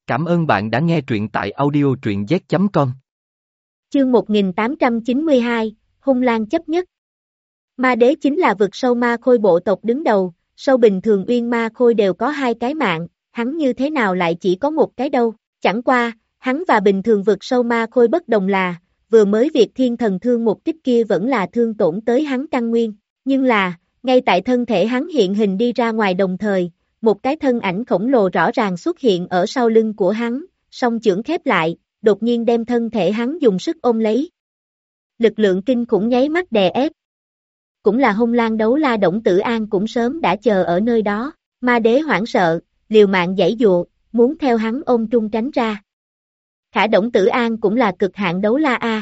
Cảm ơn bạn đã nghe truyện tại audio truyện z.com. Chương 1892, Hung Lang chấp nhất. Ma đế chính là vực sâu ma khôi bộ tộc đứng đầu, sâu bình thường uyên ma khôi đều có 2 cái mạng, hắn như thế nào lại chỉ có 1 cái đâu, chẳng qua, hắn và bình thường vực sâu ma khôi bất đồng là, vừa mới việc thiên thần thương một kích kia vẫn là thương tổn tới hắn căn nguyên, nhưng là, ngay tại thân thể hắn hiện hình đi ra ngoài đồng thời, một cái thân ảnh khổng lồ rõ ràng xuất hiện ở sau lưng của hắn, song chưởng khép lại, đột nhiên đem thân thể hắn dùng sức ôm lấy. Lực lượng kinh khủng nháy mắt đè ép. Cũng là Hung Lang đấu la Đổng Tử An cũng sớm đã chờ ở nơi đó, ma đế hoảng sợ, liều mạng giãy giụa, muốn theo hắn ôm trung tránh ra. Khả Đổng Tử An cũng là cực hạn đấu la A.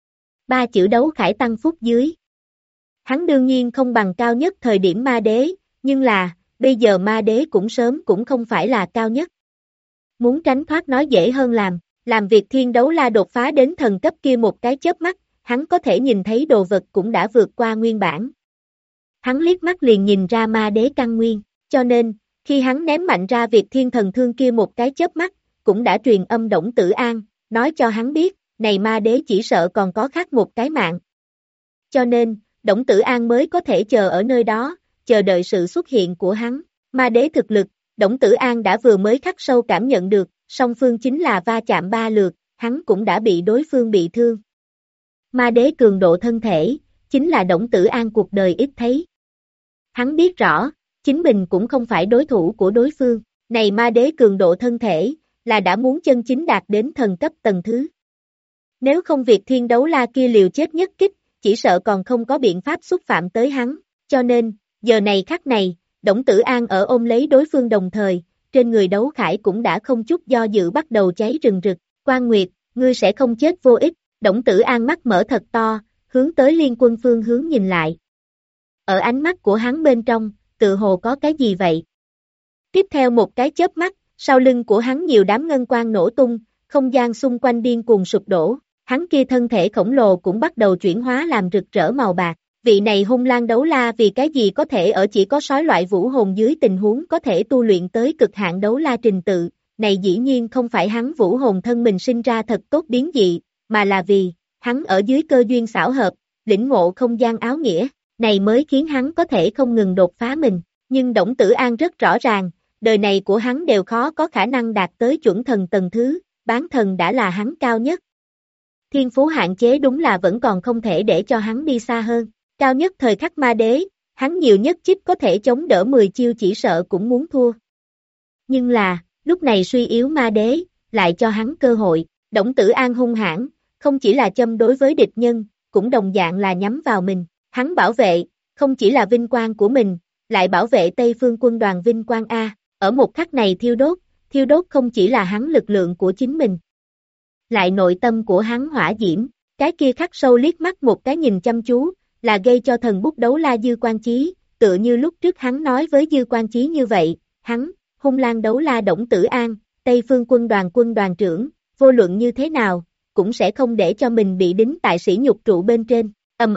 3 chữ đấu khải tăng phúc dưới. Hắn đương nhiên không bằng cao nhất thời điểm ma đế, nhưng là, bây giờ ma đế cũng sớm cũng không phải là cao nhất. Muốn tránh thoát nói dễ hơn làm việc thiên đấu la đột phá đến thần cấp kia một cái chớp mắt, hắn có thể nhìn thấy đồ vật cũng đã vượt qua nguyên bản. Hắn liếc mắt liền nhìn ra ma đế căn nguyên, cho nên, khi hắn ném mạnh ra việc thiên thần thương kia một cái chớp mắt, cũng đã truyền âm Đổng Tử An, nói cho hắn biết, này ma đế chỉ sợ còn có khác một cái mạng. Cho nên, Đổng Tử An mới có thể chờ ở nơi đó, chờ đợi sự xuất hiện của hắn. Ma đế thực lực, Đổng Tử An đã vừa mới khắc sâu cảm nhận được, song phương chính là va chạm 3 lượt, hắn cũng đã bị đối phương bị thương. Ma đế cường độ thân thể, chính là Đổng Tử An cuộc đời ít thấy. Hắn biết rõ, chính mình cũng không phải đối thủ của đối phương, này ma đế cường độ thân thể, là đã muốn chân chính đạt đến thần cấp tầng thứ. Nếu không việc thiên đấu la kia liều chết nhất kích, chỉ sợ còn không có biện pháp xúc phạm tới hắn, cho nên, giờ này khắc này, Đổng Tử An ở ôm lấy đối phương đồng thời, trên người đấu khải cũng đã không chút do dự bắt đầu cháy rừng rực, Quan Nguyệt, ngươi sẽ không chết vô ích, Đổng Tử An mắt mở thật to, hướng tới Liên Quân phương hướng nhìn lại. Ở ánh mắt của hắn bên trong, tự hồ có cái gì vậy? Tiếp theo một cái chớp mắt, sau lưng của hắn nhiều đám ngân quang nổ tung, không gian xung quanh điên cuồng sụp đổ, hắn kia thân thể khổng lồ cũng bắt đầu chuyển hóa làm rực rỡ màu bạc. Vị này Hung Lang đấu la vì cái gì có thể ở chỉ có sói loại vũ hồn dưới tình huống có thể tu luyện tới cực hạn đấu la trình tự, này dĩ nhiên không phải hắn vũ hồn thân mình sinh ra thật tốt biến dị, mà là vì, hắn ở dưới cơ duyên xảo hợp, lĩnh ngộ không gian áo nghĩa, này mới khiến hắn có thể không ngừng đột phá mình, nhưng Đổng Tử An rất rõ ràng, đời này của hắn đều khó có khả năng đạt tới chuẩn thần tầng thứ, bán thần đã là hắn cao nhất. Thiên phú hạn chế đúng là vẫn còn không thể để cho hắn đi xa hơn. Cao nhất thời khắc ma đế, hắn nhiều nhất chip có thể chống đỡ 10 chiêu chỉ sợ cũng muốn thua. Nhưng là, lúc này suy yếu ma đế, lại cho hắn cơ hội, Đổng Tử An hung hãn, không chỉ là châm đối với địch nhân, cũng đồng dạng là nhắm vào mình, hắn bảo vệ, không chỉ là vinh quang của mình, lại bảo vệ Tây Phương quân đoàn vinh quang A, ở một khắc này thiêu đốt không chỉ là hắn lực lượng của chính mình. Lại nội tâm của hắn hỏa diễm, cái kia khắc sâu liếc mắt một cái nhìn chăm chú, là gây cho thần bút đấu la Dư Quan Chí, tựa như lúc trước hắn nói với Dư Quan Chí như vậy, hắn, Hung Lang đấu la Đổng Tử An, Tây Phương quân đoàn trưởng, vô luận như thế nào, cũng sẽ không để cho mình bị đính tại sỉ nhục trụ bên trên,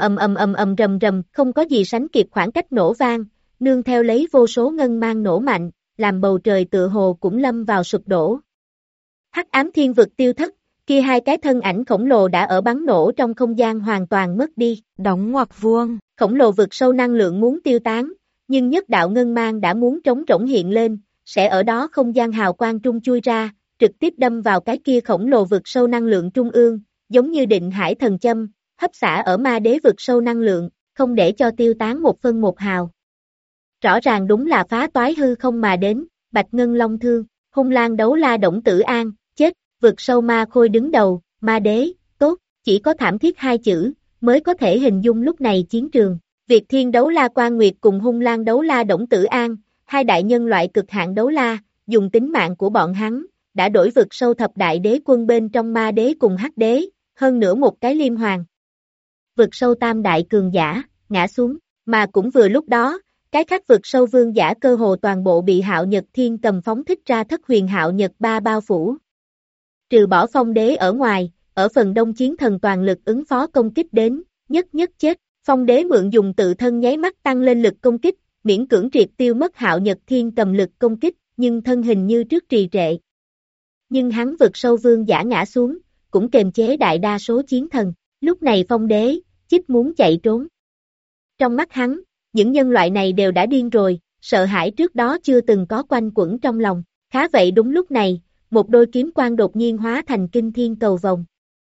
rầm rầm, không có gì sánh kịp khoảng cách nổ vang, nương theo lấy vô số ngân mang nổ mạnh, làm bầu trời tựa hồ cũng lâm vào sụp đổ. Hắc ám thiên vực tiêu thất, kia 2 cái thân ảnh khổng lồ đã ở bắn nổ trong không gian hoàn toàn mất đi, đóng ngoặc vuông, khổng lồ vực sâu năng lượng muốn tiêu tán, nhưng nhất đạo ngân mang đã muốn trống rỗng hiện lên, sẽ ở đó không gian hào quang trung chui ra, trực tiếp đâm vào cái kia khổng lồ vực sâu năng lượng trung ương, giống như định hải thần châm, hấp xả ở ma đế vực sâu năng lượng, không để cho tiêu tán 1 phân 1 hào. Rõ ràng đúng là phá toái hư không mà đến, Bạch Ngân Long Thương, Hung Lang đấu la Đổng Tử An, chết. Vực sâu ma khôi đứng đầu, ma đế, tốt, chỉ có thảm thiết 2 chữ, mới có thể hình dung lúc này chiến trường. Việc thiên đấu la Quan Nguyệt cùng Hung Lang đấu la Đổng Tử An, 2 đại nhân loại cực hạn đấu la, dùng tính mạng của bọn hắn, đã đổi vực sâu thập đại đế quân bên trong ma đế cùng hắc đế, hơn nữa một cái liêm hoàng. Vực sâu tam đại cường giả, ngã xuống, mà cũng vừa lúc đó, cái khác vực sâu vương giả cơ hồ toàn bộ bị Hạo Nhật Thiên cầm phóng thích ra thất huyền Hạo Nhật 3 bao phủ. Trừ bỏ Phong đế ở ngoài, ở phần đông chiến thần toàn lực ứng phó công kích đến, nhất chết, Phong đế mượn dùng tự thân nháy mắt tăng lên lực công kích, miễn cưỡng triệt tiêu mất Hạo Nhật Thiên cầm lực công kích, nhưng thân hình như trước trì trệ. nhưng hắn vực sâu vương giả ngã xuống, cũng kềm chế đại đa số chiến thần. Lúc này Phong Đế, chích muốn chạy trốn. Trong mắt hắn, những nhân loại này đều đã điên rồi, sợ hãi trước đó chưa từng có quanh quẩn trong lòng. Khá vậy đúng lúc này, một đôi kiếm quang đột nhiên hóa thành kinh thiên cầu vồng.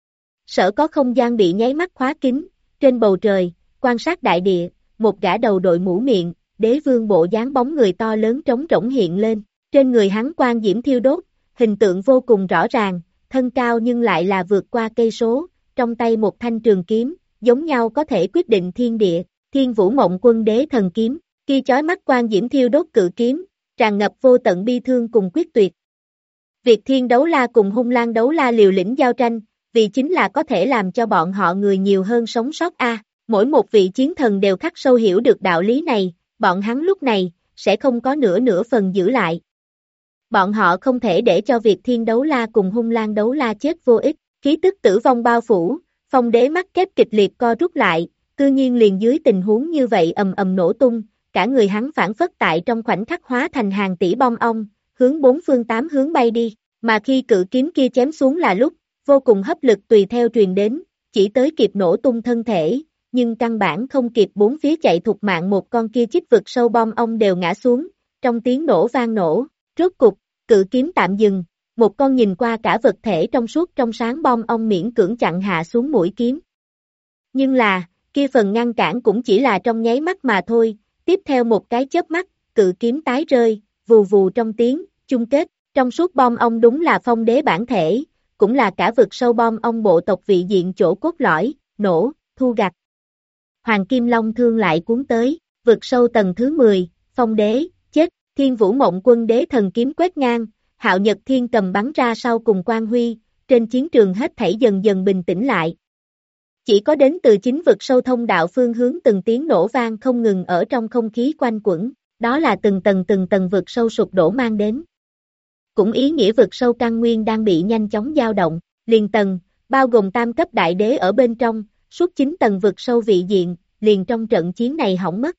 Sở có không gian bị nháy mắt khóa kín, trên bầu trời, quan sát đại địa, một gã đầu đội mũ miệng, đế vương bộ dáng bóng người to lớn trống rỗng hiện lên, trên người hắn quang diễm thiêu đốt, hình tượng vô cùng rõ ràng, thân cao nhưng lại là vượt qua cây số, trong tay một thanh trường kiếm, giống nhau có thể quyết định thiên địa, Thiên Vũ Mộng Quân Đế Thần Kiếm, kia chói mắt quang diễm thiêu đốt cự kiếm, tràn ngập vô tận bi thương cùng quyết tuyệt. Việc Thiên Đấu La cùng Hung Lang Đấu La liều lĩnh giao tranh, vì chính là có thể làm cho bọn họ người nhiều hơn sống sót mỗi một vị chiến thần đều khắc sâu hiểu được đạo lý này, bọn hắn lúc này, sẽ không có nửa phần giữ lại. Bọn họ không thể để cho việc Thiên Đấu La cùng Hung Lang Đấu La chết vô ích, khí tức tử vong bao phủ, Phong Đế mắt kép kịch liệt co rút lại, cư nhiên liền dưới tình huống như vậy ầm ầm nổ tung, cả người hắn phản phất tại trong khoảnh khắc hóa thành hàng tỷ bom ong, hướng bốn phương tám hướng bay đi, mà khi cự kiếm kia chém xuống là lúc, vô cùng hấp lực tùy theo truyền đến, chỉ tới kịp nổ tung thân thể, nhưng căn bản không kịp bốn phía chạy thục mạng một con kia chích vực sâu bom ong đều ngã xuống, trong tiếng nổ vang nổ, rốt cục, cự kiếm tạm dừng, một con nhìn qua cả vật thể trong suốt trong sáng bom ong miễn cưỡng chặn hạ xuống mũi kiếm. Nhưng là, kia phần ngăn cản cũng chỉ là trong nháy mắt mà thôi, tiếp theo một cái chớp mắt, cự kiếm tái rơi, vù vù trong tiếng, chung kết, trong suốt bom ong đúng là Phong Đế bản thể, cũng là cả vực sâu bom ong bộ tộc vị diện chỗ cốt lõi, nổ, thu gặt. Hoàng Kim Long thương lại cuốn tới, vực sâu tầng thứ 10, Phong Đế, chết, Thiên Vũ Mộng Quân Đế Thần Kiếm quét ngang, Hạo Nhật Thiên cầm bắn ra sau cùng quang huy, trên chiến trường hết thảy dần dần bình tĩnh lại. Chỉ có đến từ chính vực sâu thông đạo phương hướng từng tiếng nổ vang không ngừng ở trong không khí quanh quẩn, đó là từng tầng vực sâu sụp đổ mang đến. Cũng ý nghĩa vực sâu căn nguyên đang bị nhanh chóng dao động, liền tầng, bao gồm tam cấp đại đế ở bên trong, suốt 9 tầng vực sâu vị diện, liền trong trận chiến này hỏng mất.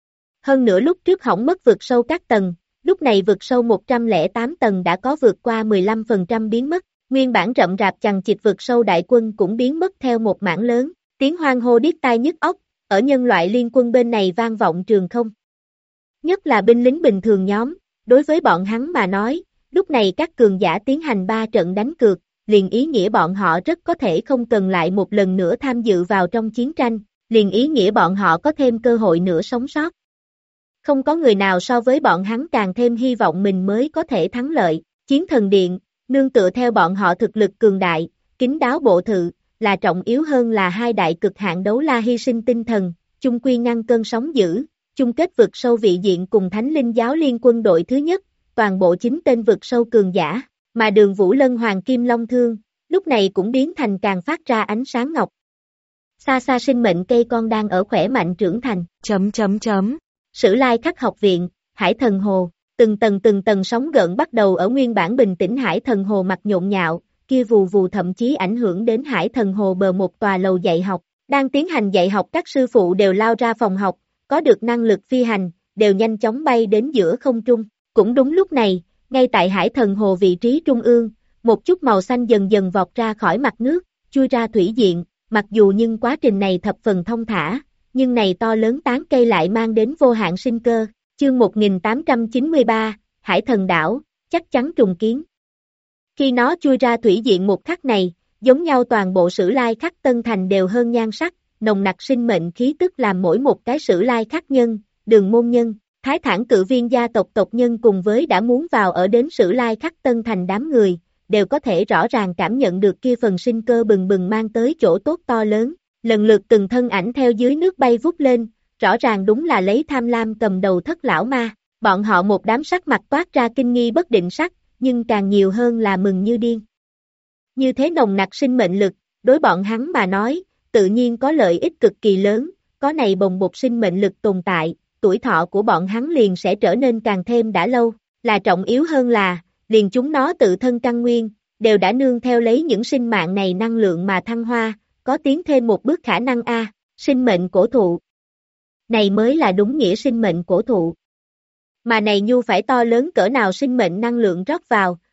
Hơn nữa lúc trước hỏng mất vực sâu các tầng, lúc này vực sâu 108 tầng đã có vượt qua 15% biến mất, nguyên bản rậm rạp chằng chịt vực sâu đại quân cũng biến mất theo một mảng lớn, tiếng hoang hô điếc tai nhức óc, ở nhân loại liên quân bên này vang vọng trường không. Nhất là binh lính bình thường nhóm, đối với bọn hắn mà nói, lúc này các cường giả tiến hành 3 trận đánh cược, liền ý nghĩa bọn họ rất có thể không cần lại một lần nữa tham dự vào trong chiến tranh, liền ý nghĩa bọn họ có thêm cơ hội nữa sống sót. Không có người nào so với bọn hắn càng thêm hy vọng mình mới có thể thắng lợi, chiến thần điện, nương tựa theo bọn họ thực lực cường đại, kín đáo bộ thự, là trọng yếu hơn là hai đại cực hạn đấu la hy sinh tinh thần, chung quy ngăn cơn sóng dữ, chung kết vực sâu vị diện cùng Thánh Linh Giáo Liên quân đội thứ nhất, toàn bộ 9 tên vực sâu cường giả, mà Đường Vũ Lân Hoàng Kim Long Thương, lúc này cũng biến thành càng phát ra ánh sáng ngọc. Xa xa sinh mệnh cây con đang ở khỏe mạnh trưởng thành. Sử Lai Khắc học viện, Hải Thần Hồ, từng tầng sóng gợn bắt đầu ở nguyên bản bình tĩnh Hải Thần Hồ mặt nhộn nhạo, kia vù vù thậm chí ảnh hưởng đến Hải Thần Hồ bờ một tòa lầu dạy học, đang tiến hành dạy học các sư phụ đều lao ra phòng học, có được năng lực phi hành, đều nhanh chóng bay đến giữa không trung. Cũng đúng lúc này, ngay tại Hải Thần Hồ vị trí trung ương, một chút màu xanh dần dần vọt ra khỏi mặt nước, chui ra thủy diện, mặc dù nhưng quá trình này thập phần thông thả, nhưng này to lớn tán cây lại mang đến vô hạn sinh cơ. Chương 1893, Hải Thần Đảo, chắc chắn trùng kiến. Khi nó chui ra thủy diện một khắc này, giống nhau toàn bộ Sử Lai Khắc Tân Thành đều hơn nhan sắc, nồng nặc sinh mệnh khí tức làm mỗi một cái Sử Lai Khắc nhân, Đường môn nhân, Thái Thản cự viên gia tộc tộc nhân cùng với đã muốn vào ở đến Sử Lai Khắc Tân Thành đám người, đều có thể rõ ràng cảm nhận được kia phần sinh cơ bừng bừng mang tới chỗ tốt to lớn, lần lượt từng thân ảnh theo dưới nước bay vút lên, rõ ràng đúng là lấy tham lam cầm đầu Thất lão ma, bọn họ một đám sắc mặt toát ra kinh nghi bất định sắc, nhưng càng nhiều hơn là mừng như điên. Như thế nồng nặc sinh mệnh lực, đối bọn hắn mà nói, tự nhiên có lợi ích cực kỳ lớn, có này bồng bột sinh mệnh lực tồn tại, tuổi thọ của bọn hắn liền sẽ trở nên càng thêm đã lâu, là trọng yếu hơn là, liền chúng nó tự thân căn nguyên, đều đã nương theo lấy những sinh mạng này năng lượng mà thăng hoa, có tiến thêm một bước khả năng sinh mệnh cổ thụ. Này mới là đúng nghĩa sinh mệnh cổ thụ. Mà này nhu phải to lớn cỡ nào sinh mệnh năng lượng rót vào,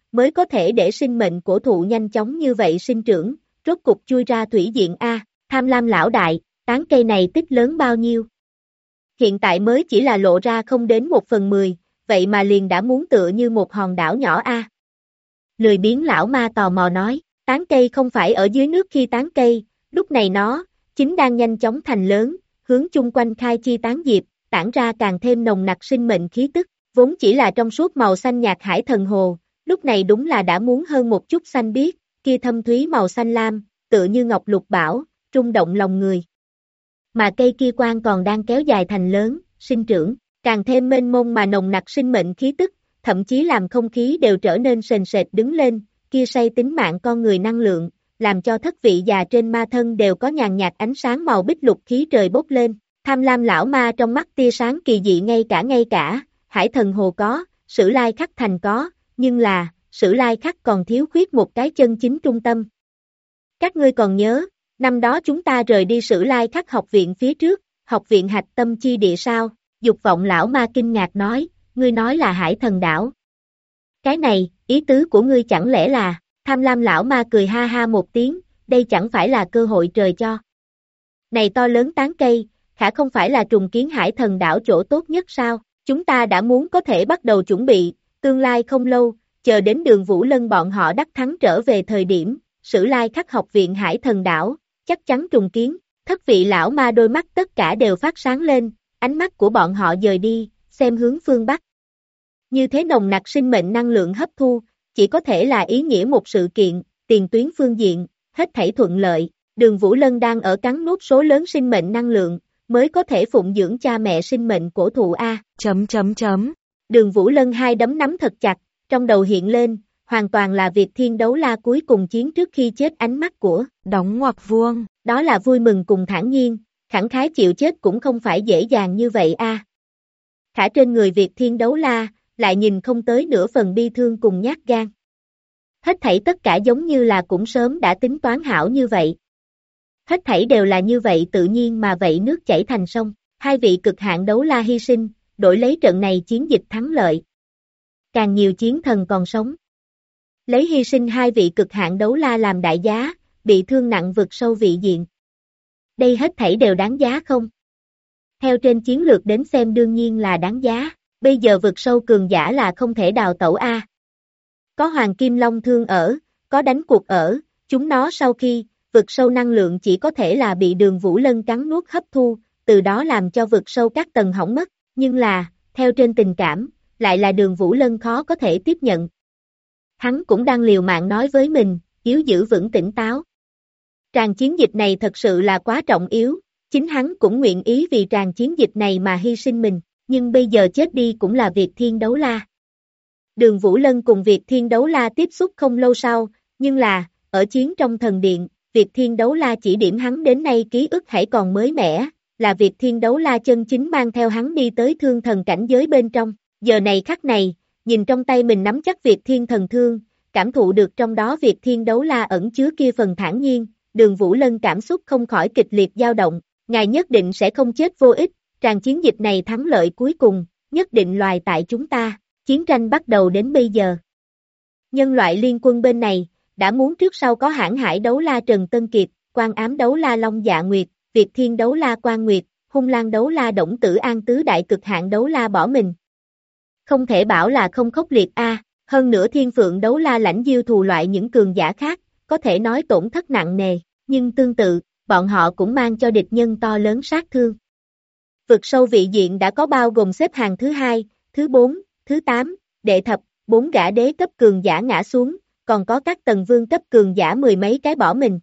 mới có thể để sinh mệnh cổ thụ nhanh chóng như vậy sinh trưởng, rốt cục chui ra thủy diện A, tham lam lão đại, tán cây này tích lớn bao nhiêu? Hiện tại mới chỉ là lộ ra không đến 1/10, vậy mà liền đã muốn tựa như một hòn đảo nhỏ A. Lười biếng lão ma tò mò nói, tán cây không phải ở dưới nước khi tán cây, lúc này nó, chính đang nhanh chóng thành lớn, hướng chung quanh khai chi tán diệp, tản ra càng thêm nồng nặc sinh mệnh khí tức, vốn chỉ là trong suốt màu xanh nhạt hải thần hồ, lúc này đúng là đã muốn hơn một chút xanh biếc, kia thâm thúy màu xanh lam, tựa như ngọc lục bảo, rung động lòng người. Mà cây kia quan còn đang kéo dài thành lớn, sinh trưởng, càng thêm mênh mông mà nồng nặc sinh mệnh khí tức, thậm chí làm không khí đều trở nên sền sệt đứng lên, kia say tính mạng con người năng lượng, làm cho thất vị già trên ma thân đều có nhàn nhạt ánh sáng màu bích lục khí trời bốc lên, tham lam lão ma trong mắt tia sáng kỳ dị ngay cả, hải thần hồ có, Sử Lai Khắc thành có, nhưng là, Sử Lai Khắc còn thiếu khuyết một cái chân chính trung tâm. Các ngươi còn nhớ, năm đó chúng ta rời đi Sử Lai Khắc học viện phía trước, học viện hạch tâm chi địa sao? Dục vọng lão ma kinh ngạc nói, ngươi nói là hải thần đảo. Cái này, ý tứ của ngươi chẳng lẽ là, tham lam lão ma cười ha ha một tiếng, đây chẳng phải là cơ hội trời cho. Này to lớn tán cây, khả không phải là trùng kiến hải thần đảo chỗ tốt nhất sao? Chúng ta đã muốn có thể bắt đầu chuẩn bị, tương lai không lâu, chờ đến Đường Vũ Lân bọn họ đắc thắng trở về thời điểm, Sử Lai Khắc học viện hải thần đảo, chắc chắn trùng kiến, thất vị lão ma đôi mắt tất cả đều phát sáng lên, ánh mắt của bọn họ dời đi, xem hướng phương Bắc. Như thế nồng nặc sinh mệnh năng lượng hấp thu, chỉ có thể là ý nghĩa một sự kiện, tiền tuyến phương diện, hết thảy thuận lợi, Đường Vũ Lân đang ở cắn nuốt số lớn sinh mệnh năng lượng, mới có thể phụng dưỡng cha mẹ sinh mệnh cổ thụ A. Đường Vũ Lân hai đấm nắm thật chặt, trong đầu hiện lên, hoàn toàn là việc thiên đấu la cuối cùng chiến trước khi chết ánh mắt của đóng ngoặc vuông, đó là vui mừng cùng thản nhiên, khẳng khái chịu chết cũng không phải dễ dàng như vậy a. Khả trên người Việt thiên đấu la, lại nhìn không tới nửa phần bi thương cùng nhát gan. Hết thảy tất cả giống như là cũng sớm đã tính toán hảo như vậy. Hết thảy đều là như vậy tự nhiên mà vậy nước chảy thành sông, hai vị cực hạn đấu la hy sinh, đổi lấy trận này chiến dịch thắng lợi. Càng nhiều chiến thần còn sống. Lấy hy sinh hai vị cực hạn đấu la làm đại giá, bị thương nặng vực sâu vị diện. Đây hết thảy đều đáng giá không? Theo trên chiến lược đến xem đương nhiên là đáng giá, bây giờ vực sâu cường giả là không thể đào tẩu a. Có Hoàng Kim Long Thương ở, có đánh cuộc ở, chúng nó sau khi, vực sâu năng lượng chỉ có thể là bị Đường Vũ Lân cắn nuốt hấp thu, từ đó làm cho vực sâu các tầng hỏng mất, nhưng là, theo trên tình cảm, lại là Đường Vũ Lân khó có thể tiếp nhận. Hắn cũng đang liều mạng nói với mình, yếu giữ vững tỉnh táo. Tràng chiến dịch này thật sự là quá trọng yếu, chính hắn cũng nguyện ý vì tràng chiến dịch này mà hy sinh mình, nhưng bây giờ chết đi cũng là Việt Thiên Đấu La. Đường Vũ Lân cùng Việt Thiên Đấu La tiếp xúc không lâu sau, nhưng là, ở chiến trong thần điện, Việt Thiên Đấu La chỉ điểm hắn đến nay ký ức hãy còn mới mẻ, là Việt Thiên Đấu La chân chính mang theo hắn đi tới thương thần cảnh giới bên trong, giờ này khắc này, nhìn trong tay mình nắm chắc Việt Thiên thần thương, cảm thụ được trong đó Việt Thiên Đấu La ẩn chứa kia phần thản nhiên, Đường Vũ Lân cảm xúc không khỏi kịch liệt dao động, ngài nhất định sẽ không chết vô ích, tràng chiến dịch này thắng lợi cuối cùng, nhất định loài tại chúng ta, chiến tranh bắt đầu đến bây giờ. Nhân loại liên quân bên này, đã muốn trước sau có Hãn Hải Đấu La Trần Tân Kiệt, Quan Ám Đấu La Long Dạ Nguyệt, Việt Thiên Đấu La Quan Nguyệt, Hung Lang Đấu La Đổng Tử An tứ đại cực hạn đấu la bỏ mình. Không thể bảo là không khốc liệt a, hơn nữa Thiên Phượng Đấu La Lãnh Diêu thù loại những cường giả khác, có thể nói tổn thất nặng nề, nhưng tương tự, bọn họ cũng mang cho địch nhân to lớn sát thương. Vực sâu vị diện đã có bao gồm xếp hàng thứ 2, thứ 4, thứ 8, đệ thập, 4 gã đế cấp cường giả ngã xuống, còn có các tầng vương cấp cường giả mười mấy cái bỏ mình.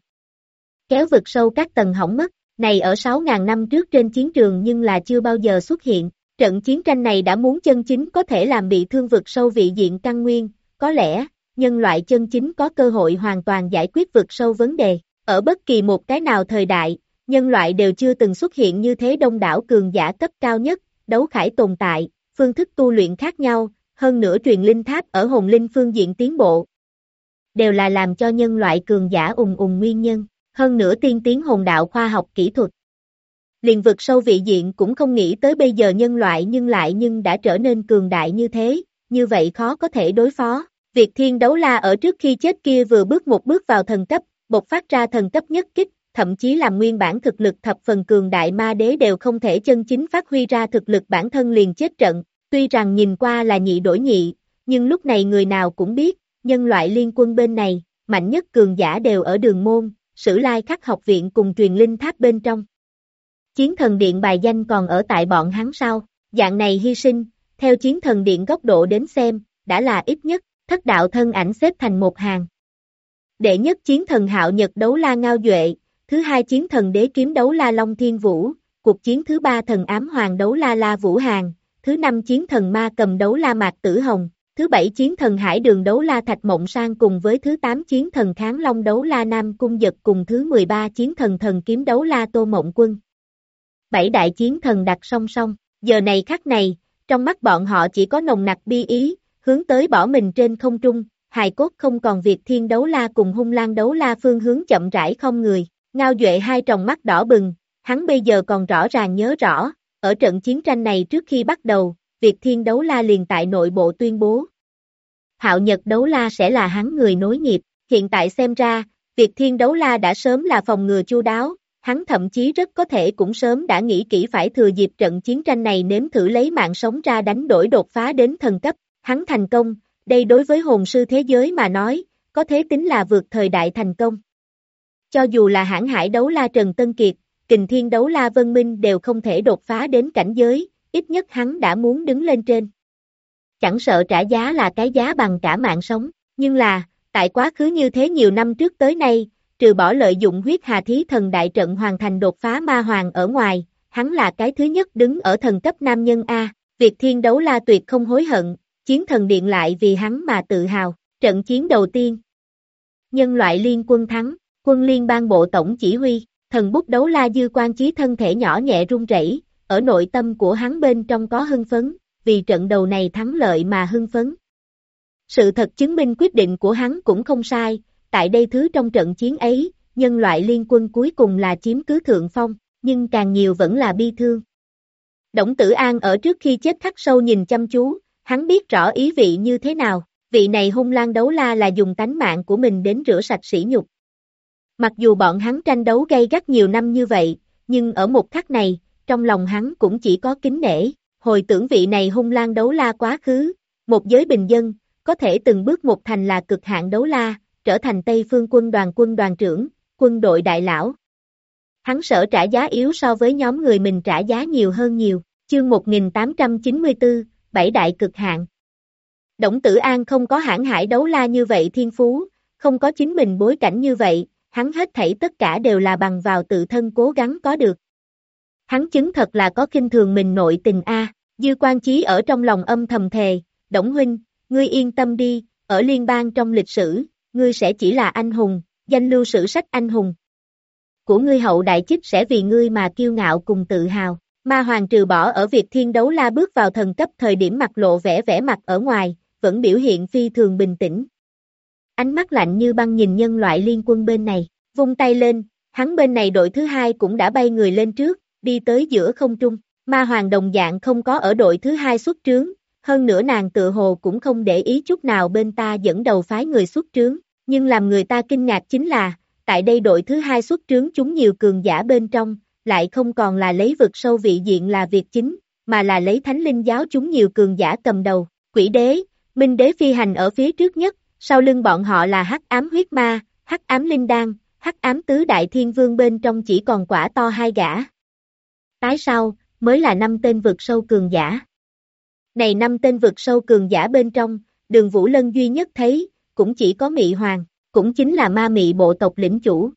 Kéo vực sâu các tầng hỏng mất, này ở 6.000 năm trước trên chiến trường nhưng là chưa bao giờ xuất hiện. Trận chiến tranh này đã muốn chân chính có thể làm bị thương vực sâu vị diện căn nguyên, có lẽ, nhân loại chân chính có cơ hội hoàn toàn giải quyết vực sâu vấn đề. Ở bất kỳ một cái nào thời đại, nhân loại đều chưa từng xuất hiện như thế đông đảo cường giả cấp cao nhất, đấu khải tồn tại, phương thức tu luyện khác nhau, hơn nữa truyền linh tháp ở hồn linh phương diện tiến bộ. Đều là làm cho nhân loại cường giả nguyên nhân, hơn nữa tiên tiến hồn đạo khoa học kỹ thuật. Liền vực sâu vị diện cũng không nghĩ tới bây giờ nhân loại nhưng đã trở nên cường đại như thế, như vậy khó có thể đối phó. Việt Thiên Đấu La ở trước khi chết kia vừa bước một bước vào thần cấp, bộc phát ra thần cấp nhất kích, thậm chí làm nguyên bản thực lực thập phần cường đại ma đế đều không thể chân chính phát huy ra thực lực bản thân liền chết trận, tuy rằng nhìn qua là nhị đổi nhị, nhưng lúc này người nào cũng biết, nhân loại liên quân bên này, mạnh nhất cường giả đều ở Đường Môn, Sử Lai Khắc học viện cùng Truyền Linh Tháp bên trong. Chiến thần điện bài danh còn ở tại bọn hắn sau, dạng này hy sinh, theo chiến thần điện góc độ đến xem, đã là ít nhất, thất đạo thân ảnh xếp thành một hàng. Đệ nhất chiến thần Hạo Nhật Đấu La Ngao Duệ, thứ hai chiến thần Đế Kiếm Đấu La Long Thiên Vũ, cuộc chiến thứ ba thần Ám Hoàng Đấu La La Vũ Hàn, thứ năm chiến thần Ma Cầm Đấu La Mạc Tử Hồng, thứ bảy chiến thần Hải Đường Đấu La Thạch Mộng Sang cùng với thứ 8 chiến thần Kháng Long Đấu La Nam Cung Dật cùng thứ 13 chiến thần Thần Kiếm Đấu La Tô Mộng Quân. 7 đại chiến thần đặt song song, giờ này khắc này, trong mắt bọn họ chỉ có nồng nặc bi ý, hướng tới bỏ mình trên không trung, hài cốt không còn Việt Thiên Đấu La cùng Hung Lang Đấu La phương hướng chậm rãi không người, Ngao Duệ hai tròng mắt đỏ bừng, hắn bây giờ còn rõ ràng nhớ rõ, ở trận chiến tranh này trước khi bắt đầu, Việt Thiên Đấu La liền tại nội bộ tuyên bố. Hạo Nhật Đấu La sẽ là hắn người nối nghiệp, hiện tại xem ra, Việt Thiên Đấu La đã sớm là phòng ngừa chu đáo, hắn thậm chí rất có thể cũng sớm đã nghĩ kỹ phải thừa dịp trận chiến tranh này nếm thử lấy mạng sống ra đánh đổi đột phá đến thần cấp, hắn thành công, đây đối với hồn sư thế giới mà nói, có thể tính là vượt thời đại thành công. Cho dù là Hãn Hải Đấu La Trần Tân Kiệt, Kình Thiên Đấu La Vân Minh đều không thể đột phá đến cảnh giới, ít nhất hắn đã muốn đứng lên trên. Chẳng sợ trả giá là cái giá bằng cả mạng sống, nhưng là, tại quá khứ như thế nhiều năm trước tới nay, trừ bỏ lợi dụng huyết hà thí thần đại trận hoàn thành đột phá ma hoàng ở ngoài, hắn là cái thứ nhất đứng ở thần cấp nam nhân A, Việt Thiên Đấu La tuyệt không hối hận, chiến thần điện lại vì hắn mà tự hào, trận chiến đầu tiên. Nhân loại liên quân thắng, quân liên bang bộ tổng chỉ huy, thần bút Đấu La Dư Quan Chí thân thể nhỏ nhẹ run rẩy, ở nội tâm của hắn bên trong có hưng phấn, vì trận đầu này thắng lợi mà hưng phấn. Sự thật chứng minh quyết định của hắn cũng không sai, tại đây thứ trong trận chiến ấy, nhân loại liên quân cuối cùng là chiếm cứ thượng phong, nhưng càng nhiều vẫn là bi thương. Đổng Tử An ở trước khi chết khắc sâu nhìn chăm chú, hắn biết rõ ý vị như thế nào, vị này Hung Lang Đấu La là dùng tánh mạng của mình đến rửa sạch sỉ nhục. Mặc dù bọn hắn tranh đấu gay gắt nhiều năm như vậy, nhưng ở một khắc này, trong lòng hắn cũng chỉ có kính nể, hồi tưởng vị này Hung Lang Đấu La quá khứ, một giới bình dân, có thể từng bước một thành là cực hạn đấu la, trở thành Tây Phương quân đoàn trưởng, quân đội đại lão. Hắn sợ trả giá yếu so với nhóm người mình trả giá nhiều hơn nhiều, chương 1894, 7 đại cực hạn. Đổng Tử An không có Hãn Hải Đấu La như vậy thiên phú, không có chính mình bối cảnh như vậy, hắn hết thảy tất cả đều là bằng vào tự thân cố gắng có được. Hắn chứng thật là có khinh thường mình nội tình a. Dư Quan Chí ở trong lòng âm thầm thề, Đổng huynh, ngươi yên tâm đi, ở liên bang trong lịch sử, ngươi sẽ chỉ là anh hùng, danh lưu sử sách anh hùng. Của ngươi hậu đại chích sẽ vì ngươi mà kiêu ngạo cùng tự hào. Ma Hoàng trừ bỏ ở Việt Thiên Đấu La bước vào thần cấp thời điểm mặt lộ vẻ mặt ở ngoài, vẫn biểu hiện phi thường bình tĩnh. Ánh mắt lạnh như băng nhìn nhân loại liên quân bên này, vung tay lên, hắn bên này đội thứ hai cũng đã bay người lên trước, đi tới giữa không trung. Ma Hoàng đồng dạng không có ở đội thứ hai xuất trướng, hơn nữa nàng tự hồ cũng không để ý chút nào bên ta dẫn đầu phái người xuất trướng, nhưng làm người ta kinh ngạc chính là, tại đây đội thứ hai xuất trướng chúng nhiều cường giả bên trong, lại không còn là lấy vực sâu vị diện là việc chính, mà là lấy thánh linh giáo chúng nhiều cường giả cầm đầu, Quỷ Đế, Minh Đế phi hành ở phía trước nhất, sau lưng bọn họ là Hắc Ám Huyết Ma, Hắc Ám Linh Đan, Hắc Ám Tứ Đại Thiên Vương bên trong chỉ còn quả to hai gã. Tái sau, mới là 5 tên vực sâu cường giả. Này 5 tên vực sâu cường giả bên trong, Đường Vũ Lân duy nhất thấy, cũng chỉ có Mị Hoàng, cũng chính là ma mị bộ tộc lĩnh chủ.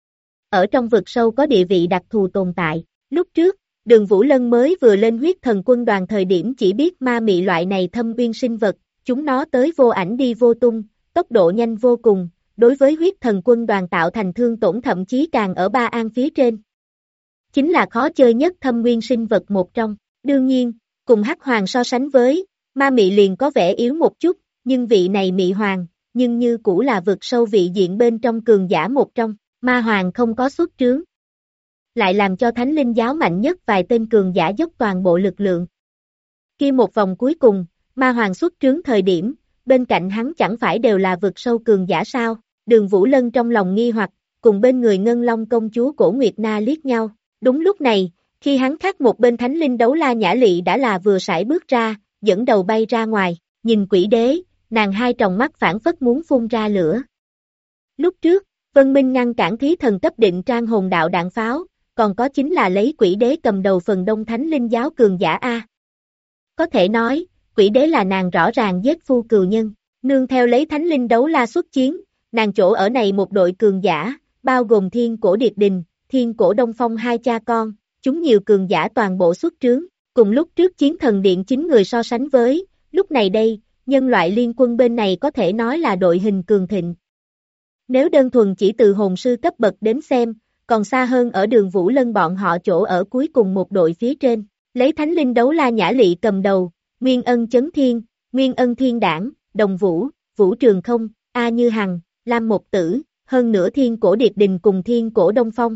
Ở trong vực sâu có địa vị đặc thù tồn tại, lúc trước, Đường Vũ Lân mới vừa lên huyết thần quân đoàn thời điểm chỉ biết ma mị loại này thâm uyên sinh vật, chúng nó tới vô ảnh đi vô tung, tốc độ nhanh vô cùng, đối với huyết thần quân đoàn tạo thành thương tổn thậm chí càng ở Ba An phía trên. Chính là khó chơi nhất thâm nguyên sinh vật một trong, đương nhiên, cùng Hắc Hoàng so sánh với, ma mị liền có vẻ yếu một chút, nhưng vị này Mị Hoàng, nhưng như cũ là vực sâu vị diện bên trong cường giả một trong, Ma Hoàng không có xuất trướng. Lại làm cho Thánh Linh giáo mạnh nhất vài tên cường giả dốc toàn bộ lực lượng. Khi một vòng cuối cùng, Ma Hoàng xuất trướng thời điểm, bên cạnh hắn chẳng phải đều là vực sâu cường giả sao? Đường Vũ Lân trong lòng nghi hoặc, cùng bên người Ngân Long công chúa Cổ Nguyệt Na liếc nhau. Đúng lúc này, khi hắn khác một bên thánh linh đấu la Nhã Lị đã là vừa sải bước ra, dẫn đầu bay ra ngoài, nhìn quỷ đế, nàng hai tròng mắt phảng phất muốn phun ra lửa. Lúc trước, Vân Minh ngăn cản thí thần cấp định trang hồn đạo đạn pháo, còn có chính là lấy quỷ đế cầm đầu phần đông thánh linh giáo cường giả A. Có thể nói, quỷ đế là nàng rõ ràng giết phu cừu nhân, nương theo lấy thánh linh đấu la xuất chiến, nàng chỗ ở này một đội cường giả, bao gồm Thiên Cổ Điệt Đình, Thiên Cổ Đông Phong hai cha con, chúng nhiều cường giả toàn bộ xuất trướng, cùng lúc trước chiến thần điện 9 người so sánh với, lúc này đây, nhân loại liên quân bên này có thể nói là đội hình cường thịnh. Nếu đơn thuần chỉ từ hồn sư cấp bậc đến xem, còn xa hơn ở Đường Vũ Lân bọn họ chỗ ở cuối cùng một đội phía trên, lấy thánh linh đấu la Nhã Lị cầm đầu, Nguyên Ân Chấn Thiên, Nguyên Ân Thiên Đảng, Đồng Vũ, Vũ Trường Không, A Như Hằng, Lam Một Tử, hơn nữa Thiên Cổ Điệt Đình cùng Thiên Cổ Đông Phong.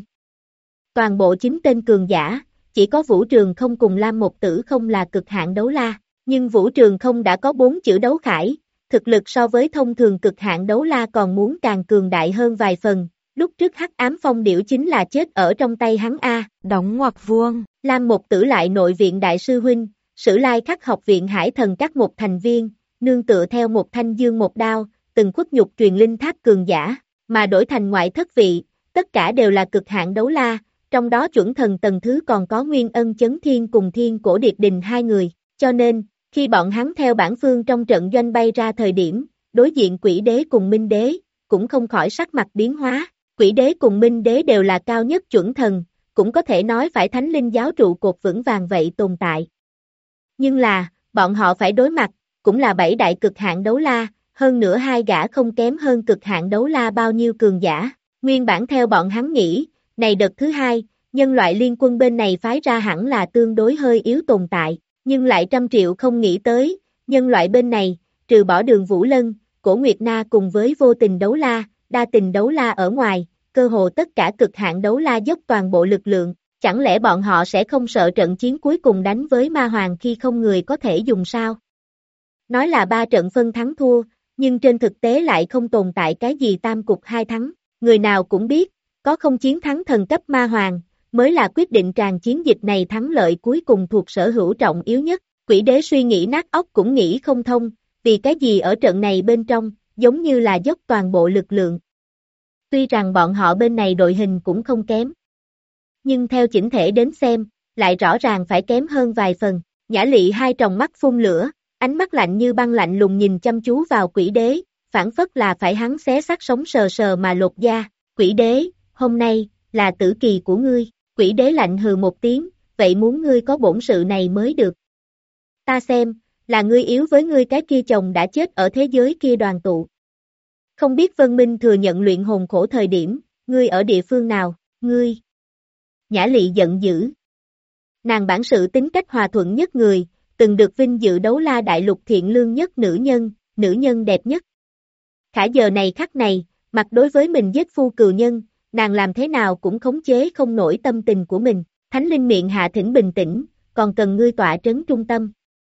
Toàn bộ 9 tên cường giả, chỉ có Vũ Trường Không cùng Lam Một Tử không là cực hạn đấu la, nhưng Vũ Trường Không đã có 4 chữ đấu khải, thực lực so với thông thường cực hạn đấu la còn muốn càng cường đại hơn vài phần. Lúc trước Hắc Ám Phong Điểu chính là chết ở trong tay hắn A. Đóng ngoặc vuông. Lam Một Tử lại nội viện đại sư huynh, Sử Lai Khắc học viện Hải Thần các một thành viên, nương tựa theo một thanh dương một đao, từng khuất nhục truyền linh tháp cường giả, mà đổi thành ngoại thất vị, tất cả đều là cực hạn đấu la, trong đó chuẩn thần tầng thứ còn có Nguyên Ân Chấn Thiên cùng Thiên Cổ Điệt Đình hai người, cho nên, khi bọn hắn theo bản phương trong trận doanh bay ra thời điểm, đối diện quỷ đế cùng minh đế, cũng không khỏi sắc mặt biến hóa. Quỷ đế cùng minh đế đều là cao nhất chuẩn thần, cũng có thể nói phải thánh linh giáo trụ cột vững vàng vậy tồn tại. Nhưng là, bọn họ phải đối mặt, cũng là 7 đại cực hạn đấu la, hơn nữa hai gã không kém hơn cực hạn đấu la bao nhiêu cường giả. Nguyên bản theo bọn hắn nghĩ, này đợt thứ hai, nhân loại liên quân bên này phái ra hẳn là tương đối hơi yếu tồn tại, nhưng lại 100 triệu không nghĩ tới, nhân loại bên này, trừ bỏ Đường Vũ Lân, Cổ Nguyệt Na cùng với vô tình đấu la, đa tình đấu la ở ngoài, cơ hồ tất cả cực hạn đấu la dốc toàn bộ lực lượng, chẳng lẽ bọn họ sẽ không sợ trận chiến cuối cùng đánh với ma hoàng khi không người có thể dùng sao? Nói là 3 trận phân thắng thua, nhưng trên thực tế lại không tồn tại cái gì tam cục 2 thắng, người nào cũng biết, có không chiến thắng thần cấp ma hoàng, mới là quyết định tràn chiến dịch này thắng lợi cuối cùng thuộc sở hữu trọng yếu nhất, quỷ đế suy nghĩ nát óc cũng nghĩ không thông, vì cái gì ở trận này bên trong, giống như là dốc toàn bộ lực lượng. Tuy rằng bọn họ bên này đội hình cũng không kém, nhưng theo chỉnh thể đến xem, lại rõ ràng phải kém hơn vài phần. Nhã Lị hai tròng mắt phun lửa, ánh mắt lạnh như băng lạnh lùng nhìn chăm chú vào quỷ đế, phảng phất là phải hắn xé xác sống sờ sờ mà lột da. Quỷ đế, hôm nay, là tử kỳ của ngươi. Quỷ đế lạnh hừ một tiếng, vậy muốn ngươi có bổn sự này mới được. Ta xem, là ngươi yếu với ngươi cái kia chồng đã chết ở thế giới kia đoàn tụ. Không biết Vân Minh thừa nhận luyện hồn khổ thời điểm, ngươi ở địa phương nào, ngươi? Nhã Lị giận dữ. Nàng bản sự tính cách hòa thuận nhất người, từng được vinh dự đấu la đại lục thiện lương nhất nữ nhân đẹp nhất. Khả giờ này khắc này, mặt đối với mình giết phu cừu nhân, nàng làm thế nào cũng khống chế không nổi tâm tình của mình. Thánh linh miệng hạ thỉnh bình tĩnh, còn cần ngươi tọa trấn trung tâm.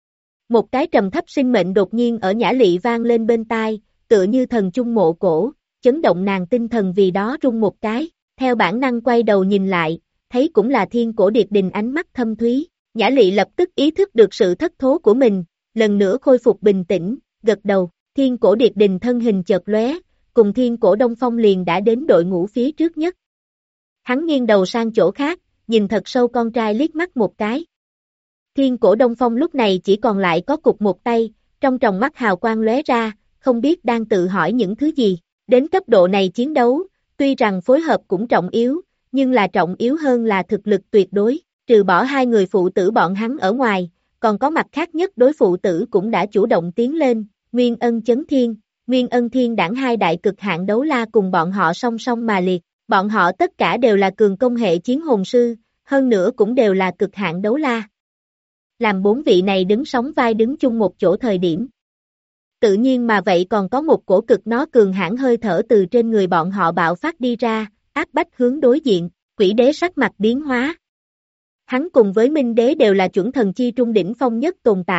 Một cái trầm thấp sinh mệnh đột nhiên ở Nhã Lị vang lên bên tai, tựa như thần trung mộ cổ, chấn động nàng tinh thần vì đó rung một cái, theo bản năng quay đầu nhìn lại, thấy cũng là Thiên Cổ Điệt Đình ánh mắt thâm thúy. Nhã Lị lập tức ý thức được sự thất thố của mình, lần nữa khôi phục bình tĩnh, gật đầu. Thiên Cổ Điệt Đình thân hình chợt lóe, cùng Thiên Cổ Đông Phong liền đã đến đội ngũ phía trước nhất. Hắn nghiêng đầu sang chỗ khác, nhìn thật sâu con trai liếc mắt một cái. Thiên Cổ Đông Phong lúc này chỉ còn lại có cục một tay, trong tròng mắt hào quang lóe ra, không biết đang tự hỏi những thứ gì. Đến cấp độ này chiến đấu, tuy rằng phối hợp cũng trọng yếu, nhưng là trọng yếu hơn là thực lực tuyệt đối. Trừ bỏ hai người phụ tử bọn hắn ở ngoài, còn có mặt khác nhất đối phụ tử cũng đã chủ động tiến lên, Nguyên Ân Chấn Thiên, Nguyên Ân Thiên Đảng hai đại cực hạn đấu la cùng bọn họ song song mà liệt, bọn họ tất cả đều là cường công hệ chiến hồn sư, hơn nữa cũng đều là cực hạn đấu la. Làm 4 vị này đứng sóng vai đứng chung một chỗ thời điểm. Tự nhiên mà vậy còn có một cổ cực nó cường hãn hơi thở từ trên người bọn họ bạo phát đi ra, áp bách hướng đối diện, quỷ đế sắc mặt biến hóa. Hắn cùng với Minh Đế đều là chuẩn thần chi trung đỉnh phong nhất tồn tại,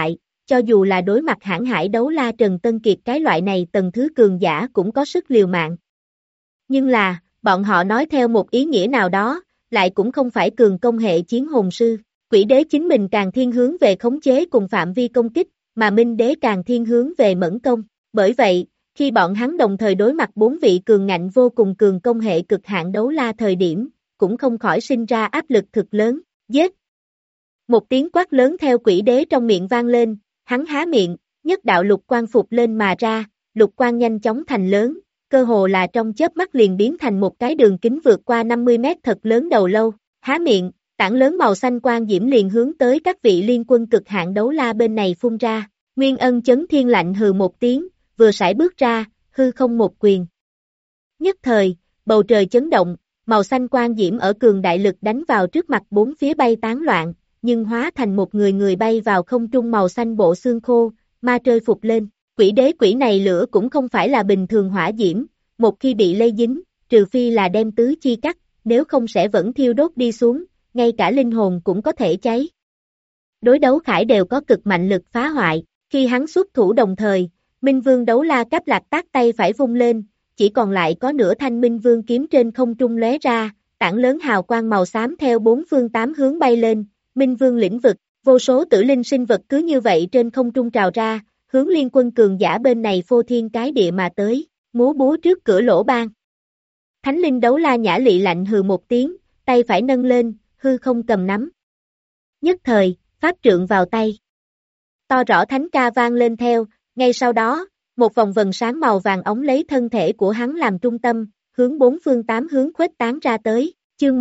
cho dù là đối mặt hãn hải đấu la Trần Tân Kiệt cái loại này tầng thứ cường giả cũng có sức liều mạng. Nhưng là, bọn họ nói theo một ý nghĩa nào đó, lại cũng không phải cường công hệ chiến hồn sư. Quỷ đế chính mình càng thiên hướng về khống chế cùng phạm vi công kích, mà minh đế càng thiên hướng về mẫn công. Bởi vậy, khi bọn hắn đồng thời đối mặt 4 vị cường ngạnh vô cùng cường công hệ cực hạn đấu la thời điểm, cũng không khỏi sinh ra áp lực thực lớn. Giết! Một tiếng quát lớn theo quỷ đế trong miệng vang lên, hắn há miệng, nhất đạo lục quang phục lên mà ra, lục quang nhanh chóng thành lớn, cơ hồ là trong chớp mắt liền biến thành một cái đường kính vượt qua 50 mét thật lớn đầu lâu. Há miệng, tảng lớn màu xanh quang diễm liền hướng tới các vị liên quân cực hạn đấu la bên này phun ra. Nguyên Ân Chấn Thiên lạnh hừ một tiếng, vừa sải bước ra, hư không một quyền. Nhất thời, bầu trời chấn động, màu xanh quang diễm ở cường đại lực đánh vào trước mặt bốn phía bay tán loạn, nhưng hóa thành một người bay vào không trung màu xanh bộ xương khô, ma trơi phục lên. Quỷ đế quỷ này lửa cũng không phải là bình thường hỏa diễm, một khi bị lây dính, trừ phi là đem tứ chi cắt, nếu không sẽ vẫn thiêu đốt đi xuống, ngay cả linh hồn cũng có thể cháy. Đối đấu khải đều có cực mạnh lực phá hoại, khi hắn xuất thủ đồng thời, Minh Vương đấu la Cáp Lạc Tác tay phải vung lên, chỉ còn lại có nửa thanh Minh Vương kiếm trên không trung lóe ra, tảng lớn hào quang màu xám theo bốn phương tám hướng bay lên, Minh Vương lĩnh vực, vô số tử linh sinh vật cứ như vậy trên không trung trào ra, hướng liên quân cường giả bên này phô thiên cái địa mà tới, múa búa trước cửa lỗ ban. Thánh linh đấu la Nhã Lị lạnh hừ một tiếng, tay phải nâng lên, hư không cầm nắm. Nhất thời, pháp trượng vào tay. To rõ thánh ca vang lên theo, ngay sau đó, một vòng vần sáng màu vàng ống lấy thân thể của hắn làm trung tâm, hướng bốn phương tám hướng khuếch tán ra tới, chương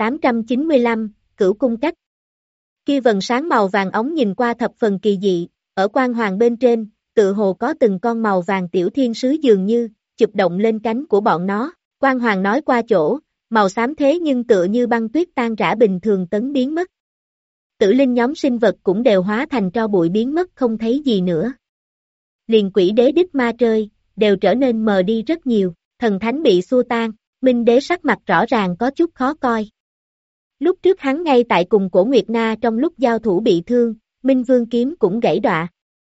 1895, Cửu Cung Cách. Kia vần sáng màu vàng ống nhìn qua thập phần kỳ dị, ở quang hoàng bên trên, tự hồ có từng con màu vàng tiểu thiên sứ dường như, chụp động lên cánh của bọn nó, quang hoàng nói qua chỗ, màu xám thế nhưng tựa như băng tuyết tan rã bình thường tấn biến mất. Tử linh nhóm sinh vật cũng đều hóa thành tro bụi biến mất không thấy gì nữa. Liền quỷ đế đích ma trơi, đều trở nên mờ đi rất nhiều, thần thánh bị xua tan, minh đế sắc mặt rõ ràng có chút khó coi. Lúc trước hắn ngay tại cùng Cổ Nguyệt Na trong lúc giao thủ bị thương, Minh Vương kiếm cũng gãy đọa.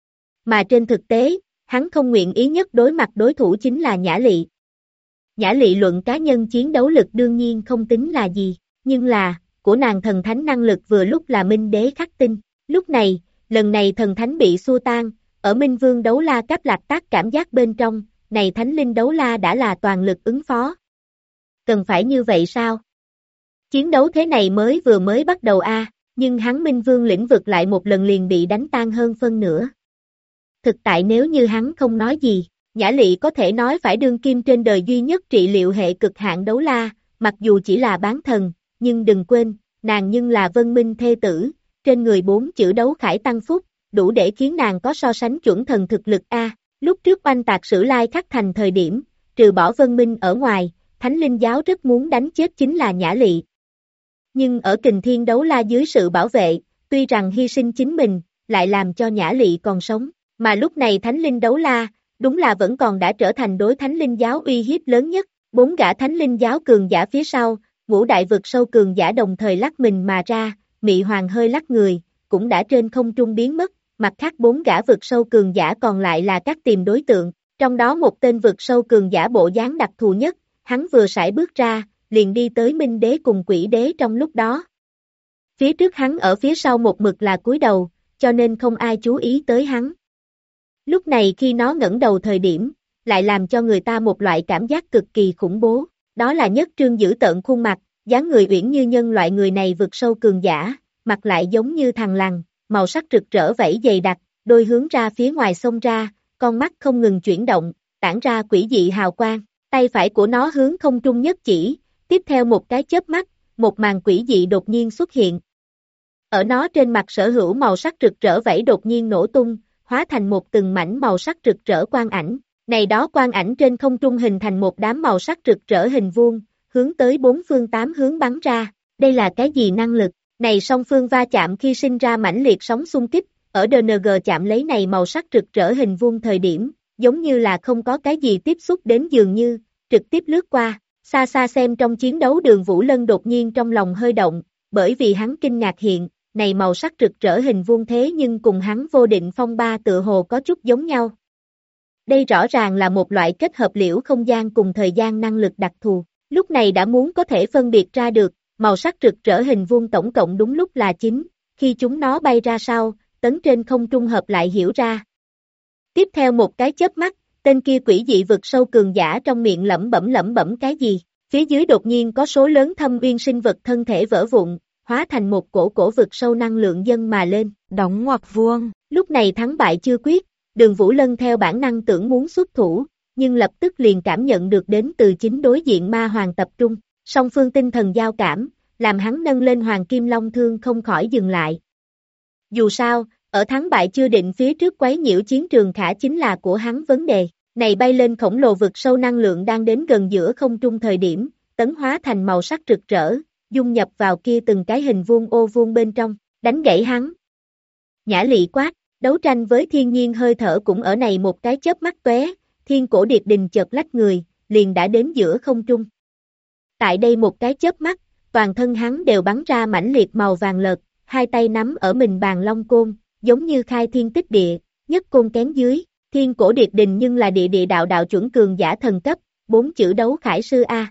Mà trên thực tế, hắn không nguyện ý nhất đối mặt đối thủ chính là Nhã Lị. Nhã Lị luận cá nhân chiến đấu lực đương nhiên không tính là gì, nhưng là, của nàng thần thánh năng lực vừa lúc là Minh Đế khắc tinh. Lúc này, lần này thần thánh bị xua tan, ở Minh Vương đấu la Cáp Lạc Tác cảm giác bên trong, này thánh linh đấu la đã là toàn lực ứng phó. Cần phải như vậy sao? Chiến đấu thế này vừa mới bắt đầu nhưng hắn Minh Vương lĩnh vực lại một lần liền bị đánh tan hơn phân nửa. Thực tại nếu như hắn không nói gì, Nhã Lị có thể nói phải đương kim trên đời duy nhất trị liệu hệ cực hạn đấu la, mặc dù chỉ là bán thần, nhưng đừng quên, nàng nhưng là Vân Minh thê tử, trên người 4 chữ đấu khải tăng phúc, đủ để khiến nàng có so sánh chuẩn thần thực lực Lúc trước oanh tạc Sử Lai Khắc Thành thời điểm, trừ bỏ Vân Minh ở ngoài, Thánh Linh giáo rất muốn đánh chết chính là Nhã Lị. Nhưng ở Kình Thiên đấu la dưới sự bảo vệ, tuy rằng hy sinh chính mình, lại làm cho Nhã Lị còn sống, mà lúc này Thánh Linh đấu la, đúng là vẫn còn đã trở thành đối Thánh Linh giáo uy hiếp lớn nhất, 4 gã Thánh Linh giáo cường giả phía sau, ngũ đại vực sâu cường giả đồng thời lắc mình mà ra, Mị Hoàng hơi lắc người, cũng đã trên không trung biến mất, mặt khác 4 gã vực sâu cường giả còn lại là các tìm đối tượng, trong đó một tên vực sâu cường giả bộ dáng đặc thù nhất, hắn vừa sải bước ra, liền đi tới Minh Đế cùng Quỷ Đế trong lúc đó. Phía trước hắn ở phía sau một mực là cúi đầu, cho nên không ai chú ý tới hắn. Lúc này khi nó ngẩng đầu thời điểm, lại làm cho người ta một loại cảm giác cực kỳ khủng bố, đó là Nhất Trương dữ tợn khuôn mặt, dáng người uyển như nhân loại người này vực sâu cường giả, mặt lại giống như thằn lằn, màu sắc rực rỡ vảy dày đặc, đôi hướng ra phía ngoài xông ra, con mắt không ngừng chuyển động, tản ra quỷ dị hào quang, tay phải của nó hướng không trung nhất chỉ, tiếp theo một cái chớp mắt, một màn quỷ dị đột nhiên xuất hiện. Ở nó trên mặt sở hữu màu sắc rực rỡ vảy đột nhiên nổ tung, hóa thành một từng mảnh màu sắc rực rỡ quang ảnh, này đó quang ảnh trên không trung hình thành một đám màu sắc rực rỡ hình vuông, hướng tới 4 phương 8 hướng bắn ra, đây là cái gì năng lực? Này song phương va chạm khi sinh ra mãnh liệt sóng xung kích, ở DNG chạm lấy này màu sắc rực rỡ hình vuông thời điểm, giống như là không có cái gì tiếp xúc đến dường như, trực tiếp lướt qua, xa xa xem trong chiến đấu Đường Vũ Lân đột nhiên trong lòng hơi động, bởi vì hắn kinh ngạc hiện, này màu sắc rực rỡ hình vuông thế nhưng cùng hắn vô định phong ba tựa hồ có chút giống nhau. Đây rõ ràng là một loại kết hợp liễu không gian cùng thời gian năng lực đặc thù, lúc này đã muốn có thể phân biệt ra được, màu sắc rực rỡ hình vuông tổng cộng đúng lúc là 9, khi chúng nó bay ra sau, tấn trên không trung hợp lại hiểu ra. Tiếp theo một cái chớp mắt, tên kia quỷ dị vực sâu cường giả trong miệng lẩm bẩm cái gì, phía dưới đột nhiên có số lớn thâm uyên sinh vật thân thể vỡ vụn, hóa thành một cổ vực sâu năng lượng dâng mà lên, đóng ngoặc vuông. Lúc này thắng bại chưa quyết, Đường Vũ Lân theo bản năng tưởng muốn xuất thủ, nhưng lập tức liền cảm nhận được đến từ chính đối diện ma hoàng tập trung, song phương tinh thần giao cảm, làm hắn nâng lên hoàng kim long thương không khỏi dừng lại. Dù sao, ở thắng bại chưa định phía trước quấy nhiễu chiến trường khả chính là của hắn vấn đề, này bay lên khổng lồ vực sâu năng lượng đang đến gần giữa không trung thời điểm, tấn hóa thành màu sắc rực rỡ, dung nhập vào kia từng cái hình vuông ô vuông bên trong, đánh gãy hắn. Nhã Lị quát, đấu tranh với thiên nhiên hơi thở cũng ở này một cái chớp mắt tóe, thiên cổ điệt đình chợt lách người, liền đã đến giữa không trung. Tại đây một cái chớp mắt, toàn thân hắn đều bắn ra mãnh liệt màu vàng lợt, hai tay nắm ở mình bàn long côn, giống như khai thiên tích địa, nhất côn kén dưới, thiên cổ điệt đình nhưng là địa đạo chuẩn cường giả thần cấp, 4 chữ đấu khải sư A.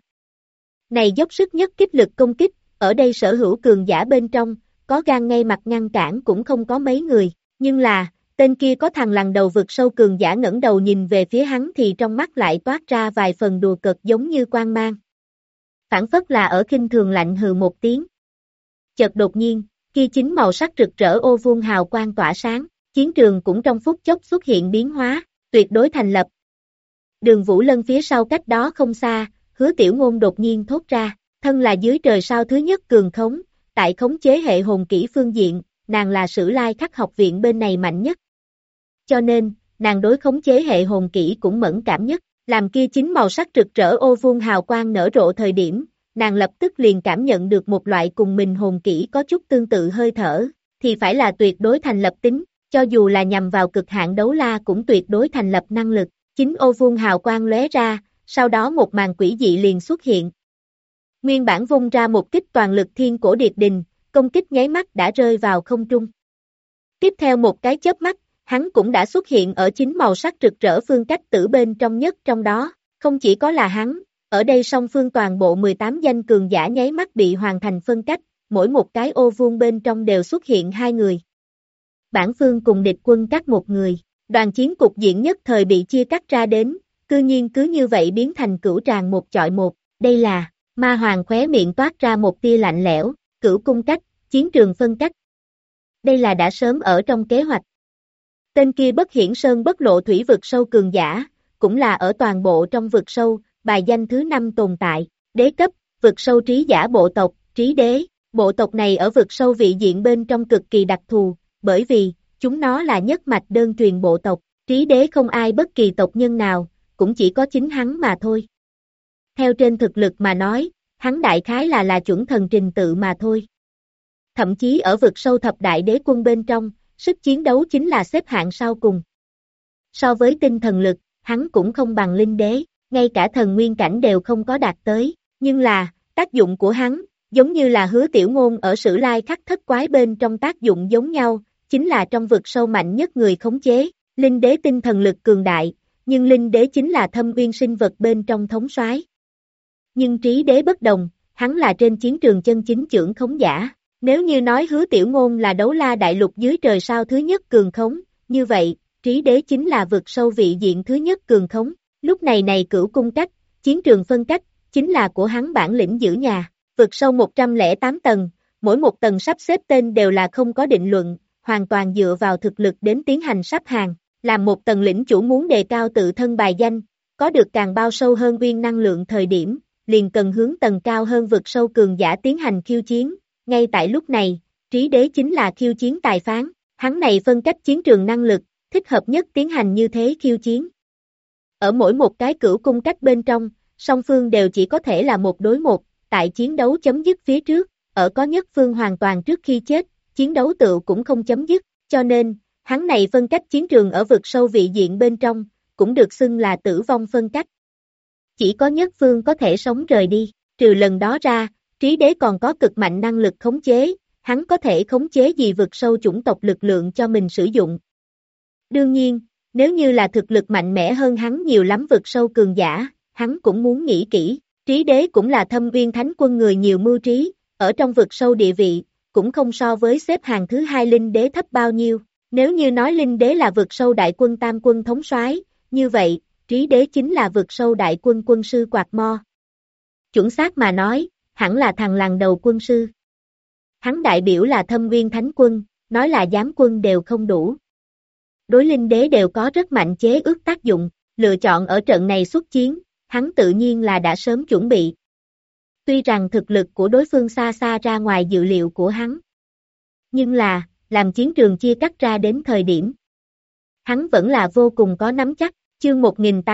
Này dốc sức nhất kích lực công kích, ở đây sở hữu cường giả bên trong, có gan ngay mặt ngăn cản cũng không có mấy người, nhưng là, tên kia có thằng lằn đầu vực sâu cường giả ngẩng đầu nhìn về phía hắn thì trong mắt lại toát ra vài phần đùa cợt giống như quang mang. Phản phất là ở khinh thường lạnh hừ một tiếng. Chợt đột nhiên, kia chính màu sắc rực rỡ ô vuông hào quang tỏa sáng, chiến trường cũng trong phút chốc xuất hiện biến hóa, tuyệt đối thành lập. Đường Vũ Lân phía sau cách đó không xa, Hứa Tiểu Ngôn đột nhiên thốt ra, thân là dưới trời sao thứ nhất cường khống, tại khống chế hệ hồn kỹ phương diện, nàng là Sử Lai Khắc học viện bên này mạnh nhất. Cho nên, nàng đối khống chế hệ hồn kỹ cũng mẫn cảm nhất, làm kia chính màu sắc rực rỡ ô vuông hào quang nở rộ thời điểm, nàng lập tức liền cảm nhận được một loại cùng mình hồn kỹ có chút tương tự hơi thở, thì phải là tuyệt đối thành lập tính, cho dù là nhằm vào cực hạn đấu la cũng tuyệt đối thành lập năng lực, chính ô vuông hào quang lóe ra, sau đó một màn quỷ dị liền xuất hiện. Nguyên bản vung ra một kích toàn lực thiên cổ điệt đình, công kích nháy mắt đã rơi vào không trung. Tiếp theo một cái chớp mắt, hắn cũng đã xuất hiện ở chính màu sắc rực rỡ phương cách tử bên trong nhất trong đó, không chỉ có là hắn, ở đây song phương toàn bộ 18 danh cường giả nháy mắt bị hoàn thành phân cách, mỗi một cái ô vuông bên trong đều xuất hiện hai người. Bản phương cùng địch quân cắt một người, đoàn chiến cục diện nhất thời bị chia cắt ra đến, cư nhiên cứ như vậy biến thành cửu tràng một chọi một, đây là, ma hoàng khóe miệng toát ra một tia lạnh lẽo, cửu cung cách, chiến trường phân cách. Đây là đã sớm ở trong kế hoạch. Tên kia bất hiển sơn bất lộ thủy vực sâu cường giả, cũng là ở toàn bộ trong vực sâu, bài danh thứ 5 tồn tại, đế cấp, vực sâu trí giả bộ tộc, trí đế. Bộ tộc này ở vực sâu vị diện bên trong cực kỳ đặc thù, bởi vì, chúng nó là nhất mạch đơn truyền bộ tộc, trí đế không ai bất kỳ tộc nhân nào, cũng chỉ có chính hắn mà thôi. Theo trên thực lực mà nói, hắn đại khái là chuẩn thần trình tự mà thôi. Thậm chí ở vực sâu thập đại đế quân bên trong, sức chiến đấu chính là xếp hạng sau cùng. So với tinh thần lực, hắn cũng không bằng linh đế, ngay cả thần nguyên cảnh đều không có đạt tới, nhưng là, tác dụng của hắn, giống như là Hứa Tiểu Ngôn ở Sử Lai Khắc thất quái bên trong tác dụng giống nhau, chính là trong vực sâu mạnh nhất người khống chế, linh đế tinh thần lực cường đại, nhưng linh đế chính là thâm uyên sinh vật bên trong thống soái. Nhưng trí đế bất đồng, hắn là trên chiến trường chân chính chưởng khống giả. Nếu như nói Hứa Tiểu Ngôn là đấu la đại lục dưới trời sao thứ nhất cường khống, như vậy, trí đế chính là vực sâu vị diện thứ nhất cường khống. Lúc này cửu cung cách, chiến trường phân cách, chính là của hắn bản lĩnh giữ nhà. Vực sâu 108 tầng, mỗi một tầng sắp xếp tên đều là không có định luận, hoàn toàn dựa vào thực lực đến tiến hành sắp hàng. Làm một tầng lĩnh chủ muốn đề cao tự thân bài danh, có được càng bao sâu hơn uyên năng lượng thời điểm, liền cần hướng tầng cao hơn vực sâu cường giả tiến hành khiêu chiến. Ngay tại lúc này, trí đế chính là khiêu chiến tài phán, hắn này phân cách chiến trường năng lực, thích hợp nhất tiến hành như thế khiêu chiến. Ở mỗi một cái cửu cung cách bên trong, song phương đều chỉ có thể là một đối một, tại chiến đấu chấm dứt phía trước, ở có nhất phương hoàn toàn trước khi chết, chiến đấu tựu cũng không chấm dứt, cho nên, hắn này phân cách chiến trường ở vực sâu vị diện bên trong, cũng được xưng là tử vong phân cách. Chỉ có nhất phương có thể sống rời đi, trừ lần đó ra, trí đế còn có cực mạnh năng lực khống chế, hắn có thể khống chế gì vực sâu chủng tộc lực lượng cho mình sử dụng. Đương nhiên, nếu như là thực lực mạnh mẽ hơn hắn nhiều lắm vực sâu cường giả, hắn cũng muốn nghĩ kỹ. Trí đế cũng là Thâm Uyên Thánh Quân người nhiều mưu trí, ở trong vực sâu địa vị, cũng không so với xếp hàng thứ hai linh đế thấp bao nhiêu. Nếu như nói linh đế là vực sâu đại quân tam quân thống soái, như vậy, trí đế chính là vực sâu đại quân quân sư quạt mo. Chuẩn xác mà nói, hẳn là thằng lằn đầu quân sư. Hắn đại biểu là Thâm Uyên Thánh Quân, nói là giám quân đều không đủ. Đối linh đế đều có rất mạnh chế ước tác dụng, lựa chọn ở trận này xuất chiến, hắn tự nhiên là đã sớm chuẩn bị. Tuy rằng thực lực của đối phương xa xa ra ngoài dự liệu của hắn. Nhưng là, làm chiến trường chia cắt ra đến thời điểm. Hắn vẫn là vô cùng có nắm chắc, chương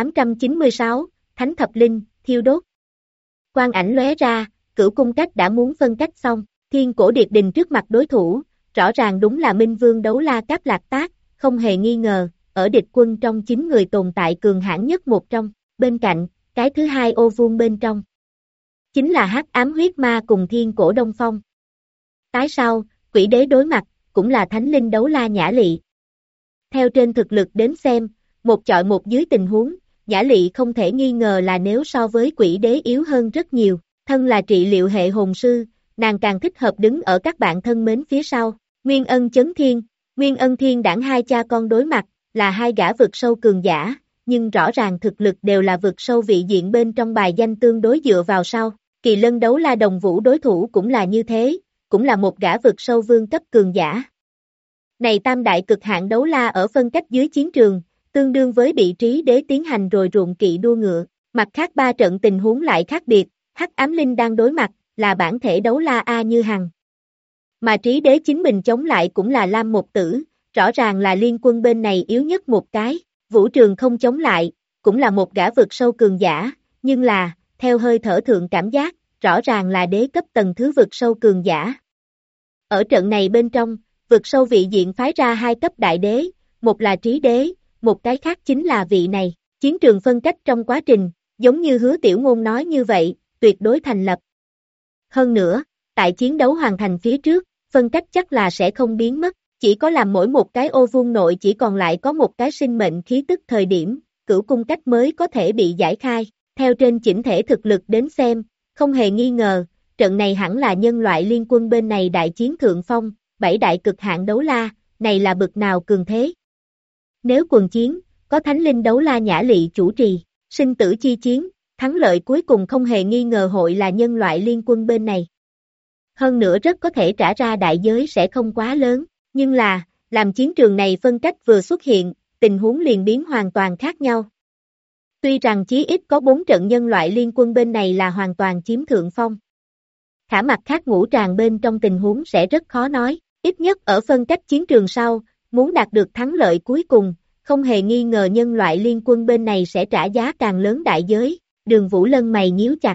1896, Thánh Thập Linh, thiêu đốt. Quang ảnh lóe ra, Cửu Cung Cách đã muốn phân cách xong, Thiên Cổ Điệp Đình trước mặt đối thủ, rõ ràng đúng là Minh Vương Đấu La Cáp Lạc Tác, không hề nghi ngờ, ở địch quân trong 9 người tồn tại cường hãn nhất một trong, bên cạnh, cái thứ hai ô vuông bên trong. Chính là Hắc Ám Huyết Ma cùng Thiên Cổ Đông Phong. Tái sau, Quỷ Đế đối mặt, cũng là Thánh Linh Đấu La Nhã Lị. Theo trên thực lực đến xem, một chọi một dưới tình huống, Nhã Lị không thể nghi ngờ là nếu so với Quỷ Đế yếu hơn rất nhiều, thân là trị liệu hệ hồn sư, nàng càng thích hợp đứng ở các bạn thân mến phía sau. Nguyên Ân Chấn Thiên, Nguyên Ân Thiên Đảng hai cha con đối mặt, là hai gã vực sâu cường giả, nhưng rõ ràng thực lực đều là vực sâu vị diện bên trong bài danh tương đối dựa vào sau. Kỳ Lân Đấu La Đồng Vũ đối thủ cũng là như thế, cũng là một gã vực sâu vương cấp cường giả. Này tam đại cực hạn đấu la ở phân cách dưới chiến trường, tương đương với bị trí đế tiến hành rồi ruộng kỵ đua ngựa, mặt khác ba trận tình huống lại khác biệt, Hắc Ám Linh đang đối mặt, là bản thể đấu la A Như Hằng. Mà trí đế chính mình chống lại cũng là Lam Một Tử, rõ ràng là liên quân bên này yếu nhất một cái, Vũ Trường không chống lại, cũng là một gã vực sâu cường giả, nhưng là, theo hơi thở thượng cảm giác, rõ ràng là đế cấp tầng thứ vực sâu cường giả. Ở trận này bên trong, vực sâu vị diện phái ra hai cấp đại đế, một là trí đế, một cái khác chính là vị này. Chiến trường phân cách trong quá trình, giống như Hứa Tiểu Ngôn nói như vậy, tuyệt đối thành lập. Hơn nữa, tại chiến đấu hoàn thành phía trước, phân cách chắc là sẽ không biến mất, chỉ có làm mỗi một cái ô vuông nội chỉ còn lại có một cái sinh mệnh khí tức thời điểm, Cửu Cung Cách mới có thể bị giải khai. Theo trên chỉnh thể thực lực đến xem, không hề nghi ngờ, trận này hẳn là nhân loại liên quân bên này đại chiến thượng phong, 7 đại cực hạn đấu la, này là bực nào cường thế. Nếu quần chiến, có Thánh Linh Đấu La Nhã Lị chủ trì, sinh tử chi chiến, thắng lợi cuối cùng không hề nghi ngờ hội là nhân loại liên quân bên này. Hơn nữa rất có thể trả ra đại giới sẽ không quá lớn, nhưng là, làm chiến trường này phân cách vừa xuất hiện, tình huống liền biến hoàn toàn khác nhau. Tuy rằng chí ít có 4 trận nhân loại liên quân bên này là hoàn toàn chiếm thượng phong. Khả mặt khác ngũ tràng bên trong tình huống sẽ rất khó nói, ít nhất ở phân cách chiến trường sau, muốn đạt được thắng lợi cuối cùng, không hề nghi ngờ nhân loại liên quân bên này sẽ trả giá càng lớn đại giới, Đường Vũ lân mày nhíu chặt.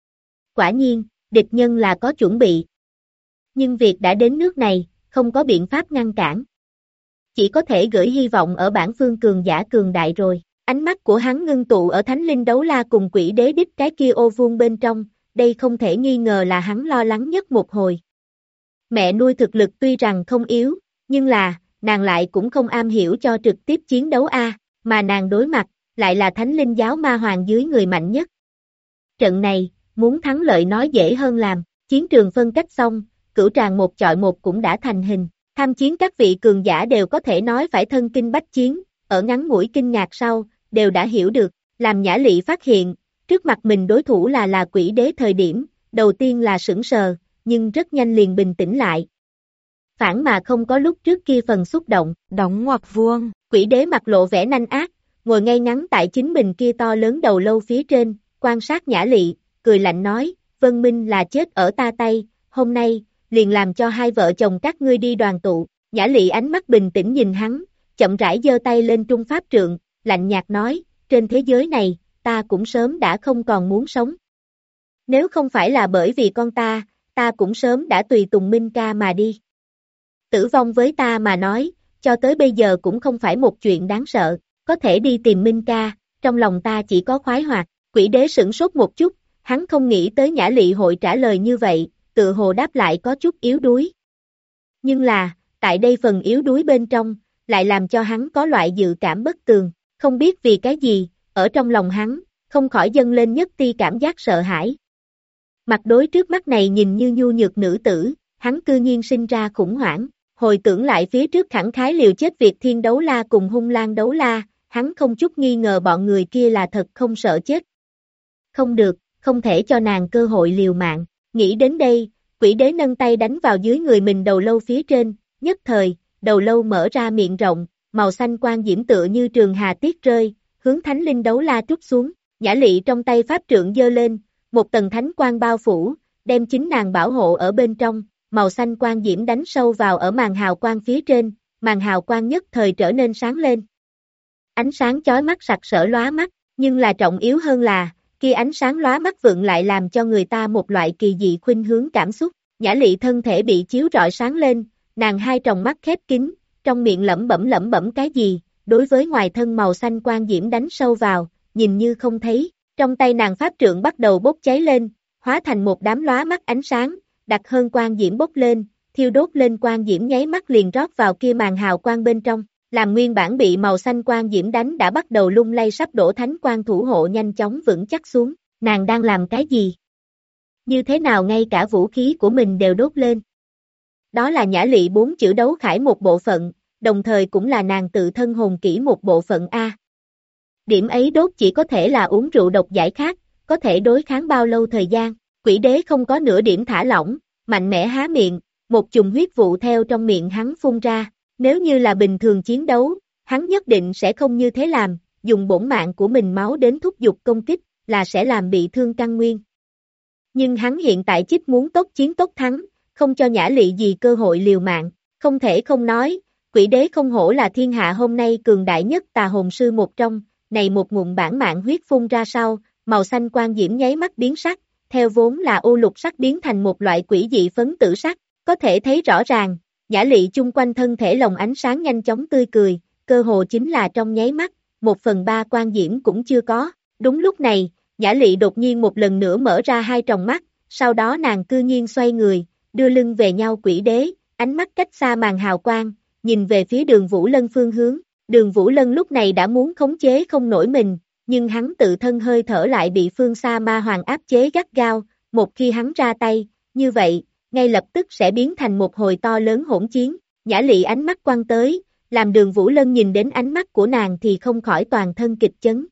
Quả nhiên, địch nhân là có chuẩn bị. Nhưng việc đã đến nước này, không có biện pháp ngăn cản. Chỉ có thể gửi hy vọng ở bản phương cường giả cường đại rồi. Ánh mắt của hắn ngưng tụ ở Thánh Linh Đấu La cùng Quỷ Đế đích cái kia ô vuông bên trong, đây không thể nghi ngờ là hắn lo lắng nhất một hồi. Mẹ nuôi thực lực tuy rằng không yếu, nhưng là, nàng lại cũng không am hiểu cho trực tiếp chiến đấu mà nàng đối mặt, lại là Thánh Linh Giáo Ma Hoàng dưới người mạnh nhất. Trận này, muốn thắng lợi nói dễ hơn làm, chiến trường phân cách xong, cửu tràng một chọi một cũng đã thành hình, tham chiến các vị cường giả đều có thể nói phải thân kinh bách chiến, ở ngắn ngủi kinh ngạc sau, đều đã hiểu được, làm Nhã Lị phát hiện, trước mặt mình đối thủ là Quỷ Đế thời điểm, đầu tiên là sững sờ, nhưng rất nhanh liền bình tĩnh lại. Phản mà không có lúc trước kia phần xúc động, đóng ngoặc vuông, Quỷ Đế mặt lộ vẻ nanh ác, ngồi ngay ngắn tại chính mình kia to lớn đầu lâu phía trên, quan sát Nhã Lị, cười lạnh nói, Vân Minh là chết ở ta tay, hôm nay, liền làm cho hai vợ chồng các ngươi đi đoàn tụ. Nhã Lị ánh mắt bình tĩnh nhìn hắn, chậm rãi giơ tay lên trung pháp trượng, lạnh nhạt nói, trên thế giới này, ta cũng sớm đã không còn muốn sống. Nếu không phải là bởi vì con ta cũng sớm đã tùy tùng Minh ca mà đi. Tử vong với ta mà nói, cho tới bây giờ cũng không phải một chuyện đáng sợ, có thể đi tìm Minh ca, trong lòng ta chỉ có khoái hoạt. Quỷ Đế sửng sốt một chút, hắn không nghĩ tới Nhã Lị hội trả lời như vậy, tự hồ đáp lại có chút yếu đuối. Nhưng là, tại đây phần yếu đuối bên trong, lại làm cho hắn có loại dự cảm bất tường, không biết vì cái gì, ở trong lòng hắn, không khỏi dâng lên nhất ti cảm giác sợ hãi. Mặt đối trước mắt này nhìn như nhu nhược nữ tử, hắn cư nhiên sinh ra khủng hoảng, hồi tưởng lại phía trước khẳng khái liều chết Việt Thiên Đấu La cùng Hung Lang Đấu La, hắn không chút nghi ngờ bọn người kia là thật không sợ chết. Không được, không thể cho nàng cơ hội liều mạng, nghĩ đến đây, quỷ đế nâng tay đánh vào dưới người mình đầu lâu phía trên, nhất thời, đầu lâu mở ra miệng rộng, màu xanh quang diễm tựa như trường hà tiết rơi, hướng thánh linh đấu la trút xuống, Nhã Lị trong tay pháp trượng giơ lên, một tầng thánh quang bao phủ, đem chính nàng bảo hộ ở bên trong, màu xanh quang diễm đánh sâu vào ở màn hào quang phía trên, màn hào quang nhất thời trở nên sáng lên. Ánh sáng chói mắt sặc sỡ lóa mắt, nhưng là trọng yếu hơn là, khi ánh sáng lóa mắt vượng lại làm cho người ta một loại kỳ dị khuynh hướng cảm xúc, Nhã Lị thân thể bị chiếu rọi sáng lên, nàng hai tròng mắt khép kín, trong miệng lẩm bẩm cái gì, đối với ngoài thân màu xanh quang diễm đánh sâu vào, nhìn như không thấy, trong tay nàng pháp trượng bắt đầu bốc cháy lên, hóa thành một đám lóa mắt ánh sáng, đặc hơn quang diễm bốc lên, thiêu đốt lên quang diễm nháy mắt liền rót vào kia màn hào quang bên trong, làm nguyên bản bị màu xanh quang diễm đánh đã bắt đầu lung lay sắp đổ thánh quang thủ hộ nhanh chóng vững chắc xuống, nàng đang làm cái gì? Như thế nào ngay cả vũ khí của mình đều đốt lên? Đó là Nhã Lị 4 chữ đấu khải một bộ phận, đồng thời cũng là nàng tự thân hồn kỹ một bộ phận A. Điểm ấy đốt chỉ có thể là uống rượu độc giải khát, có thể đối kháng bao lâu thời gian, quỷ đế không có nửa điểm thả lỏng, mạnh mẽ há miệng, một chùm huyết vụ theo trong miệng hắn phun ra, nếu như là bình thường chiến đấu, hắn nhất định sẽ không như thế làm, dùng bổn mạng của mình máu đến thúc giục công kích, là sẽ làm bị thương căn nguyên. Nhưng hắn hiện tại chích muốn tốc chiến tốc thắng, không cho Nhã Lị gì cơ hội liều mạng, không thể không nói, quỷ đế không hổ là thiên hạ hôm nay cường đại nhất tà hồn sư một trong, này một ngụm bản mạng huyết phun ra sau, màu xanh quang diễm nháy mắt biến sắc, theo vốn là u lục sắc biến thành một loại quỷ dị phấn tử sắc, có thể thấy rõ ràng, Nhã Lị chung quanh thân thể lồng ánh sáng nhanh chóng tươi cười, cơ hồ chính là trong nháy mắt, 1/3 quang diễm cũng chưa có, đúng lúc này, Nhã Lị đột nhiên một lần nữa mở ra hai tròng mắt, sau đó nàng cư nhiên xoay người, đưa lưng về nhau quỷ đế, ánh mắt cách xa màn hào quang, nhìn về phía Đường Vũ Lân phương hướng, Đường Vũ Lân lúc này đã muốn khống chế không nổi mình, nhưng hắn tự thân hơi thở lại bị phương xa ma hoàng áp chế gắt gao, một khi hắn ra tay, như vậy, ngay lập tức sẽ biến thành một hồi to lớn hỗn chiến, Nhã Lị ánh mắt quăng tới, làm Đường Vũ Lân nhìn đến ánh mắt của nàng thì không khỏi toàn thân kịch chấn.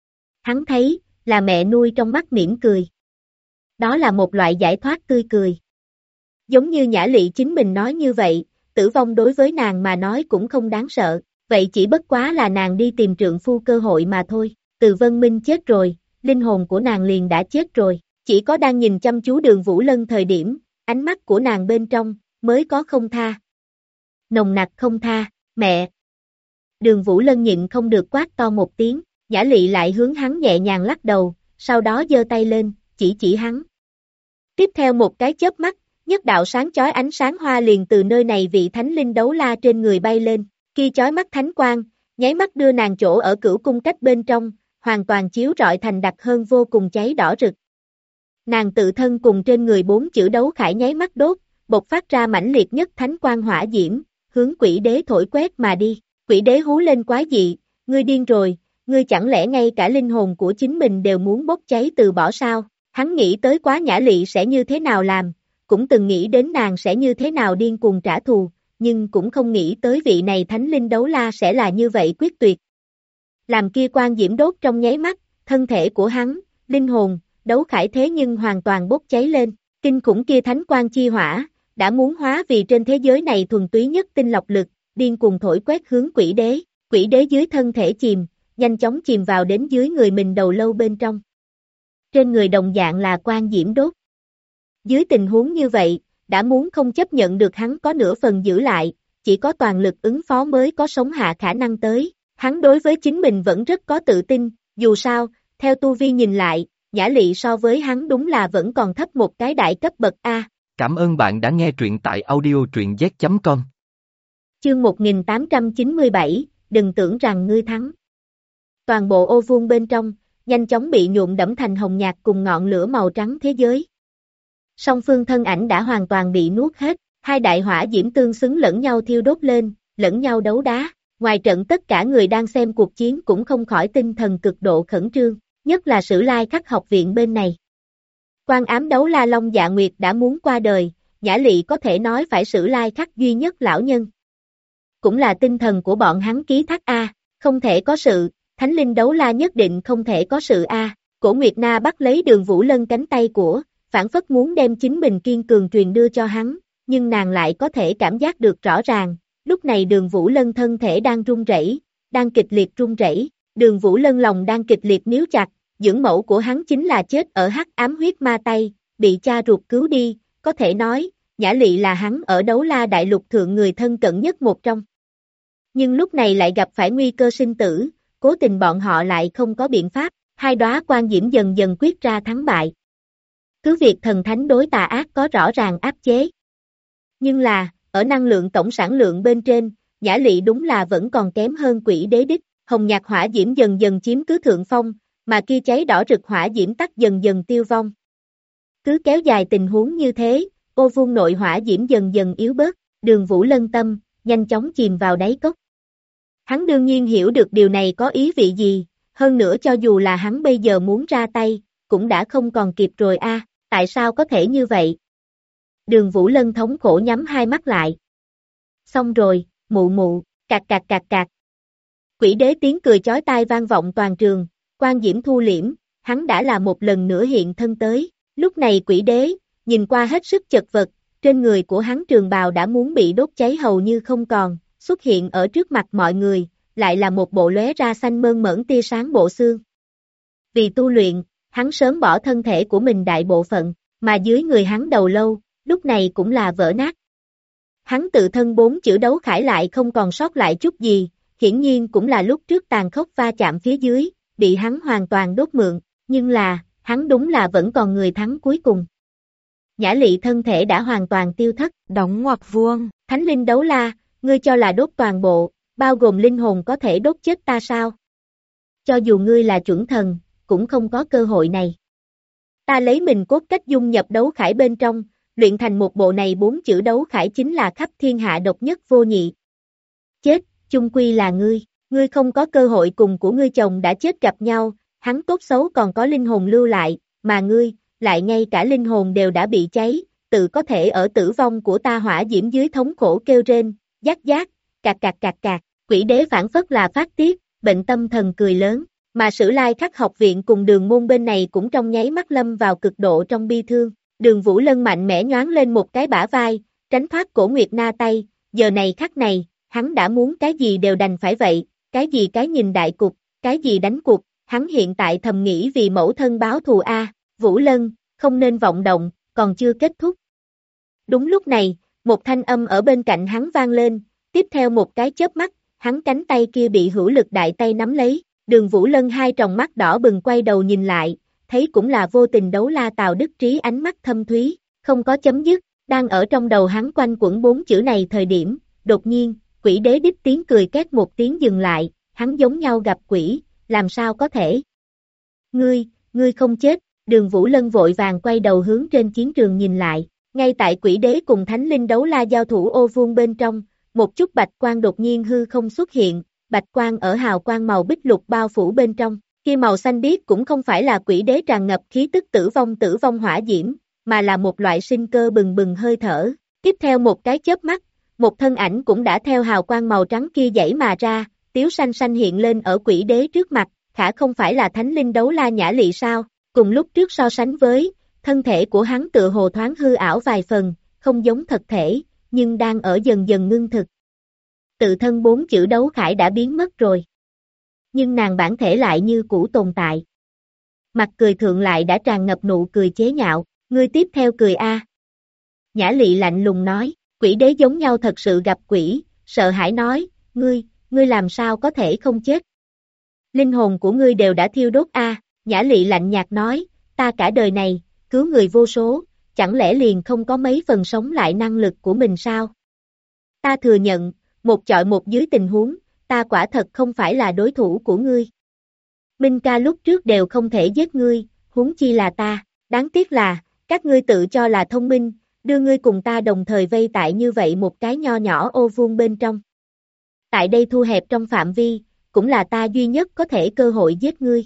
Hắn thấy, là mẹ nuôi trong mắt mỉm cười. Đó là một loại giải thoát tươi cười. Giống như Nhã Lị chính mình nói như vậy, tử vong đối với nàng mà nói cũng không đáng sợ, vậy chỉ bất quá là nàng đi tìm trượng phu cơ hội mà thôi, Từ Vân Minh chết rồi, linh hồn của nàng liền đã chết rồi, chỉ có đang nhìn chăm chú Đường Vũ Lân thời điểm, ánh mắt của nàng bên trong, mới có không tha. Nồng nặc không tha, mẹ. Đường Vũ Lân nhịn không được quát to một tiếng, Nhã Lị lại hướng hắn nhẹ nhàng lắc đầu, sau đó giơ tay lên, chỉ hắn. Tiếp theo một cái chớp mắt, nhất đạo sáng chói ánh sáng hoa liền từ nơi này vị thánh linh đấu la trên người bay lên, khi chói mắt thánh quang, nháy mắt đưa nàng chỗ ở cửu cung cách bên trong, hoàn toàn chiếu rọi thành đặc hơn vô cùng cháy đỏ rực. Nàng tự thân cùng trên người 4 chữ đấu khải nháy mắt đốt, bộc phát ra mãnh liệt nhất thánh quang hỏa diễm, hướng quỷ đế thổi quét mà đi, quỷ đế hú lên quái dị, ngươi điên rồi, ngươi chẳng lẽ ngay cả linh hồn của chính mình đều muốn bốc cháy từ bỏ sao, hắn nghĩ tới quá Nhã Lị sẽ như thế nào làm, cũng từng nghĩ đến nàng sẽ như thế nào điên cuồng trả thù, nhưng cũng không nghĩ tới vị này thánh linh đấu la sẽ là như vậy quyết tuyệt. Làm kia quang diễm đốt trong nháy mắt, thân thể của hắn, linh hồn, đấu khải thế nhưng hoàn toàn bốc cháy lên, kinh khủng kia thánh quang chi hỏa, đã muốn hóa vì trên thế giới này thuần túy nhất tinh lọc lực, điên cuồng thổi quét hướng quỷ đế dưới thân thể chìm, nhanh chóng chìm vào đến dưới người mình đầu lâu bên trong. Trên người đồng dạng là quang diễm đốt. Dưới tình huống như vậy, đã muốn không chấp nhận được hắn có nửa phần giữ lại, chỉ có toàn lực ứng phó mới có sống hạ khả năng tới. Hắn đối với chính mình vẫn rất có tự tin, dù sao, theo tu vi nhìn lại, Nhã Lị so với hắn đúng là vẫn còn thấp một cái đại cấp bậc A. Cảm ơn bạn đã nghe truyện tại audio truyện z.com. Chương 1897, đừng tưởng rằng ngươi thắng. Toàn bộ ô vuông bên trong, nhanh chóng bị nhuộm đẫm thành hồng nhạt cùng ngọn lửa màu trắng thế giới. Song phương thân ảnh đã hoàn toàn bị nuốt hết, Hai đại hỏa diễm tương xứng lẫn nhau thiêu đốt lên, lẫn nhau đấu đá. Ngoài trận tất cả người đang xem cuộc chiến cũng không khỏi tinh thần cực độ khẩn trương, nhất là Sử Lai Khắc học viện bên này. Quan ám đấu la Long Dạ Nguyệt đã muốn qua đời, Nhã Lị có thể nói phải Sử Lai Khắc duy nhất lão nhân. Cũng là tinh thần của bọn hắn ký thác A, không thể có sự, Thánh Linh đấu la nhất định không thể có sự A. Cổ Nguyệt Na bắt lấy Đường Vũ Lân cánh tay của, phản phất muốn đem chính mình kiên cường truyền đưa cho hắn, nhưng nàng lại có thể cảm giác được rõ ràng, lúc này Đường Vũ Lân thân thể đang run rẩy, đang kịch liệt run rẩy, Đường Vũ Lân lòng đang kịch liệt níu chặt, dưỡng mẫu của hắn chính là chết ở hắc ám huyết ma tay, bị cha ruột cứu đi, có thể nói, Nhã Lị là hắn ở Đấu La Đại Lục thượng người thân cận nhất một trong. Nhưng lúc này lại gặp phải nguy cơ sinh tử, cố tình bọn họ lại không có biện pháp, hai đóa quan diễm dần dần quyết ra thắng bại. Cứ việc thần thánh đối tà ác có rõ ràng áp chế. Nhưng là, ở năng lượng tổng sản lượng bên trên, Nhã Lị đúng là vẫn còn kém hơn Quỷ Đế đích, hồng nhạt hỏa diễm dần dần chiếm cứ thượng phong, mà kia cháy đỏ rực hỏa diễm tắt dần dần tiêu vong. Cứ kéo dài tình huống như thế, ô vuông nội hỏa diễm dần dần yếu bớt, Đường Vũ Lân tâm, nhanh chóng chìm vào đáy cốc. Hắn đương nhiên hiểu được điều này có ý vị gì, hơn nữa cho dù là hắn bây giờ muốn ra tay, cũng đã không còn kịp rồi a. Tại sao có thể như vậy? Đường Vũ Lân thống khổ nhắm hai mắt lại. Xong rồi, mụ mụ, cạc cạc cạc cạc. Quỷ Đế tiếng cười chói tai vang vọng toàn trường, quan diễm thu liễm, hắn đã là một lần nữa hiện thân tới. Lúc này Quỷ Đế, nhìn qua hết sức chật vật, trên người của hắn trường bào đã muốn bị đốt cháy hầu như không còn, xuất hiện ở trước mặt mọi người, lại là một bộ lóe ra xanh mơn mởn tia sáng bộ xương. Vì tu luyện, hắn sớm bỏ thân thể của mình đại bộ phận, mà dưới người hắn đầu lâu, lúc này cũng là vỡ nát. Hắn tự thân 4 chữ đấu khải lại không còn sót lại chút gì, hiển nhiên cũng là lúc trước tàn khốc va chạm phía dưới, bị hắn hoàn toàn đốt mượn, nhưng là, hắn đúng là vẫn còn người thắng cuối cùng. Nhã Lị thân thể đã hoàn toàn tiêu thất, đóng ngoặc vuông, Thánh Linh đấu la, ngươi cho là đốt toàn bộ, bao gồm linh hồn có thể đốt chết ta sao? Cho dù ngươi là chuẩn thần, cũng không có cơ hội này. Ta lấy mình cốt cách dung nhập đấu khải bên trong, luyện thành một bộ này 4 chữ đấu khải chính là khắp thiên hạ độc nhất vô nhị. Chết, chung quy là ngươi không có cơ hội cùng của ngươi chồng đã chết gặp nhau, hắn tốt xấu còn có linh hồn lưu lại, mà ngươi, lại ngay cả linh hồn đều đã bị cháy, tự có thể ở tử vong của ta hỏa diễm dưới thống khổ kêu rên, giác giác, cạc cạc cạc cạc, Quỷ Đế phản phất là phát tiết, bệnh tâm thần cười lớn, mà Sử Lai Khắc học viện cùng Đường môn bên này cũng trong nháy mắt lâm vào cực độ trong bi thương. Đường Vũ Lân mạnh mẽ nhoáng lên một cái bả vai, tránh thoát Cổ Nguyệt Na tay, giờ này khắc này, hắn đã muốn cái gì đều đành phải vậy, cái gì cái nhìn đại cục, cái gì đánh cuộc, hắn hiện tại thầm nghĩ vì mẫu thân báo thù a, Vũ Lân, không nên vọng động, còn chưa kết thúc. Đúng lúc này, một thanh âm ở bên cạnh hắn vang lên, tiếp theo một cái chớp mắt, hắn cánh tay kia bị hữu lực đại tay nắm lấy, Đường Vũ Lân hai tròng mắt đỏ bừng quay đầu nhìn lại, thấy cũng là vô tình đấu la Tào Đức Trí ánh mắt thâm thúy, không có chấm dứt, đang ở trong đầu hắn quanh quẩn 4 chữ này thời điểm, đột nhiên, Quỷ Đế đích tiếng cười két một tiếng dừng lại, hắn giống nhau gặp quỷ, làm sao có thể? Ngươi không chết, Đường Vũ Lân vội vàng quay đầu hướng trên chiến trường nhìn lại, ngay tại Quỷ Đế cùng Thánh Linh đấu la giao thủ ô vuông bên trong, một chút bạch quang đột nhiên hư không xuất hiện, bạch quang ở hào quang màu bích lục bao phủ bên trong. Kia màu xanh biếc cũng không phải là Quỷ Đế tràn ngập khí tức tử vong hỏa diễm, mà là một loại sinh cơ bừng bừng hơi thở. Tiếp theo một cái chớp mắt, một thân ảnh cũng đã theo hào quang màu trắng kia dãy mà ra, tiếu xanh xanh hiện lên ở Quỷ Đế trước mặt, khả không phải là Thánh Linh đấu la Nhã Lị sao? Cùng lúc trước so sánh với, thân thể của hắn tựa hồ thoáng hư ảo vài phần, không giống thật thể, nhưng đang ở dần dần ngưng thực. Tự thân 4 chữ đấu khải đã biến mất rồi. Nhưng nàng bản thể lại như cũ tồn tại. Mặt cười thượng lại đã tràn ngập nụ cười chế nhạo, ngươi tiếp theo cười a. Nhã Lị lạnh lùng nói, Quỷ Đế giống nhau thật sự gặp quỷ, sợ hãi nói, ngươi làm sao có thể không chết? Linh hồn của ngươi đều đã thiêu đốt a. Nhã Lị lạnh nhạt nói, ta cả đời này, cứu người vô số, chẳng lẽ liền không có mấy phần sống lại năng lực của mình sao? Ta thừa nhận, một chọi một dưới tình huống, ta quả thật không phải là đối thủ của ngươi. Minh ca lúc trước đều không thể giết ngươi, huống chi là ta, đáng tiếc là, các ngươi tự cho là thông minh, đưa ngươi cùng ta đồng thời vây tại như vậy một cái nho nhỏ ô vuông bên trong. Tại đây thu hẹp trong phạm vi, cũng là ta duy nhất có thể cơ hội giết ngươi.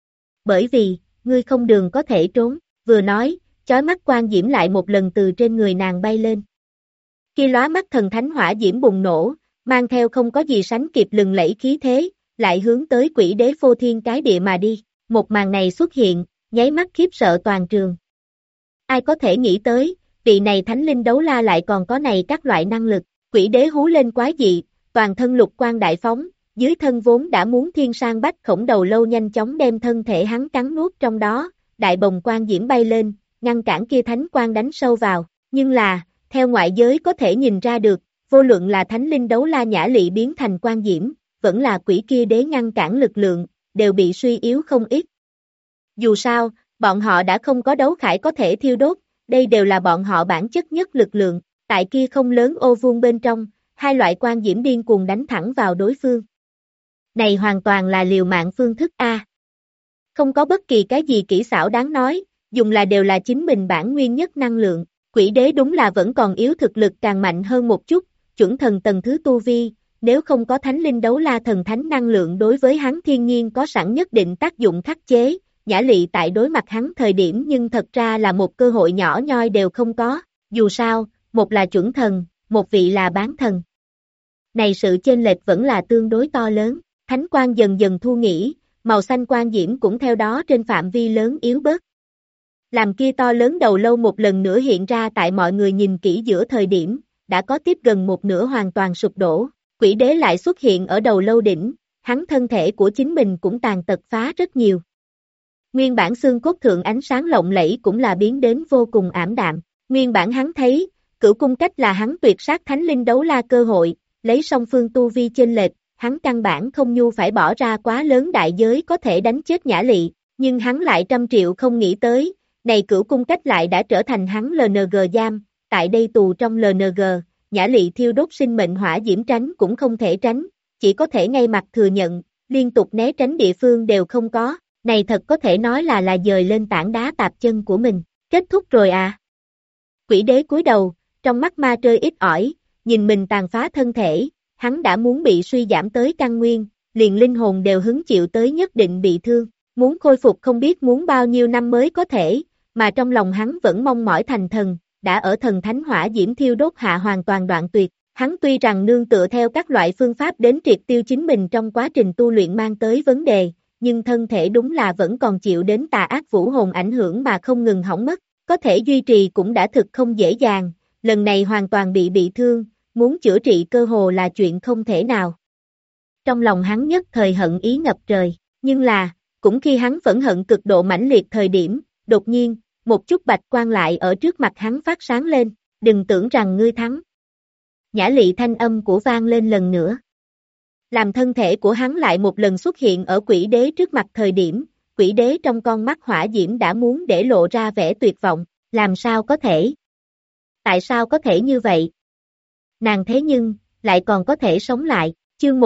Bởi vì, ngươi không đường có thể trốn, vừa nói, chói mắt quang diễm lại một lần từ trên người nàng bay lên. Kia lóa mắt thần thánh hỏa diễm bùng nổ, mang theo không có gì sánh kịp lừng lẫy khí thế, lại hướng tới quỷ đế phô thiên cái địa mà đi. Một màn này xuất hiện, nháy mắt khiếp sợ toàn trường. Ai có thể nghĩ tới, vị này thánh linh đấu la lại còn có này các loại năng lực, quỷ đế hú lên quái dị, toàn thân lục quang đại phóng, dưới thân vốn đã muốn thiên sang bách khổng đầu lâu nhanh chóng đem thân thể hắn cắn nuốt trong đó, đại bồng quang diễm bay lên, ngăn cản kia thánh quang đánh sâu vào, nhưng là, theo ngoại giới có thể nhìn ra được, vô luận là thánh linh đấu la nhã lị biến thành quang diễm, vẫn là quỷ kia đế ngăn cản lực lượng, đều bị suy yếu không ít. Dù sao, bọn họ đã không có đấu khải có thể thiêu đốt, đây đều là bọn họ bản chất nhất lực lượng, tại kia không lớn ô vuông bên trong, hai loại quang diễm điên cuồng đánh thẳng vào đối phương. Này hoàn toàn là liều mạng phương thức A. Không có bất kỳ cái gì kỹ xảo đáng nói, dùng là đều là chính mình bản nguyên nhất năng lượng, quỷ đế đúng là vẫn còn yếu thực lực càng mạnh hơn một chút, chuẩn thần tầng thứ tu vi, nếu không có thánh linh đấu la thần thánh năng lượng đối với hắn thiên nhiên có sẵn nhất định tác dụng khắc chế, nhã lị tại đối mặt hắn thời điểm nhưng thật ra là một cơ hội nhỏ nhoi đều không có, dù sao, một là chuẩn thần, một vị là bán thần. Này sự chênh lệch vẫn là tương đối to lớn, thánh quang dần dần thu nghỉ, màu xanh quang diễm cũng theo đó trên phạm vi lớn yếu bớt. Làm kia to lớn đầu lâu một lần nữa hiện ra tại mọi người nhìn kỹ giữa thời điểm, đã có tiếp gần một nửa hoàn toàn sụp đổ, quỷ đế lại xuất hiện ở đầu lâu đỉnh, hắn thân thể của chính mình cũng tàn tật phá rất nhiều. Nguyên bản xương cốt thượng ánh sáng lộng lẫy cũng là biến đến vô cùng ảm đạm, nguyên bản hắn thấy, cửu cung cách là hắn tuyệt sát thánh linh đấu la cơ hội, lấy song phương tu vi chênh lệch, hắn căn bản không nhu phải bỏ ra quá lớn đại giới có thể đánh chết nhã lị, nhưng hắn lại trăm triệu không nghĩ tới, này cửu cung cách lại đã trở thành hắn LNG giam, tại đây tù trong LNG, nhã lị thiêu đốt sinh mệnh hỏa diễm tránh cũng không thể tránh, chỉ có thể ngay mặt thừa nhận, liên tục né tránh địa phương đều không có, này thật có thể nói là dời lên tảng đá tạp chân của mình, kết thúc rồi à. Quỷ đế cúi đầu, trong mắt ma trơi ít ỏi, nhìn mình tàn phá thân thể, hắn đã muốn bị suy giảm tới căn nguyên, liền linh hồn đều hứng chịu tới nhất định bị thương, muốn khôi phục không biết muốn bao nhiêu năm mới có thể, mà trong lòng hắn vẫn mong mỏi thành thần, đã ở thần thánh hỏa diễm thiêu đốt hạ hoàn toàn đoạn tuyệt, hắn tuy rằng nương tựa theo các loại phương pháp đến triệt tiêu chính mình trong quá trình tu luyện mang tới vấn đề, nhưng thân thể đúng là vẫn còn chịu đến tà ác vũ hồn ảnh hưởng mà không ngừng hỏng mất, có thể duy trì cũng đã thực không dễ dàng, lần này hoàn toàn bị thương, muốn chữa trị cơ hồ là chuyện không thể nào. Trong lòng hắn nhất thời hận ý ngập trời, nhưng là, cũng khi hắn phẫn hận cực độ mãnh liệt thời điểm, đột nhiên, một chút bạch quang lại ở trước mặt hắn phát sáng lên, đừng tưởng rằng ngươi thắng. Nhã lị thanh âm của vang lên lần nữa. Làm thân thể của hắn lại một lần xuất hiện ở quỷ đế trước mặt thời điểm, quỷ đế trong con mắt hỏa diễm đã muốn để lộ ra vẻ tuyệt vọng, làm sao có thể? Tại sao có thể như vậy? Nàng thế nhưng, lại còn có thể sống lại, chương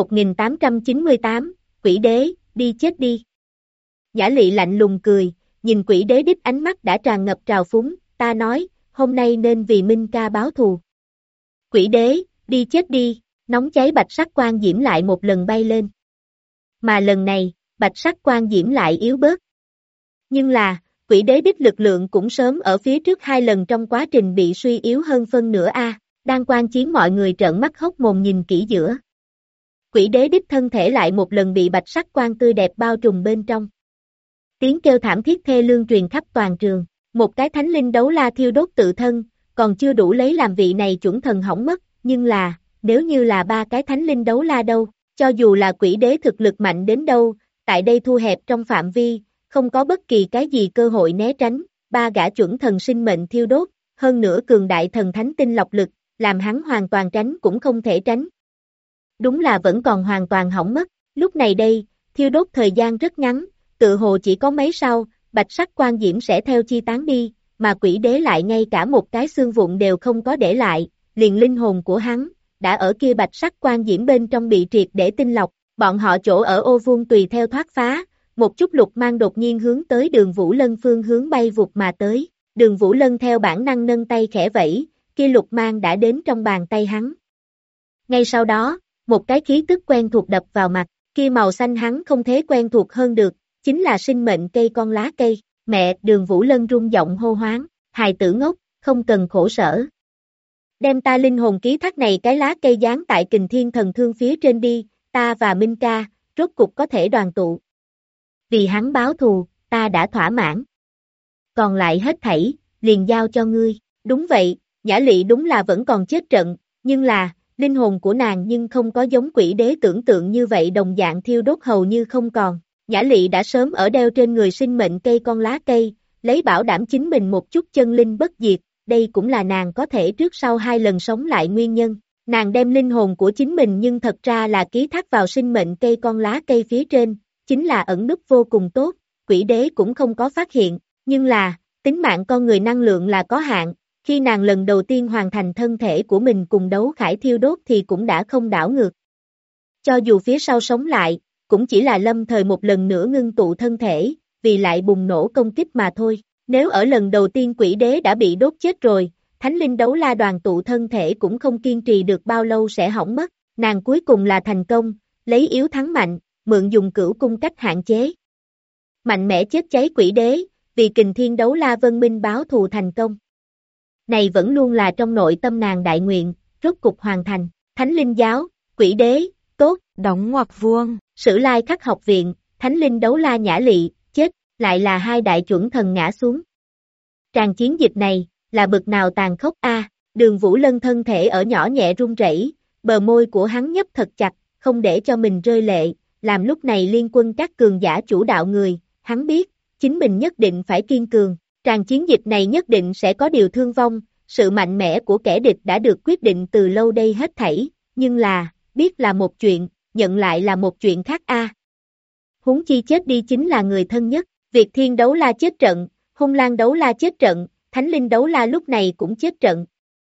1898, quỷ đế, đi chết đi. Nhã lị lạnh lùng cười, nhìn quỷ đế đích ánh mắt đã tràn ngập trào phúng, ta nói, hôm nay nên vì Minh ca báo thù. Quỷ đế, đi chết đi, nóng cháy bạch sắc quang diễm lại một lần bay lên. Mà lần này, bạch sắc quang diễm lại yếu bớt. Nhưng là, quỷ đế đích lực lượng cũng sớm ở phía trước hai lần trong quá trình bị suy yếu hơn phân nửa a. Đang quan chiến mọi người trợn mắt hốc mồm nhìn kỹ giữa. Quỷ đế đích thân thể lại một lần bị bạch sắc quang tươi đẹp bao trùm bên trong. Tiếng kêu thảm thiết thê lương truyền khắp toàn trường, một cái thánh linh đấu la thiêu đốt tự thân, còn chưa đủ lấy làm vị này chuẩn thần hỏng mất, nhưng là, nếu như là ba cái thánh linh đấu la đâu, cho dù là quỷ đế thực lực mạnh đến đâu, tại đây thu hẹp trong phạm vi, không có bất kỳ cái gì cơ hội né tránh, ba gã chuẩn thần sinh mệnh thiêu đốt, hơn nữa cường đại thần thánh tinh lọc lực, làm hắn hoàn toàn tránh cũng không thể tránh. Đúng là vẫn còn hoàn toàn hỏng mất, lúc này đây, thiêu đốt thời gian rất ngắn, tự hồ chỉ có mấy sau, bạch sắc quang diễm sẽ theo chi tán đi, mà quỷ đế lại ngay cả một cái xương vụn đều không có để lại, liền linh hồn của hắn, đã ở kia bạch sắc quang diễm bên trong bị triệt để tinh lọc, bọn họ chỗ ở ô vuông tùy theo thoát phá, một chút lục mang đột nhiên hướng tới Đường Vũ Lân phương hướng bay vụt mà tới, Đường Vũ Lân theo bản năng nâng tay khẽ vẫy, kia lục mang đã đến trong bàn tay hắn. Ngay sau đó, một cái khí tức quen thuộc đập vào mặt, kia màu xanh hắn không thể quen thuộc hơn được, chính là sinh mệnh cây con lá cây. Mẹ, Đường Vũ Lân rung giọng hô hoáng, hài tử ngốc, không cần khổ sở. Đem ta linh hồn ký thác này cái lá cây dán tại Kình Thiên Thần Thương phía trên đi, ta và Minh ca, rốt cục có thể đoàn tụ. Vì hắn báo thù, ta đã thỏa mãn. Còn lại hết thảy, liền giao cho ngươi. Đúng vậy, Nhã Lị đúng là vẫn còn chết trận, nhưng là, linh hồn của nàng nhưng không có giống quỷ đế tưởng tượng như vậy đồng dạng thiêu đốt hầu như không còn. Nhã Lị đã sớm ở đeo trên người sinh mệnh cây con lá cây, lấy bảo đảm chính mình một chút chân linh bất diệt, đây cũng là nàng có thể trước sau 2 lần sống lại nguyên nhân. Nàng đem linh hồn của chính mình nhưng thật ra là ký thác vào sinh mệnh cây con lá cây phía trên, chính là ẩn núp vô cùng tốt, quỷ đế cũng không có phát hiện, nhưng là, tính mạng con người năng lượng là có hạn, khi nàng lần đầu tiên hoàn thành thân thể của mình cùng đấu khải thiêu đốt thì cũng đã không đảo ngược. Cho dù phía sau sống lại, cũng chỉ là lâm thời một lần nữa ngưng tụ thân thể, vì lại bùng nổ công kích mà thôi. Nếu ở lần đầu tiên quỷ đế đã bị đốt chết rồi, Thánh Linh Đấu La đoàn tụ thân thể cũng không kiên trì được bao lâu sẽ hỏng mất, nàng cuối cùng là thành công, lấy yếu thắng mạnh, mượn dùng cửu cung cách hạn chế. Mạnh mẽ chết cháy quỷ đế, vì Kình Thiên Đấu La Vân Minh báo thù thành công. Này vẫn luôn là trong nội tâm nàng đại nguyện, rốt cục hoàn thành, Thánh Linh Giáo, quỷ đế, tốt, đóng ngoặc vuông, Sử Lai Khắc học viện, Thánh Linh Đấu La Nhã Lị, chết, lại là 2 đại chuẩn thần ngã xuống. Tràng chiến dịch này, là bực nào tàn khốc a. Đường Vũ Lân thân thể ở nhỏ nhẹ run rẩy, bờ môi của hắn nhấp thật chặt, không để cho mình rơi lệ, làm lúc này liên quân các cường giả chủ đạo người, hắn biết, chính mình nhất định phải kiên cường, tràng chiến dịch này nhất định sẽ có điều thương vong, sự mạnh mẽ của kẻ địch đã được quyết định từ lâu đây hết thảy, nhưng là, biết là một chuyện, nhận lại là một chuyện khác a. Huống chi chết đi chính là người thân nhất, Việt Thiên Đấu La chết trận, Hung Lang Đấu La chết trận, Thánh Linh Đấu La lúc này cũng chết trận.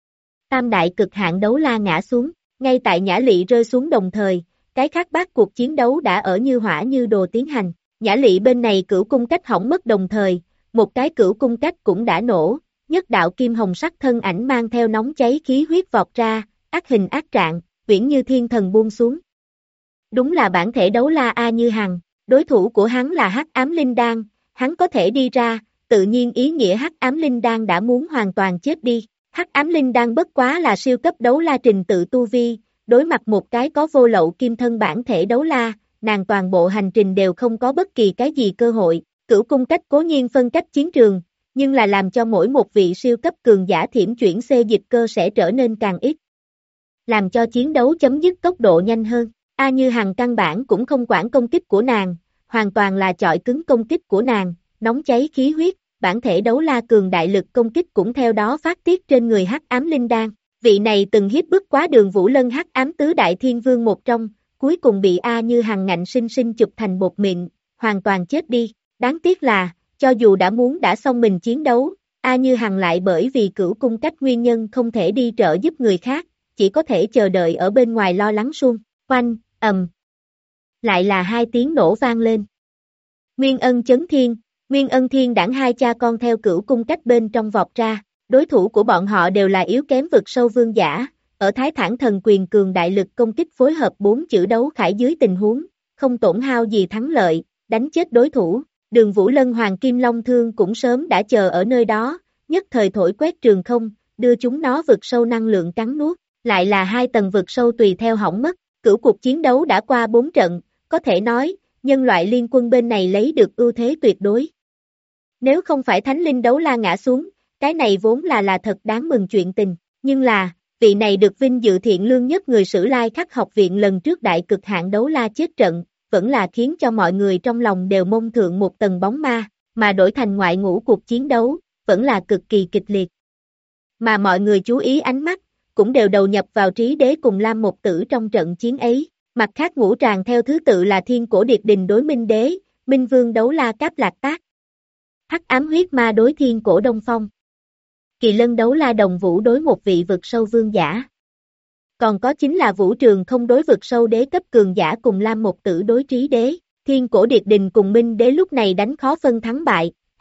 Tam đại cực hạn đấu la ngã xuống, ngay tại Nhã Lị rơi xuống đồng thời, cái khác bát cuộc chiến đấu đã ở như hỏa như đồ tiến hành. Nhã Lị bên này cửu cung cách hỏng mất đồng thời, một cái cửu cung cách cũng đã nổ, nhất đạo kim hồng sắc thân ảnh mang theo nóng cháy khí huyết vọt ra, ác hình ác trạng, uyển như thiên thần buông xuống. Đúng là bản thể đấu la A Như Hằng, đối thủ của hắn là Hắc Ám Linh Đan, hắn có thể đi ra, tự nhiên ý nghĩa Hắc Ám Linh Đan đã muốn hoàn toàn chết đi. Hắc Ám Linh Đan bất quá là siêu cấp đấu la trình tự tu vi, đối mặt một cái có vô lậu kim thân bản thể đấu la, nàng toàn bộ hành trình đều không có bất kỳ cái gì cơ hội, cửu cung cách cố nhiên phân cách chiến trường, nhưng là làm cho mỗi một vị siêu cấp cường giả thiểm chuyển xê dịch cơ sẽ trở nên càng ít. Làm cho chiến đấu chấm dứt tốc độ nhanh hơn, A Như Hằng căn bản cũng không quản công kích của nàng, hoàn toàn là chọi cứng công kích của nàng, nóng cháy khí huyết, bản thể đấu la cường đại lực công kích cũng theo đó phát tiết trên người Hắc Ám Linh Đan. Vị này từng hiếp bức quá Đường Vũ Lân Hắc Ám Tứ Đại Thiên Vương một trong, cuối cùng bị A Như Hằng ngạnh sinh sinh chụp thành bột mịn, hoàn toàn chết đi. Đáng tiếc là, cho dù đã xong mình chiến đấu, A Như Hằng lại bởi vì cửu cung cách nguyên nhân không thể đi trợ giúp người khác, chỉ có thể chờ đợi ở bên ngoài lo lắng suông. Oanh, lại là 2 tiếng nổ vang lên. Nguyên Ân chấn thiên, Nguyên Ân Thiên đảng 2 cha con theo cửu cung cách bên trong vọt ra, đối thủ của bọn họ đều là yếu kém vực sâu vương giả, ở Thái Thản Thần Quyền cường đại lực công kích phối hợp 4 chữ đấu khải dưới tình huống, không tổn hao gì thắng lợi, đánh chết đối thủ. Đường Vũ Lân Hoàng Kim Long Thương cũng sớm đã chờ ở nơi đó, nhất thời thổi quét trường không, đưa chúng nó vực sâu năng lượng cắn nuốt, lại là 2 tầng vực sâu tùy theo hỏng mất, cửu cuộc chiến đấu đã qua 4 trận, có thể nói, nhân loại liên quân bên này lấy được ưu thế tuyệt đối. Nếu không phải Thánh Linh Đấu La ngã xuống, cái này vốn là thật đáng mừng chuyện tình, nhưng là, vị này được vinh dự thiện lương nhất người Sử Lai Khắc học viện lần trước đại cực hạn đấu la chết trận, vẫn là khiến cho mọi người trong lòng đều mông thượng một tầng bóng ma, mà đổi thành ngoại ngũ cuộc chiến đấu, vẫn là cực kỳ kịch liệt. Mà mọi người chú ý ánh mắt, cũng đều đầu nhập vào Trí Đế cùng Lam Một Tử trong trận chiến ấy, mặt khác ngũ tràng theo thứ tự là Thiên Cổ Điệt Đình đối Minh Đế, Minh Vương Đấu La Cáp Lạc Tác, Hắc Ám Huyết Ma đối Thiên Cổ Đông Phong, Kỳ Lân Đấu La Đồng Vũ đối một vị vực sâu vương giả. Còn có chính là Vũ Trường không đối vực sâu đế cấp cường giả cùng Lam Một Tử đối Trí Đế, Thiên Cổ Điệt Đình cùng Minh Đế lúc này đánh khó phân thắng bại,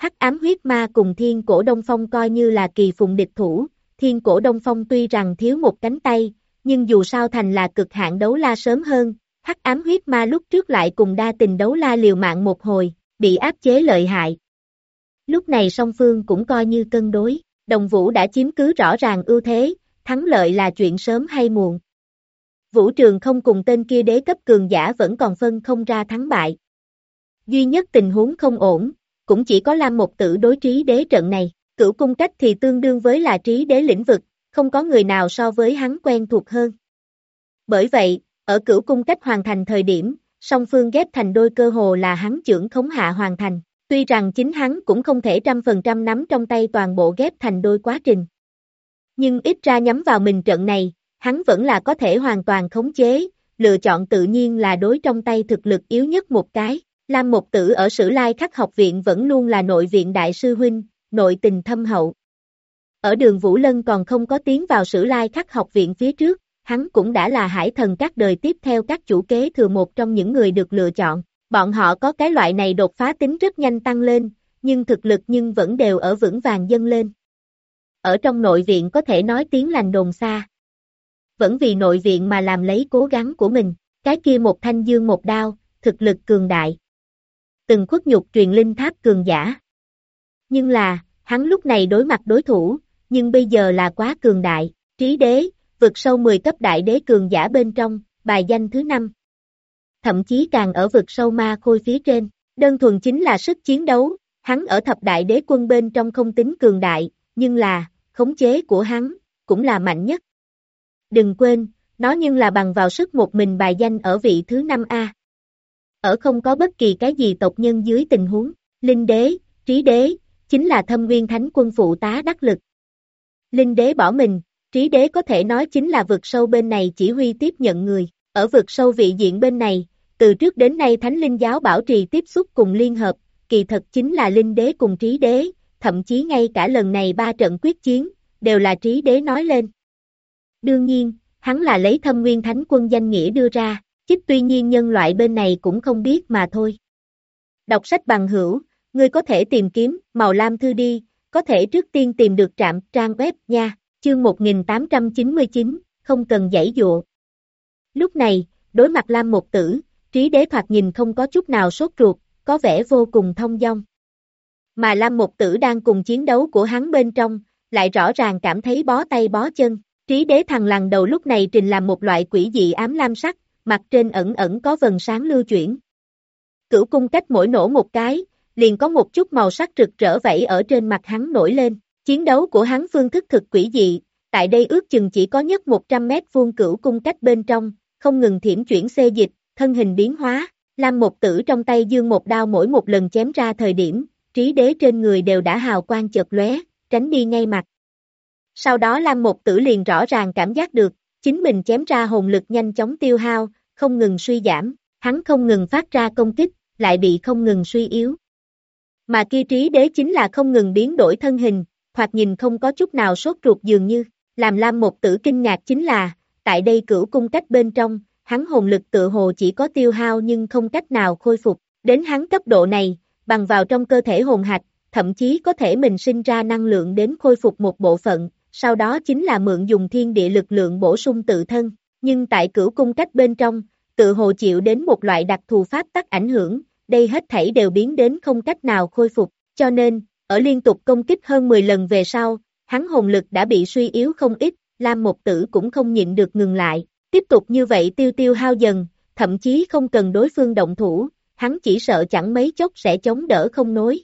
Hắc ám huyết ma cùng Thiên Cổ Đông Phong coi như là kỳ phùng địch thủ, Thiên Cổ Đông Phong tuy rằng thiếu một cánh tay, nhưng dù sao thành là cực hạn đấu la sớm hơn, Hắc ám huyết ma lúc trước lại cùng đa tình đấu la liều mạng một hồi, bị áp chế lợi hại. Lúc này song phương cũng coi như cân đối, Đồng Vũ đã chiếm cứ rõ ràng ưu thế, thắng lợi là chuyện sớm hay muộn. Vũ Trường không cùng tên kia đế cấp cường giả vẫn còn phân không ra thắng bại. Duy nhất tình huống không ổn, cũng chỉ có Lam Mộc Tử đối trí đế trận này, Cửu cung cách thì tương đương với là trí đế lĩnh vực, không có người nào so với hắn quen thuộc hơn. Bởi vậy, ở Cửu cung cách hoàn thành thời điểm, song phương ghép thành đôi cơ hồ là hắn chưởng khống hạ hoàn thành, tuy rằng chính hắn cũng không thể 100% nắm trong tay toàn bộ ghép thành đôi quá trình. Nhưng ít ra nhắm vào mình trận này, hắn vẫn là có thể hoàn toàn khống chế, lựa chọn tự nhiên là đối trong tay thực lực yếu nhất một cái. Lam Mộc Tử ở Sử Lai Khắc học viện vẫn luôn là nội viện đại sư huynh, nội tình thâm hậu. Ở Đường Vũ Lân còn không có tiến vào Sử Lai Khắc học viện phía trước, hắn cũng đã là hải thần các đời tiếp theo các chủ kế thừa một trong những người được lựa chọn. Bọn họ có cái loại này đột phá tính rất nhanh tăng lên, nhưng thực lực nhưng vẫn đều ở vững vàng dâng lên. Ở trong nội viện có thể nói tiếng lành đồn xa. Vẫn vì nội viện mà làm lấy cố gắng của mình, cái kia một thanh dương một đao, thực lực cường đại. Từng khuất nhục truyền linh tháp cường giả. Nhưng là, hắn lúc này đối mặt đối thủ, nhưng bây giờ là quá cường đại, trí đế, vượt sâu 10 cấp đại đế cường giả bên trong, bài danh thứ 5. Thậm chí càng ở vực sâu ma khôi phía trên, đơn thuần chính là sức chiến đấu, hắn ở thập đại đế quân bên trong không tính cường đại, nhưng là, khống chế của hắn, cũng là mạnh nhất. Đừng quên, nó nhưng là bằng vào sức một mình bài danh ở vị thứ 5A. Ở không có bất kỳ cái gì tộc nhân dưới tình huống, linh đế, trí đế, chính là Thâm Nguyên Thánh Quân phụ tá đắc lực. Linh đế bỏ mình, trí đế có thể nói chính là vực sâu bên này chỉ huy tiếp nhận người, ở vực sâu vị diện bên này, từ trước đến nay Thánh Linh giáo bảo trì tiếp xúc cùng liên hợp, kỳ thật chính là linh đế cùng trí đế, thậm chí ngay cả lần này 3 trận quyết chiến, đều là trí đế nói lên. Đương nhiên, hắn là lấy Thâm Nguyên Thánh Quân danh nghĩa đưa ra, chích tuy nhiên nhân loại bên này cũng không biết mà thôi. Đọc sách bằng hữu, ngươi có thể tìm kiếm, màu lam thư đi, có thể trước tiên tìm được trạm trang web nha, chương 1899, không cần giãy dụa. Lúc này, đối mặt Lam Mộc Tử, trí đế thoạt nhìn không có chút nào sốt ruột, có vẻ vô cùng thông dong. Mà Lam Mộc Tử đang cùng chiến đấu của hắn bên trong, lại rõ ràng cảm thấy bó tay bó chân, trí đế thằng lằn đầu lúc này trình làm một loại quỷ dị ám lam sắc, mặt trên ẩn ẩn có vầng sáng lưu chuyển. Cửu cung cách mỗi nổ một cái, liền có một chút màu sắc rực rỡ vẫy ở trên mặt hắn nổi lên, chiến đấu của hắn phương thức thực quỷ dị, tại đây ước chừng chỉ có nhất 100 mét vuông cửu cung cách bên trong, không ngừng thiểm chuyển xê dịch, thân hình biến hóa, Lam Mộc Tử trong tay dương một đao mỗi một lần chém ra thời điểm, trí đế trên người đều đã hào quang chợt lóe, tránh đi ngay mặt. Sau đó Lam Mộc Tử liền rõ ràng cảm giác được, chính mình chém ra hồn lực nhanh chóng tiêu hao, không ngừng suy giảm, hắn không ngừng phát ra công kích, lại bị không ngừng suy yếu. Mà kia trí đế chính là không ngừng biến đổi thân hình, thoạt nhìn không có chút nào sốt ruột dường như, làm Lam Mộc Tử kinh ngạc chính là, tại đây cửu cung cách bên trong, hắn hồn lực tự hồ chỉ có tiêu hao nhưng không cách nào khôi phục, đến hắn cấp độ này, bằng vào trong cơ thể hồn hạch, thậm chí có thể mình sinh ra năng lượng đến khôi phục một bộ phận, sau đó chính là mượn dùng thiên địa lực lượng bổ sung tự thân, nhưng tại cửu cung cách bên trong, tự hồ chịu đến một loại đặc thù pháp tắc ảnh hưởng, đây hết thảy đều biến đến không cách nào khôi phục, cho nên, ở liên tục công kích hơn 10 lần về sau, hắn hồn lực đã bị suy yếu không ít, Lam Mộc Tử cũng không nhịn được ngừng lại, tiếp tục như vậy tiêu hao dần, thậm chí không cần đối phương động thủ, hắn chỉ sợ chẳng mấy chốc sẽ chống đỡ không nối.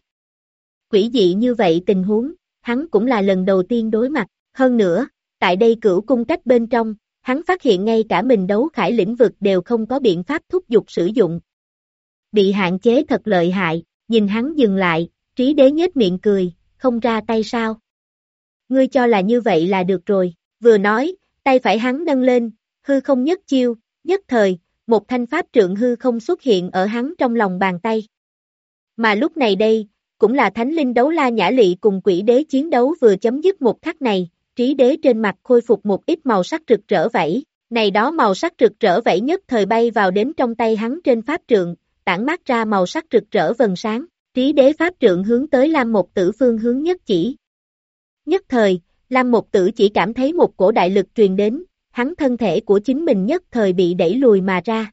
Quỷ dị như vậy tình huống, hắn cũng là lần đầu tiên đối mặt, hơn nữa, tại đây cửu cung cách bên trong, hắn phát hiện ngay cả mình đấu khải lĩnh vực đều không có biện pháp thúc giục sử dụng. Bị hạn chế thật lợi hại, nhìn hắn dừng lại, trí đế nhếch miệng cười, không ra tay sao? Ngươi cho là như vậy là được rồi, vừa nói, tay phải hắn nâng lên, hư không nhất chiêu, nhất thời, một thanh pháp trượng hư không xuất hiện ở hắn trong lòng bàn tay. Mà lúc này đây, cũng là thánh linh đấu la Nhã Lị cùng quỷ đế chiến đấu vừa chấm dứt một khắc này, trí đế trên mặt khôi phục một ít màu sắc rực rỡ vẫy, này đó màu sắc rực rỡ vẫy nhất thời bay vào đến trong tay hắn trên pháp trượng, tản mát ra màu sắc rực rỡ vầng sáng, Trí đế pháp trượng hướng tới Lam Một Tử phương hướng nhất chỉ. Nhất thời, Lam Một Tử chỉ cảm thấy một cổ đại lực truyền đến, hắn thân thể của chính mình nhất thời bị đẩy lùi mà ra.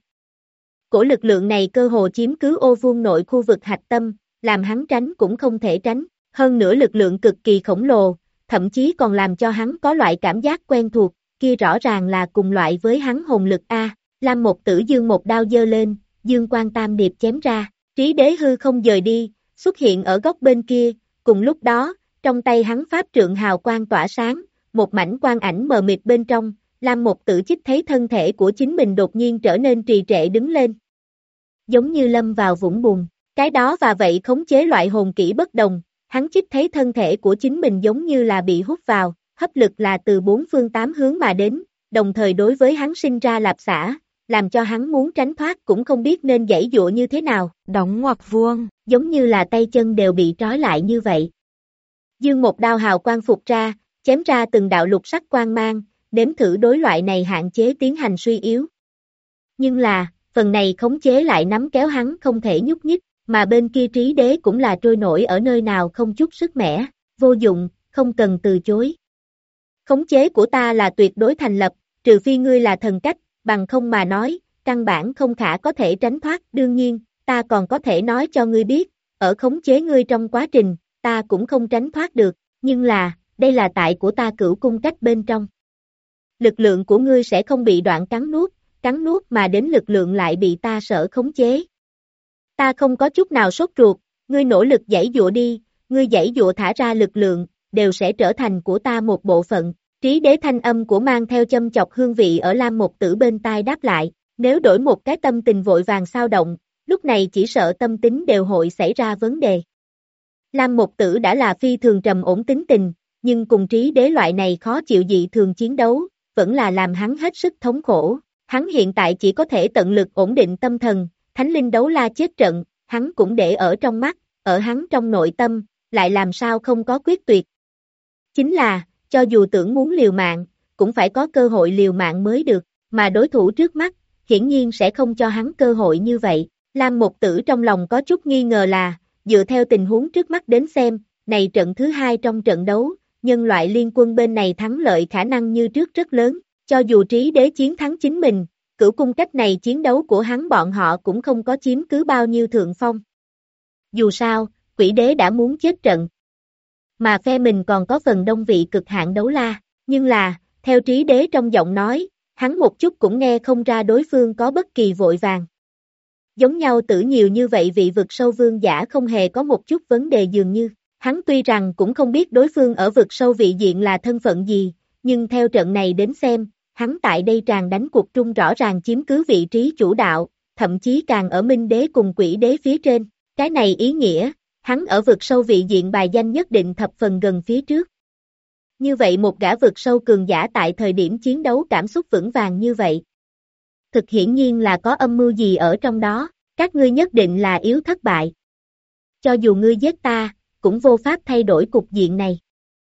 Cổ lực lượng này cơ hồ chiếm cứ ô vuông nội khu vực hạch tâm, làm hắn tránh cũng không thể tránh, hơn nữa lực lượng cực kỳ khổng lồ, thậm chí còn làm cho hắn có loại cảm giác quen thuộc, kia rõ ràng là cùng loại với hắn hồn lực A. Lam Một Tử dương một đao giơ lên, dương quang tam điệp chém ra, trí đế hư không dời đi, xuất hiện ở góc bên kia, cùng lúc đó, trong tay hắn pháp trượng hào quang tỏa sáng, một mảnh quang ảnh mờ mịt bên trong, Lam Một Tử chích thấy thân thể của chính mình đột nhiên trở nên trì trệ đứng lên. Giống như lâm vào vũng bùn, cái đó và vậy khống chế loại hồn kỹ bất đồng, hắn chích thấy thân thể của chính mình giống như là bị hút vào, hấp lực là từ bốn phương tám hướng mà đến, đồng thời đối với hắn sinh ra lạp xả, làm cho hắn muốn tránh thoát cũng không biết nên giãy giụa như thế nào, đóng ngoặc vuông, giống như là tay chân đều bị trói lại như vậy. Dương một đao hào quang phục ra, chém ra từng đạo lục sắc quang mang, nếm thử đối loại này hạn chế tiến hành suy yếu. Nhưng là, phần này khống chế lại nắm kéo hắn không thể nhúc nhích, mà bên kia trí đế cũng là trôi nổi ở nơi nào không chút sức mẻ, vô dụng, không cần từ chối. Khống chế của ta là tuyệt đối thành lập, trừ phi ngươi là thần cách, bằng không mà nói, căn bản không khả có thể tránh thoát, đương nhiên, ta còn có thể nói cho ngươi biết, ở khống chế ngươi trong quá trình, ta cũng không tránh thoát được, nhưng là, đây là tại của ta cửu cung cách bên trong. Lực lượng của ngươi sẽ không bị đoạn cắn nuốt mà đến lực lượng lại bị ta sở khống chế. Ta không có chút nào sốt ruột, ngươi nỗ lực giãy giụa đi, ngươi giãy giụa thả ra lực lượng, đều sẽ trở thành của ta một bộ phận. Trí đế thanh âm của mang theo châm chọc hương vị ở Lam Một Tử bên tai đáp lại, nếu đổi một cái tâm tình vội vàng xao động, lúc này chỉ sợ tâm tính đều hội xảy ra vấn đề. Lam Một Tử đã là phi thường trầm ổn tính tình, nhưng cùng trí đế loại này khó chịu dị thường chiến đấu, vẫn là làm hắn hết sức thống khổ. Hắn hiện tại chỉ có thể tận lực ổn định tâm thần, Thánh Linh đấu la chết trận, hắn cũng để ở trong mắt, ở hắn trong nội tâm, lại làm sao không có quyết tuyệt. Chính là, cho dù tưởng muốn liều mạng, cũng phải có cơ hội liều mạng mới được, mà đối thủ trước mắt, hiển nhiên sẽ không cho hắn cơ hội như vậy. Lam Một Tử trong lòng có chút nghi ngờ là, dựa theo tình huống trước mắt đến xem, này trận thứ hai trong trận đấu, nhân loại liên quân bên này thắng lợi khả năng như trước rất lớn, cho dù trí đế chiến thắng chính mình, cửu cung cách này chiến đấu của hắn bọn họ cũng không có chiếm cứ bao nhiêu thượng phong. Dù sao, quỷ đế đã muốn chết trận, mà phe mình còn có phần đông vị cực hạn đấu la, nhưng là, theo trí đế trong giọng nói, hắn một chút cũng nghe không ra đối phương có bất kỳ vội vàng. Giống nhau tử nhiều như vậy vị vực sâu vương giả không hề có một chút vấn đề dường như, hắn tuy rằng cũng không biết đối phương ở vực sâu vị diện là thân phận gì, nhưng theo trận này đến xem, hắn tại đây tràn đánh cuộc trung rõ ràng chiếm cứ vị trí chủ đạo, thậm chí càng ở minh đế cùng quỷ đế phía trên, cái này ý nghĩa, hắn ở vực sâu vị diện bài danh nhất định thập phần gần phía trước. Như vậy một gã vực sâu cường giả tại thời điểm chiến đấu cảm xúc vững vàng như vậy. Thực hiển nhiên là có âm mưu gì ở trong đó, các ngươi nhất định là yếu thất bại. Cho dù ngươi giết ta, cũng vô pháp thay đổi cục diện này.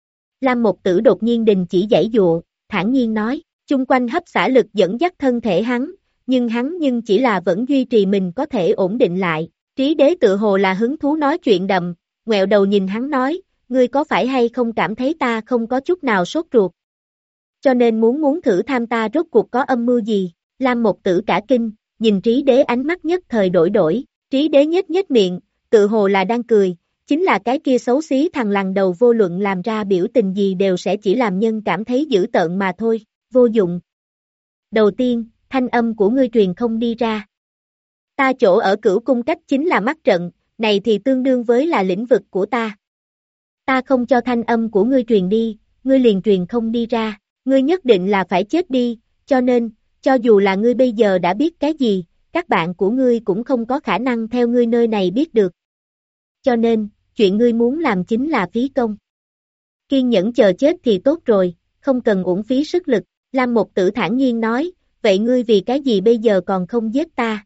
Lam Một Tử đột nhiên đình chỉ giãy giụa, thản nhiên nói, chung quanh hấp xả lực dẫn dắt thân thể hắn nhưng chỉ là vẫn duy trì mình có thể ổn định lại. Trí đế tự hồ là hứng thú nói chuyện đậm, ngoẹo đầu nhìn hắn nói, ngươi có phải hay không cảm thấy ta không có chút nào sốt ruột? Cho nên muốn thử tham ta rốt cuộc có âm mưu gì? Lam Một Tử cả kinh, nhìn trí đế ánh mắt nhất thời đổi, trí đế nhếch miệng, tự hồ là đang cười, chính là cái kia xấu xí thằng lằn đầu vô luận làm ra biểu tình gì đều sẽ chỉ làm nhân cảm thấy dữ tợn mà thôi, vô dụng. Đầu tiên, thanh âm của ngươi truyền không đi ra. Ta chỗ ở cửu cung cách chính là mắt trận, này thì tương đương với là lĩnh vực của ta. Ta không cho thanh âm của ngươi truyền đi, ngươi liền truyền không đi ra, ngươi nhất định là phải chết đi, cho nên, cho dù là ngươi bây giờ đã biết cái gì, các bạn của ngươi cũng không có khả năng theo ngươi nơi này biết được. Cho nên, chuyện ngươi muốn làm chính là phí công. Kiên nhẫn chờ chết thì tốt rồi, không cần uổng phí sức lực, Lam Một Tử thản nhiên nói, vậy ngươi vì cái gì bây giờ còn không giết ta?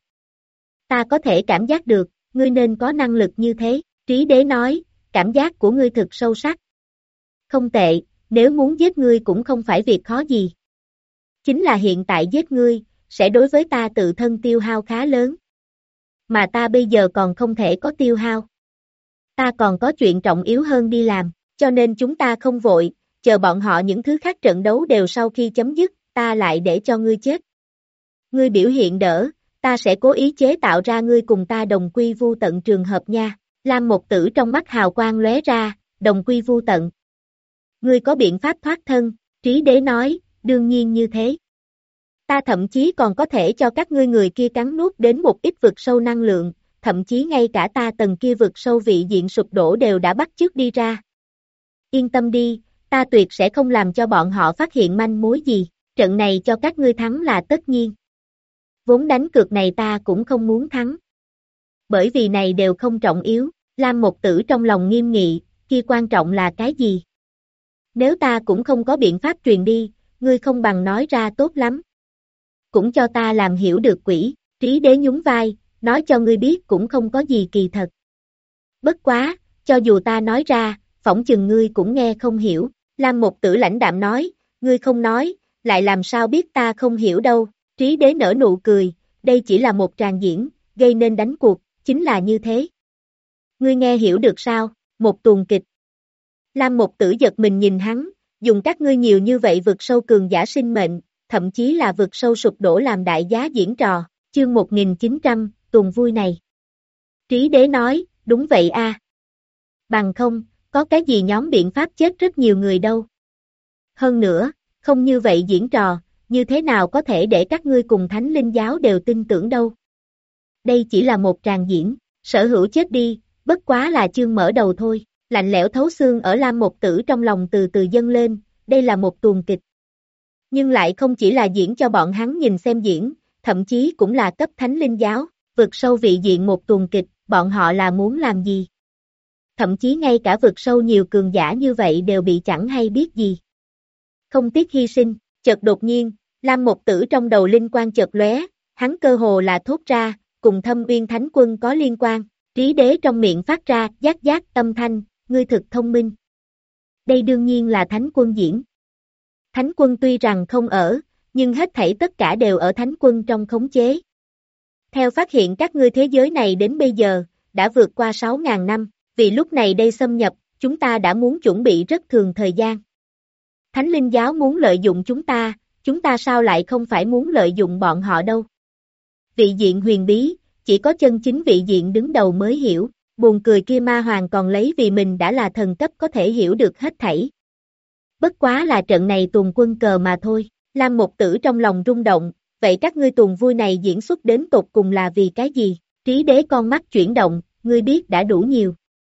Ta có thể cảm giác được, ngươi nên có năng lực như thế, trí đế nói, cảm giác của ngươi thực sâu sắc. Không tệ, nếu muốn giết ngươi cũng không phải việc khó gì. Chính là hiện tại giết ngươi, sẽ đối với ta tự thân tiêu hao khá lớn. Mà ta bây giờ còn không thể có tiêu hao. Ta còn có chuyện trọng yếu hơn đi làm, cho nên chúng ta không vội, chờ bọn họ những thứ khác trận đấu đều sau khi chấm dứt, ta lại để cho ngươi chết. Ngươi biểu hiện đỡ, ta sẽ cố ý chế tạo ra ngươi cùng ta đồng quy vu tận trường hợp nha. Lam Một Tử trong mắt hào quang lóe ra, đồng quy vu tận. Ngươi có biện pháp thoát thân, Trí Đế nói, đương nhiên như thế. Ta thậm chí còn có thể cho các ngươi người kia cắn nuốt đến một ít vực sâu năng lượng, thậm chí ngay cả ta tầng kia vực sâu vị diện sụp đổ đều đã bắt chước đi ra. Yên tâm đi, ta tuyệt sẽ không làm cho bọn họ phát hiện manh mối gì, trận này cho các ngươi thắng là tất nhiên. Vốn đánh cược này ta cũng không muốn thắng. Bởi vì này đều không trọng yếu, Lam Một Tử trong lòng nghiêm nghị, kia quan trọng là cái gì? Nếu ta cũng không có biện pháp truyền đi, ngươi không bằng nói ra tốt lắm. Cũng cho ta làm hiểu được quỷ, Trí Đế nhún vai, nói cho ngươi biết cũng không có gì kỳ thật. Bất quá, cho dù ta nói ra, phỏng chừng ngươi cũng nghe không hiểu, Lam Một Tử lãnh đạm nói, ngươi không nói, lại làm sao biết ta không hiểu đâu, Trí Đế nở nụ cười, đây chỉ là một tràng diễn, gây nên đánh cuộc, chính là như thế. Ngươi nghe hiểu được sao, một tuồng kịch. Lam Một Tử giật mình nhìn hắn, dùng các ngươi nhiều như vậy vượt sâu cường giả sinh mệnh, thậm chí là vượt sâu sụp đổ làm đại giá diễn trò, chương 1900, tuồng vui này. Trí Đế nói, đúng vậy a. Bằng không, có cái gì nhóm biện pháp chết rất nhiều người đâu. Hơn nữa, không như vậy diễn trò, như thế nào có thể để các ngươi cùng Thánh Linh Giáo đều tin tưởng đâu. Đây chỉ là một tràng diễn, sở hữu chết đi, bất quá là chương mở đầu thôi, lạnh lẽo thấu xương ở Lam Một Tử trong lòng từ từ dâng lên, đây là một tuồng kịch. Nhưng lại không chỉ là diễn cho bọn hắn nhìn xem diễn, thậm chí cũng là cấp Thánh Linh Giáo, vượt sâu vị diện một tuồng kịch, bọn họ là muốn làm gì? Thậm chí ngay cả vượt sâu nhiều cường giả như vậy đều bị chẳng hay biết gì. Không tiếc hy sinh, chợt đột nhiên, Lam Một Tử trong đầu linh quang chợt lóe, hắn cơ hồ là thốt ra, cùng Thâm Uyên Thánh Quân có liên quan, Trí Đế trong miệng phát ra, giác giác tâm thanh, ngươi thực thông minh. Đây đương nhiên là Thánh Quân diễn. Thánh Quân tuy rằng không ở, nhưng hết thảy tất cả đều ở Thánh Quân trong khống chế. Theo phát hiện các ngươi thế giới này đến bây giờ, đã vượt qua 6.000 năm, vì lúc này đây xâm nhập, chúng ta đã muốn chuẩn bị rất thường thời gian. Thánh Linh Giáo muốn lợi dụng chúng ta sao lại không phải muốn lợi dụng bọn họ đâu. Vị diện huyền bí, chỉ có chân chính vị diện đứng đầu mới hiểu, buồn cười kia ma hoàng còn lấy vì mình đã là thần cấp có thể hiểu được hết thảy. Bất quá là trận này tuồng quân cờ mà thôi, Lam Một Tử trong lòng rung động, vậy các ngươi tuồng vui này diễn xuất đến tột cùng là vì cái gì? Trí Đế con mắt chuyển động, ngươi biết đã đủ nhiều.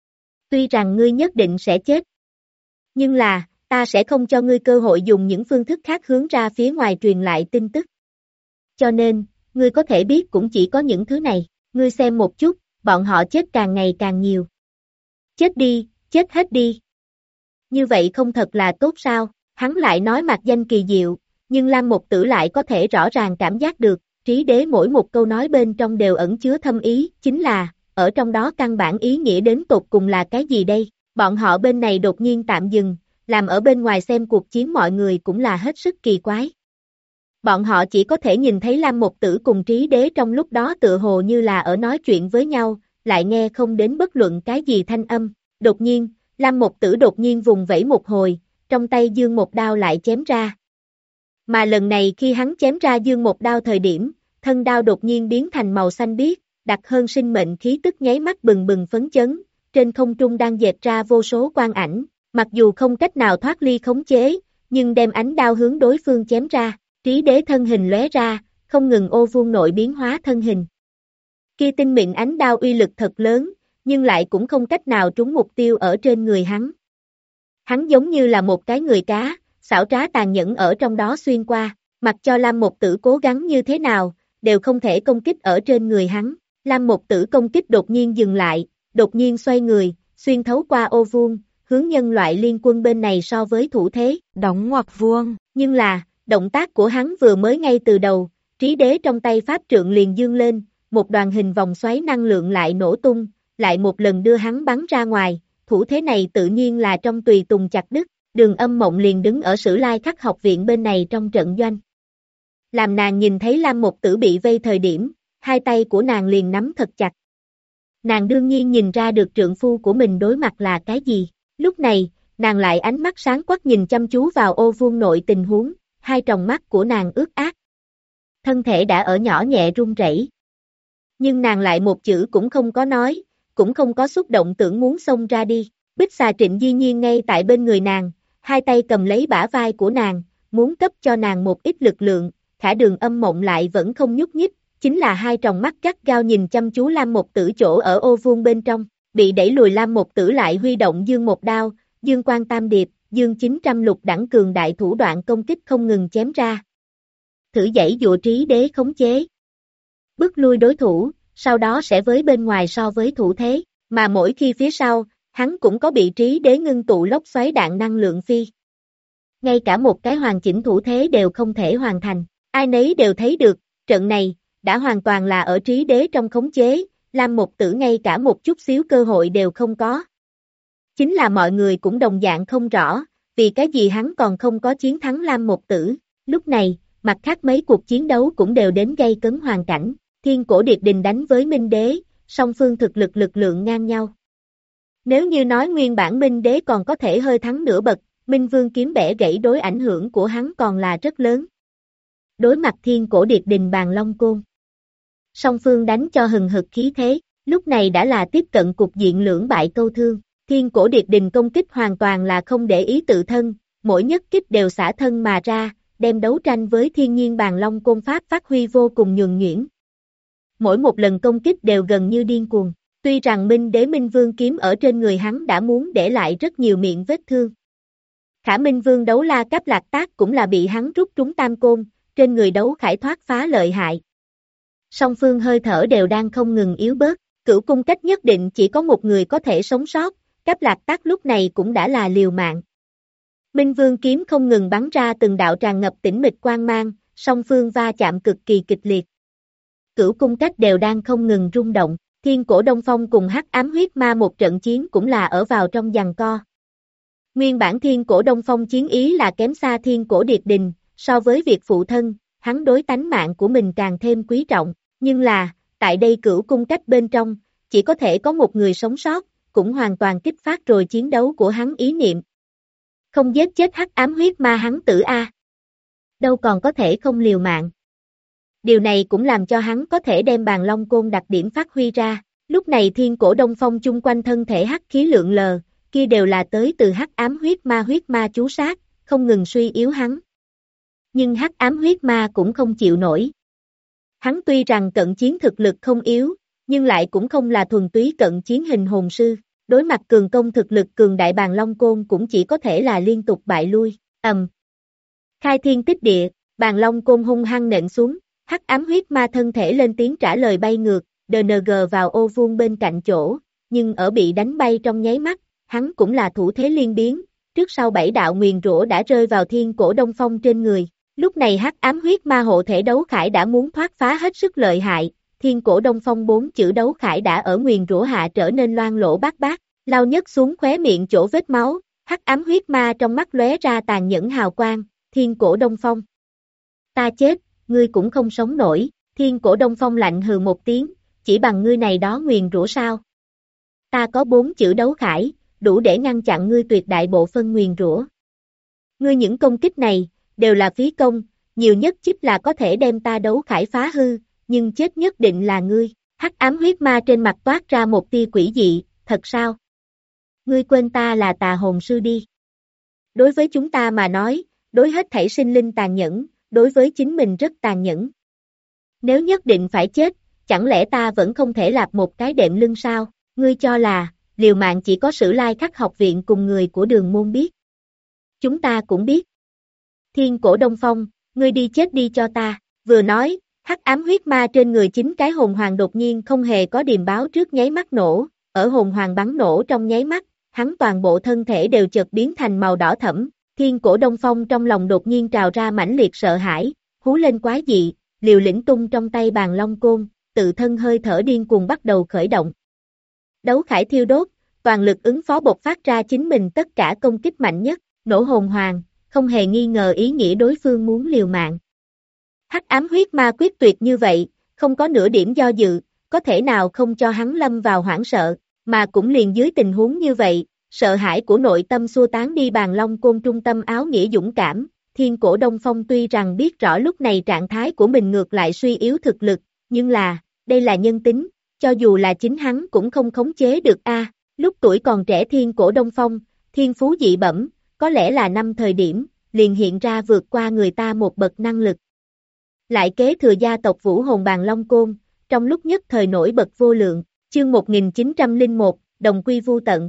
Tuy rằng ngươi nhất định sẽ chết. Nhưng là, ta sẽ không cho ngươi cơ hội dùng những phương thức khác hướng ra phía ngoài truyền lại tin tức. Cho nên, ngươi có thể biết cũng chỉ có những thứ này, ngươi xem một chút, bọn họ chết càng ngày càng nhiều. Chết đi, chết hết đi. Như vậy không thật là tốt sao, hắn lại nói mặc danh kỳ diệu, nhưng Lam Một Tử lại có thể rõ ràng cảm giác được, Trí Đế mỗi một câu nói bên trong đều ẩn chứa thâm ý, chính là, ở trong đó căn bản ý nghĩa đến tột cùng là cái gì đây, bọn họ bên này đột nhiên tạm dừng, làm ở bên ngoài xem cuộc chiến mọi người cũng là hết sức kỳ quái. Bọn họ chỉ có thể nhìn thấy Lam Một Tử cùng Trí Đế trong lúc đó tựa hồ như là ở nói chuyện với nhau, lại nghe không đến bất luận cái gì thanh âm, đột nhiên, Lam Một Tử đột nhiên vùng vẫy một hồi, trong tay giương một đao lại chém ra. Mà lần này khi hắn chém ra giương một đao thời điểm, thân đao đột nhiên biến thành màu xanh biếc, đặc hơn sinh mệnh khí tức nháy mắt bừng bừng phấn chấn, trên không trung đang dệt ra vô số quang ảnh, mặc dù không cách nào thoát ly khống chế, nhưng đem ánh đao hướng đối phương chém ra, Trí Đế thân hình lóe ra, không ngừng ô vuông nội biến hóa thân hình. Kia tinh mịn ánh đao uy lực thật lớn, nhưng lại cũng không cách nào trúng mục tiêu ở trên người hắn. Hắn giống như là một cái người cá, xảo trá tàn nhẫn ở trong đó xuyên qua, mặc cho Lam Một Tử cố gắng như thế nào, đều không thể công kích ở trên người hắn. Lam Một Tử công kích đột nhiên dừng lại, đột nhiên xoay người, xuyên thấu qua ô vuông, hướng nhân loại liên quân bên này so với thủ thế, đóng ngoặc vuông. Nhưng là, động tác của hắn vừa mới ngay từ đầu, Trí Đế trong tay pháp trượng liền dương lên, một đoàn hình vòng xoáy năng lượng lại nổ tung, lại một lần đưa hắn bắn ra ngoài, thủ thế này tự nhiên là trong tùy tùng chặt đứt, Đường Âm Mộng liền đứng ở Sử Lai Khắc học viện bên này trong trận doanh. Làm nàng nhìn thấy Lam Một Tử bị vây thời điểm, hai tay của nàng liền nắm thật chặt. Nàng đương nhiên nhìn ra được trượng phu của mình đối mặt là cái gì. Lúc này, nàng lại ánh mắt sáng quắc nhìn chăm chú vào ô vuông nội tình huống, hai tròng mắt của nàng ướt át. Thân thể đã ở nhỏ nhẹ run rẩy. Nhưng nàng lại một chữ cũng không có nói, cũng không có xúc động tưởng muốn xông ra đi. Bích xà Trịnh Di Nhiên ngay tại bên người nàng, hai tay cầm lấy bả vai của nàng, muốn cấp cho nàng một ít lực lượng, Khả Đường Âm Mộng lại vẫn không nhúc nhích, chính là hai tròng mắt gắt gao nhìn chăm chú Lam Một Tử chỗ ở ô vuông bên trong, bị đẩy lùi Lam Một Tử lại huy động dương một đao, dương quan tam điệp, dương 900 lục đẳng cường đại thủ đoạn công kích không ngừng chém ra. Thử dãy dụa trí đế khống chế. Bước lui đối thủ, sau đó sẽ với bên ngoài so với thủ thế, mà mỗi khi phía sau, hắn cũng có bị trí đế ngưng tụ lốc xoáy đạn năng lượng phi. Ngay cả một cái hoàn chỉnh thủ thế đều không thể hoàn thành, ai nấy đều thấy được, trận này, đã hoàn toàn là ở trí đế trong khống chế, Lam Một Tử ngay cả một chút xíu cơ hội đều không có. Chính là mọi người cũng đồng dạng không rõ, vì cái gì hắn còn không có chiến thắng Lam Một Tử. Lúc này, mặt khác mấy cuộc chiến đấu cũng đều đến gây cấn hoàn cảnh, Thiên Cổ Điệp Đình đánh với Minh Đế, song phương thực lực lượng ngang nhau. Nếu như nói nguyên bản Minh Đế còn có thể hơi thắng nửa bậc, Minh Vương kiếm bẻ gãy đối ảnh hưởng của hắn còn là rất lớn. Đối mặt Thiên Cổ Điệp Đình bàn long côn, song phương đánh cho hừng hực khí thế, lúc này đã là tiếp cận cục diện lưỡng bại câu thương. Thiên Cổ Điệp Đình công kích hoàn toàn là không để ý tự thân, mỗi nhất kích đều xả thân mà ra, đem đấu tranh với thiên nhiên bàn long côn pháp phát huy vô cùng nhuần nhuyễn. Mỗi một lần công kích đều gần như điên cuồng, tuy rằng Minh Đế Minh Vương kiếm ở trên người hắn đã muốn để lại rất nhiều miệng vết thương. Khả Minh Vương đấu la cấp lạc tác cũng là bị hắn rút trúng tam côn, trên người đấu khải thoát phá lợi hại. Song phương hơi thở đều đang không ngừng yếu bớt, Cửu cung cách nhất định chỉ có một người có thể sống sót, cấp lạc tác lúc này cũng đã là liều mạng. Minh Vương kiếm không ngừng bắn ra từng đạo tràn ngập tĩnh mịch quang mang, song phương va chạm cực kỳ kịch liệt. Cửu cung cách đều đang không ngừng rung động, Thiên Cổ Đông Phong cùng Hắc Ám Huyết Ma một trận chiến cũng là ở vào trong giằng co. Nguyên bản Thiên Cổ Đông Phong chiến ý là kém xa Thiên Cổ Điệp Đình, so với việc phụ thân, hắn đối tánh mạng của mình càng thêm quý trọng, nhưng là, tại đây cửu cung cách bên trong, chỉ có thể có một người sống sót, cũng hoàn toàn kích phát rồi chiến đấu của hắn ý niệm. Không giết chết Hắc Ám Huyết Ma hắn tử a. Đâu còn có thể không liều mạng. Điều này cũng làm cho hắn có thể đem bàn long côn đặc điểm phát huy ra. Lúc này Thiên Cổ Đông Phong chung quanh thân thể hắc khí lượn lờ, kia đều là tới từ Hắc Ám Huyết Ma chú sát, không ngừng suy yếu hắn. Nhưng Hắc Ám Huyết Ma cũng không chịu nổi. Hắn tuy rằng cận chiến thực lực không yếu, nhưng lại cũng không là thuần túy cận chiến hình hồn sư. Đối mặt cường công thực lực cường đại bàn long côn cũng chỉ có thể là liên tục bại lui. Khai thiên tích địa, bàn long côn hung hăng nện xuống, Hắc Ám Huyết Ma thân thể lên tiếng trả lời bay ngược, DNG vào ô vuông bên cạnh chỗ, nhưng ở bị đánh bay trong nháy mắt, hắn cũng là thủ thế liên biến, trước sau 7 đạo nguyền rủa đã rơi vào Thiên Cổ Đông Phong trên người. Lúc này Hắc Ám Huyết Ma hộ thể đấu khải đã muốn thoát phá hết sức lợi hại, Thiên Cổ Đông Phong 4 chữ đấu khải đã ở nguyền rủa hạ trở nên loang lỗ bát bát, lao nhất xuống khóe miệng chỗ vết máu, Hắc Ám Huyết Ma trong mắt lóe ra tàn nhẫn hào quang, Thiên Cổ Đông Phong. Ta chết, ngươi cũng không sống nổi, Thiên Cổ Đông Phong lạnh hừ một tiếng, chỉ bằng ngươi này đó nguyền rủa sao? Ta có 4 chữ đấu khải, đủ để ngăn chặn ngươi tuyệt đại bộ phân nguyền rủa. Ngươi những công kích này, đều là phí công, nhiều nhất chip là có thể đem ta đấu khải phá hư, nhưng chết nhất định là ngươi. Hắc Ám Huyết Ma trên mặt toát ra một tia quỷ dị, thật sao? Ngươi quên ta là tà hồn sư đi. Đối với chúng ta mà nói, đối hết thảy sinh linh tàn nhẫn, đối với chính mình rất tàn nhẫn. Nếu nhất định phải chết, chẳng lẽ ta vẫn không thể lập một cái đệm lưng sao? Ngươi cho là, liều mạng chỉ có Sử Lai Khắc học viện cùng người của Đường môn biết. Chúng ta cũng biết. Thiên Cổ Đông Phong, ngươi đi chết đi cho ta. Vừa nói, Hắc Ám Huyết Ma trên người 9 cái hồn hoàng đột nhiên không hề có điềm báo trước nháy mắt nổ, ở hồn hoàng bắn nổ trong nháy mắt, hắn toàn bộ thân thể đều chợt biến thành màu đỏ thẫm. Thiên Cổ Đông Phong trong lòng đột nhiên trào ra mãnh liệt sợ hãi, hú lên quái dị, liều lĩnh tung trong tay bàn long côn, tự thân hơi thở điên cuồng bắt đầu khởi động. Đấu khải thiêu đốt, toàn lực ứng phó bộc phát ra chính mình tất cả công kích mạnh nhất, nổ hồn hoàng, không hề nghi ngờ ý nghĩa đối phương muốn liều mạng. Hắc Ám Huyết Ma quyết tuyệt như vậy, không có nửa điểm do dự, có thể nào không cho hắn lâm vào hoảng sợ, mà cũng liền dưới tình huống như vậy, sợ hãi của nội tâm xua tán đi Bàn Long Côn trung tâm áo nghĩa dũng cảm, Thiên Cổ Đông Phong tuy rằng biết rõ lúc này trạng thái của mình ngược lại suy yếu thực lực, nhưng đây là nhân tính, cho dù là chính hắn cũng không khống chế được a. Lúc tuổi còn trẻ Thiên Cổ Đông Phong, thiên phú dị bẩm, có lẽ là năm thời điểm, liền hiện ra vượt qua người ta một bậc năng lực. Lại kế thừa gia tộc Vũ Hồn Bàn Long Côn, trong lúc nhất thời nổi bật vô lượng, chương 1901, đồng quy vu tận.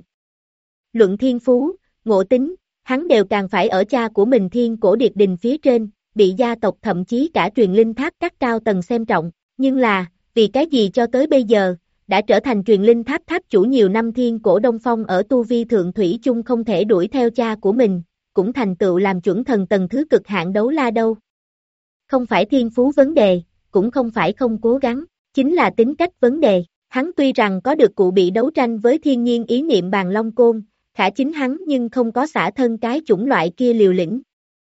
Luận thiên phú, ngộ tính, hắn đều càng phải ở cha của mình Thiên Cổ Điệt Đình phía trên, bị gia tộc thậm chí cả truyền linh tháp các cao tầng xem trọng, nhưng vì cái gì cho tới bây giờ, đã trở thành truyền linh tháp tháp chủ nhiều năm Thiên Cổ Đông Phong ở tu vi thượng thủy chung không thể đuổi theo cha của mình, cũng thành tựu làm chuẩn thần tầng thứ cực hạn đấu la đâu. Không phải thiên phú vấn đề, cũng không phải không cố gắng, chính là tính cách vấn đề. Hắn tuy rằng có được cụ bị đấu tranh với thiên nhiên ý niệm Bàn Long Côn, khả chính hắn nhưng không có xả thân cái chủng loại kia liều lĩnh.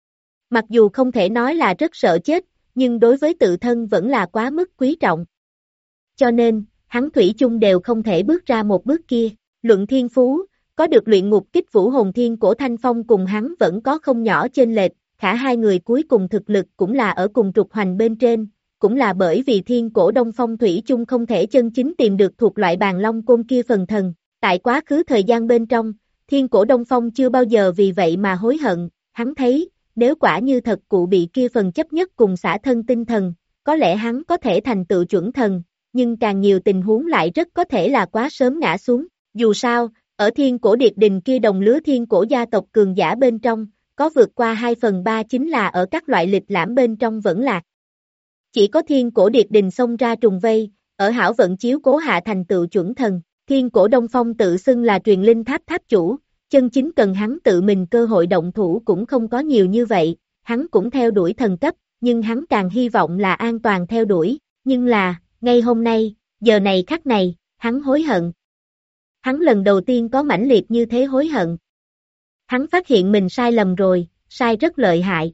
Mặc dù không thể nói là rất sợ chết, nhưng đối với tự thân vẫn là quá mức quý trọng. Cho nên, hắn thủy chung đều không thể bước ra một bước kia. Luận thiên phú, có được luyện ngục kích Vũ Hồn Thiên Cổ Thanh Phong cùng hắn vẫn có không nhỏ chênh lệch, khả hai người cuối cùng thực lực cũng là ở cùng trục hoành bên trên, cũng là bởi vì Thiên Cổ Đông Phong thủy chung không thể chân chính tìm được thuộc loại Bàn Long Côn kia phần thần. Tại quá khứ thời gian bên trong, Thiên Cổ Đông Phong chưa bao giờ vì vậy mà hối hận, hắn thấy, nếu quả như thật cụ bị kia phần chấp nhất cùng xả thân tinh thần, có lẽ hắn có thể thành tựu chuẩn thần, nhưng càng nhiều tình huống lại rất có thể là quá sớm ngã xuống. Dù sao, ở Thiên Cổ Điệt Đình kia đồng lứa Thiên Cổ gia tộc cường giả bên trong, có vượt qua 2/3 chính là ở các loại lịch lãm bên trong vẫn lạc. Chỉ có Thiên Cổ Điệt Đình xông ra trùng vây, ở hảo vận chiếu cố hạ thành tựu chuẩn thần. Thiên Cổ Đông Phong tự xưng là truyền linh tháp tháp chủ, chân chính cần hắn tự mình cơ hội động thủ cũng không có nhiều như vậy, hắn cũng theo đuổi thần cấp, nhưng hắn càng hy vọng là an toàn theo đuổi, nhưng ngay hôm nay, giờ này khắc này, hắn hối hận. Hắn lần đầu tiên có mãnh liệt như thế hối hận. Hắn phát hiện mình sai lầm rồi, sai rất lợi hại.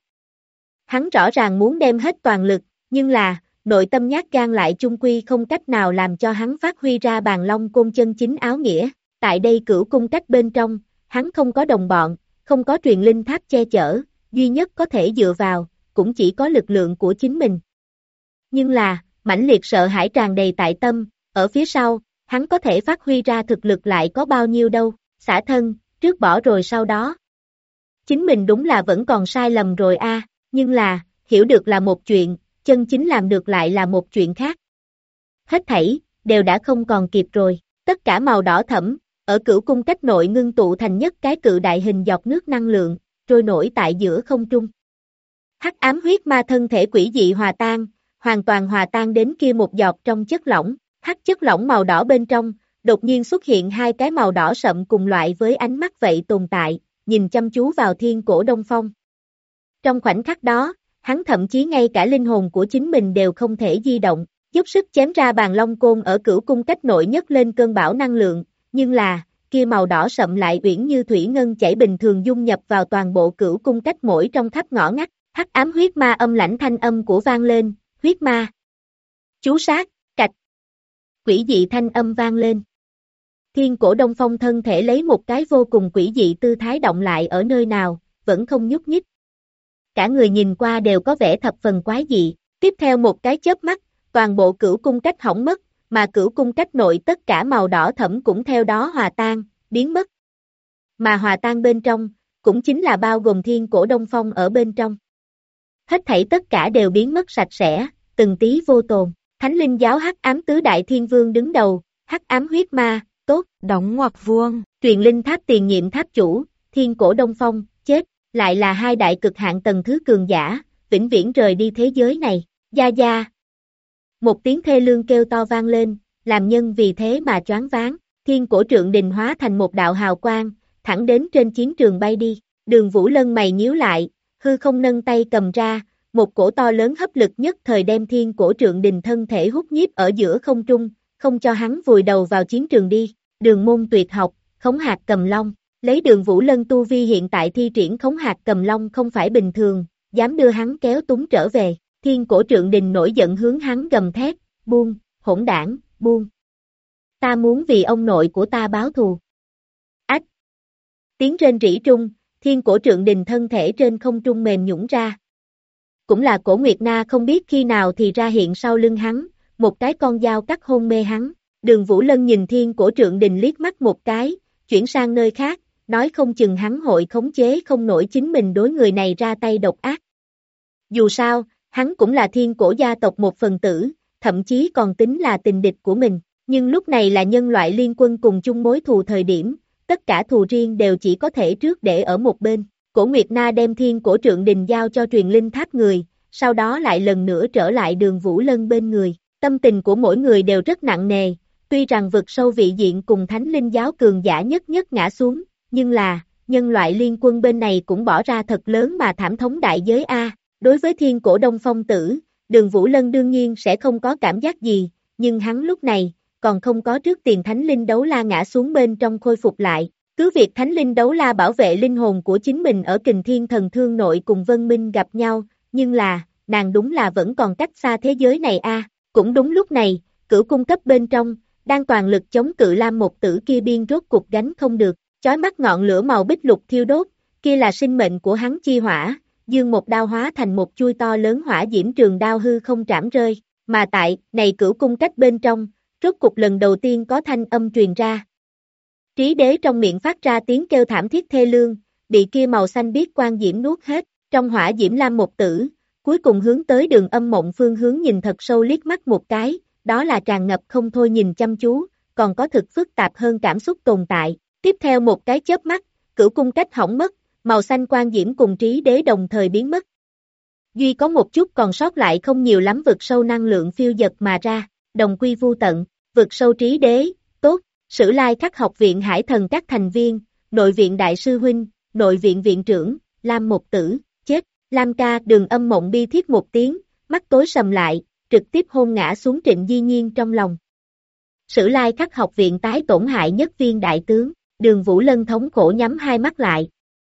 Hắn rõ ràng muốn đem hết toàn lực, nhưng nội tâm nhát gan lại chung quy không cách nào làm cho hắn phát huy ra Bàn Long Côn chân chính áo nghĩa. Tại đây Cửu Cung Cách bên trong, hắn không có đồng bọn, không có truyền linh tháp che chở, duy nhất có thể dựa vào, cũng chỉ có lực lượng của chính mình. Nhưng mãnh liệt sợ hãi tràn đầy tại tâm, ở phía sau, hắn có thể phát huy ra thực lực lại có bao nhiêu đâu, xả thân, trước bỏ rồi sau đó. Chính mình đúng là vẫn còn sai lầm rồi nhưng hiểu được là một chuyện, chân chính làm được lại là một chuyện khác. Hết thảy, đều đã không còn kịp rồi, tất cả màu đỏ thẫm, ở Cửu Cung Cách nội ngưng tụ thành nhất cái cự đại hình giọt nước năng lượng, trôi nổi tại giữa không trung. Hắc ám huyết ma thân thể quỷ dị hòa tan, hoàn toàn hòa tan đến kia một giọt trong chất lỏng, hắc chất lỏng màu đỏ bên trong, đột nhiên xuất hiện hai cái màu đỏ sậm cùng loại với ánh mắt vậy tồn tại, nhìn chăm chú vào Thiên Cổ Đông Phong. Trong khoảnh khắc đó, hắn thậm chí ngay cả linh hồn của chính mình đều không thể di động, dốc sức chém ra Bàn Long Côn ở Cửu Cung Cách nội nhất lên cơn bão năng lượng, nhưng kia màu đỏ sậm lại uyển như thủy ngân chảy bình thường dung nhập vào toàn bộ Cửu Cung Cách mỗi trong khắp ngõ ngách, hắc ám huyết ma âm lãnh thanh âm của vang lên, huyết ma. Chú sát, cạch. Quỷ dị thanh âm vang lên. Thiên Cổ Đông Phong thân thể lấy một cái vô cùng quỷ dị tư thái động lại ở nơi nào, vẫn không nhúc nhích. Cả người nhìn qua đều có vẻ thập phần quái dị, tiếp theo một cái chớp mắt, toàn bộ Cửu Cung Cách hỏng mất, mà Cửu Cung Cách nội tất cả màu đỏ thẫm cũng theo đó hòa tan, biến mất. Mà hòa tan bên trong, cũng chính là bao gồm Thiên Cổ Đông Phong ở bên trong. Hết thảy tất cả đều biến mất sạch sẽ, từng tí vô tồn. Thánh Linh Giáo Hắc Ám Tứ Đại Thiên Vương đứng đầu, Hắc Ám Huyết Ma, tốt, đóng ngoặc vuông, truyền linh tháp tiền nhiệm tháp chủ, Thiên Cổ Đông Phong, chết, lại là hai đại cực hạn tầng thứ cường giả, vĩnh viễn rời đi thế giới này, gia gia. Một tiếng thê lương kêu to vang lên, làm nhân vì thế mà choáng váng, Thiên Cổ Trượng Đình hóa thành một đạo hào quang, thẳng đến trên chiến trường bay đi, Đường Vũ lân mày nhíu lại, hư không nâng tay cầm ra, một cổ to lớn hấp lực nhất thời đem Thiên Cổ Trượng Đình thân thể hút nhiếp ở giữa không trung, không cho hắn vùi đầu vào chiến trường đi, Đường môn tuyệt học, khống hạt cầm long, lấy Đường Vũ lân tu vi hiện tại thi triển khống hạt cầm long không phải bình thường, dám đưa hắn kéo túng trở về, Thiên Cổ Trượng Đình nổi giận hướng hắn gầm thét, buông, hỗn đảng, buông. Ta muốn vì ông nội của ta báo thù. Ách! Tiếng rên rỉ trung, thiên cổ trượng đình thân thể trên không trung mềm nhũn ra. Cũng là Cổ Nguyệt Na không biết khi nào thì ra hiện sau lưng hắn, một cái con dao cắt hôn mê hắn. Đường Vũ Lân nhìn thiên cổ trượng đình liếc mắt một cái, chuyển sang nơi khác, nói không chừng hắn hội khống chế không nổi chính mình đối người này ra tay độc ác. Dù sao, hắn cũng là thiên cổ gia tộc một phần tử, thậm chí còn tính là tình địch của mình, nhưng lúc này là nhân loại liên quân cùng chung mối thù thời điểm, tất cả thù riêng đều chỉ có thể trước để ở một bên. Cổ Nguyệt Na đem thiên cổ trượng đình giao cho truyền linh tháp người, sau đó lại lần nữa trở lại Đường Vũ Lân bên người. Tâm tình của mỗi người đều rất nặng nề, tuy rằng vực sâu vị diện cùng thánh linh giáo cường giả nhất nhất ngã xuống, nhưng là, nhân loại liên quân bên này cũng bỏ ra thật lớn mà thảm thống đại giới A. Đối với thiên cổ Đông Phong tử, Đường Vũ Lân đương nhiên sẽ không có cảm giác gì, nhưng hắn lúc này, còn không có trước tiền thánh linh đấu la ngã xuống bên trong khôi phục lại. Cứ việc thánh linh đấu la bảo vệ linh hồn của chính mình ở Kình Thiên Thần Thương nội cùng Vân Minh gặp nhau, nhưng là, nàng đúng là vẫn còn cách xa thế giới này A. Cũng đúng lúc này, Cửu cung cấp bên trong, đang toàn lực chống cự Lam một tử kia biên rốt cuộc gánh không được, chói mắt ngọn lửa màu bích lục thiêu đốt, kia là sinh mệnh của hắn chi hỏa, dương một đao hóa thành một chuôi to lớn hỏa diễm trường đao hư không trảm rơi, mà tại này Cửu cung cách bên trong, rốt cuộc lần đầu tiên có thanh âm truyền ra. Trí đế trong miệng phát ra tiếng kêu thảm thiết thê lương, bị kia màu xanh biếc quang diễm nuốt hết, trong hỏa diễm Lam một tử, cuối cùng hướng tới Đường Âm Mộng phương hướng nhìn thật sâu liếc mắt một cái, đó là tràn ngập không thôi nhìn chăm chú, còn có thực phức tạp hơn cảm xúc tồn tại. Tiếp theo một cái chớp mắt, Cửu cung cách hỏng mất, màu xanh quang diễm cùng trí đế đồng thời biến mất. Duy có một chút còn sót lại không nhiều lắm vực sâu năng lượng phiêu dật mà ra, đồng quy vu tận, vực sâu trí đế, tốt, Sử Lai Khắc học viện Hải Thần các thành viên, nội viện đại sư huynh, nội viện viện trưởng, Lam một tử, chết, Lam ca. Đường Âm Mộng bi thiết một tiếng, mắt tối sầm lại, trực tiếp hôn ngã xuống Trịnh Di Nhiên trong lòng. Sử Lai Khắc học viện tái tổn hại nhất viên đại tướng, Đường Vũ Lân thống khổ nhắm hai mắt lại.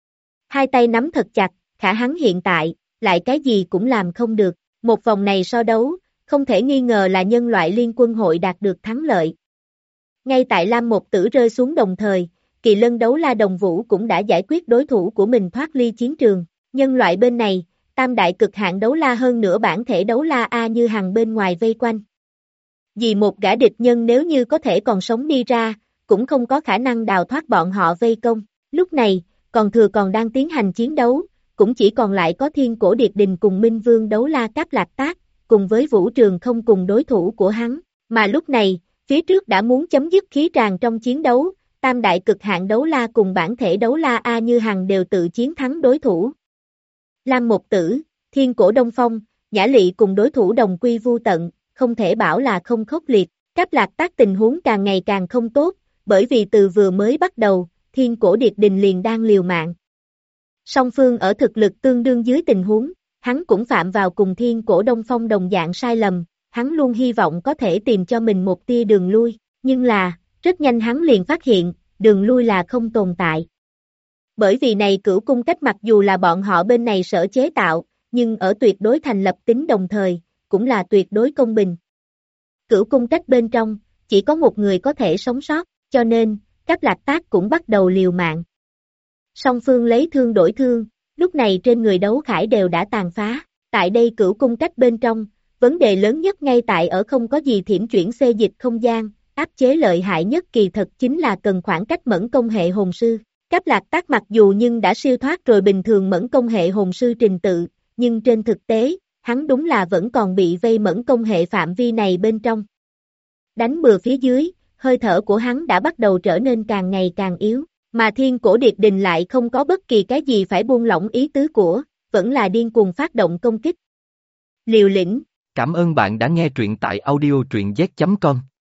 Hai tay nắm thật chặt, khả hắn hiện tại, lại cái gì cũng làm không được, một vòng này so đấu, không thể nghi ngờ là nhân loại liên quân hội đạt được thắng lợi. Ngay tại Lam một tử rơi xuống đồng thời, Kỳ Lân đấu la Đồng Vũ cũng đã giải quyết đối thủ của mình thoát ly chiến trường, nhân loại bên này, tam đại cực hạn đấu la hơn nữa bản thể đấu la A Như Hằng bên ngoài vây quanh. Vì một gã địch nhân nếu như có thể còn sống đi ra, cũng không có khả năng đào thoát bọn họ vây công. Lúc này, còn đang tiến hành chiến đấu, cũng chỉ còn lại có Thiên Cổ Điệt Đình cùng Minh Vương đấu la Cáp Lạc Tác, cùng với Vũ Trường không cùng đối thủ của hắn. Mà lúc này, phía trước đã muốn chấm dứt khí tràng trong chiến đấu, tam đại cực hạn đấu la cùng bản thể đấu la A Như Hằng đều tự chiến thắng đối thủ. Lam một tử, Thiên Cổ Đông Phong, Nhã Lị cùng đối thủ đồng quy vu tận, không thể bảo là không khốc liệt. Cáp Lạc Tác tình huống càng ngày càng không tốt, bởi vì từ vừa mới bắt đầu, Thiên Cổ Điệt Đình liền đang liều mạng. Song phương ở thực lực tương đương dưới tình huống, hắn cũng phạm vào cùng Thiên Cổ Đông Phong đồng dạng sai lầm, hắn luôn hy vọng có thể tìm cho mình một tia đường lui, nhưng là, rất nhanh hắn liền phát hiện, đường lui là không tồn tại. Bởi vì này Cửu cung cách mặc dù là bọn họ bên này sở chế tạo, nhưng ở tuyệt đối thành lập tính đồng thời, cũng là tuyệt đối công bình. Cửu cung cách bên trong, chỉ có một người có thể sống sót, cho nên, Cáp Lạc Tác cũng bắt đầu liều mạng. Song phương lấy thương đổi thương, lúc này trên người đấu khải đều đã tàn phá, tại đây Cửu cung cách bên trong, vấn đề lớn nhất ngay tại ở không có gì thiểm chuyển xê dịch không gian, áp chế lợi hại nhất kỳ thật chính là cần khoảng cách mẫn công hệ hồn sư. Cáp Lạc Tác mặc dù nhưng đã siêu thoát rồi bình thường mẫn công hệ hồn sư trình tự, nhưng trên thực tế, hắn đúng là vẫn còn bị vây mẫn công hệ phạm vi này bên trong. Đánh bừa phía dưới, hơi thở của hắn đã bắt đầu trở nên càng ngày càng yếu, mà Thiên Cổ Điệt Đình lại không có bất kỳ cái gì phải buông lỏng ý tứ của, vẫn là điên cuồng phát động công kích. Liều lĩnh. Cảm ơn bạn đã nghe truyện tại audio truyện z.com.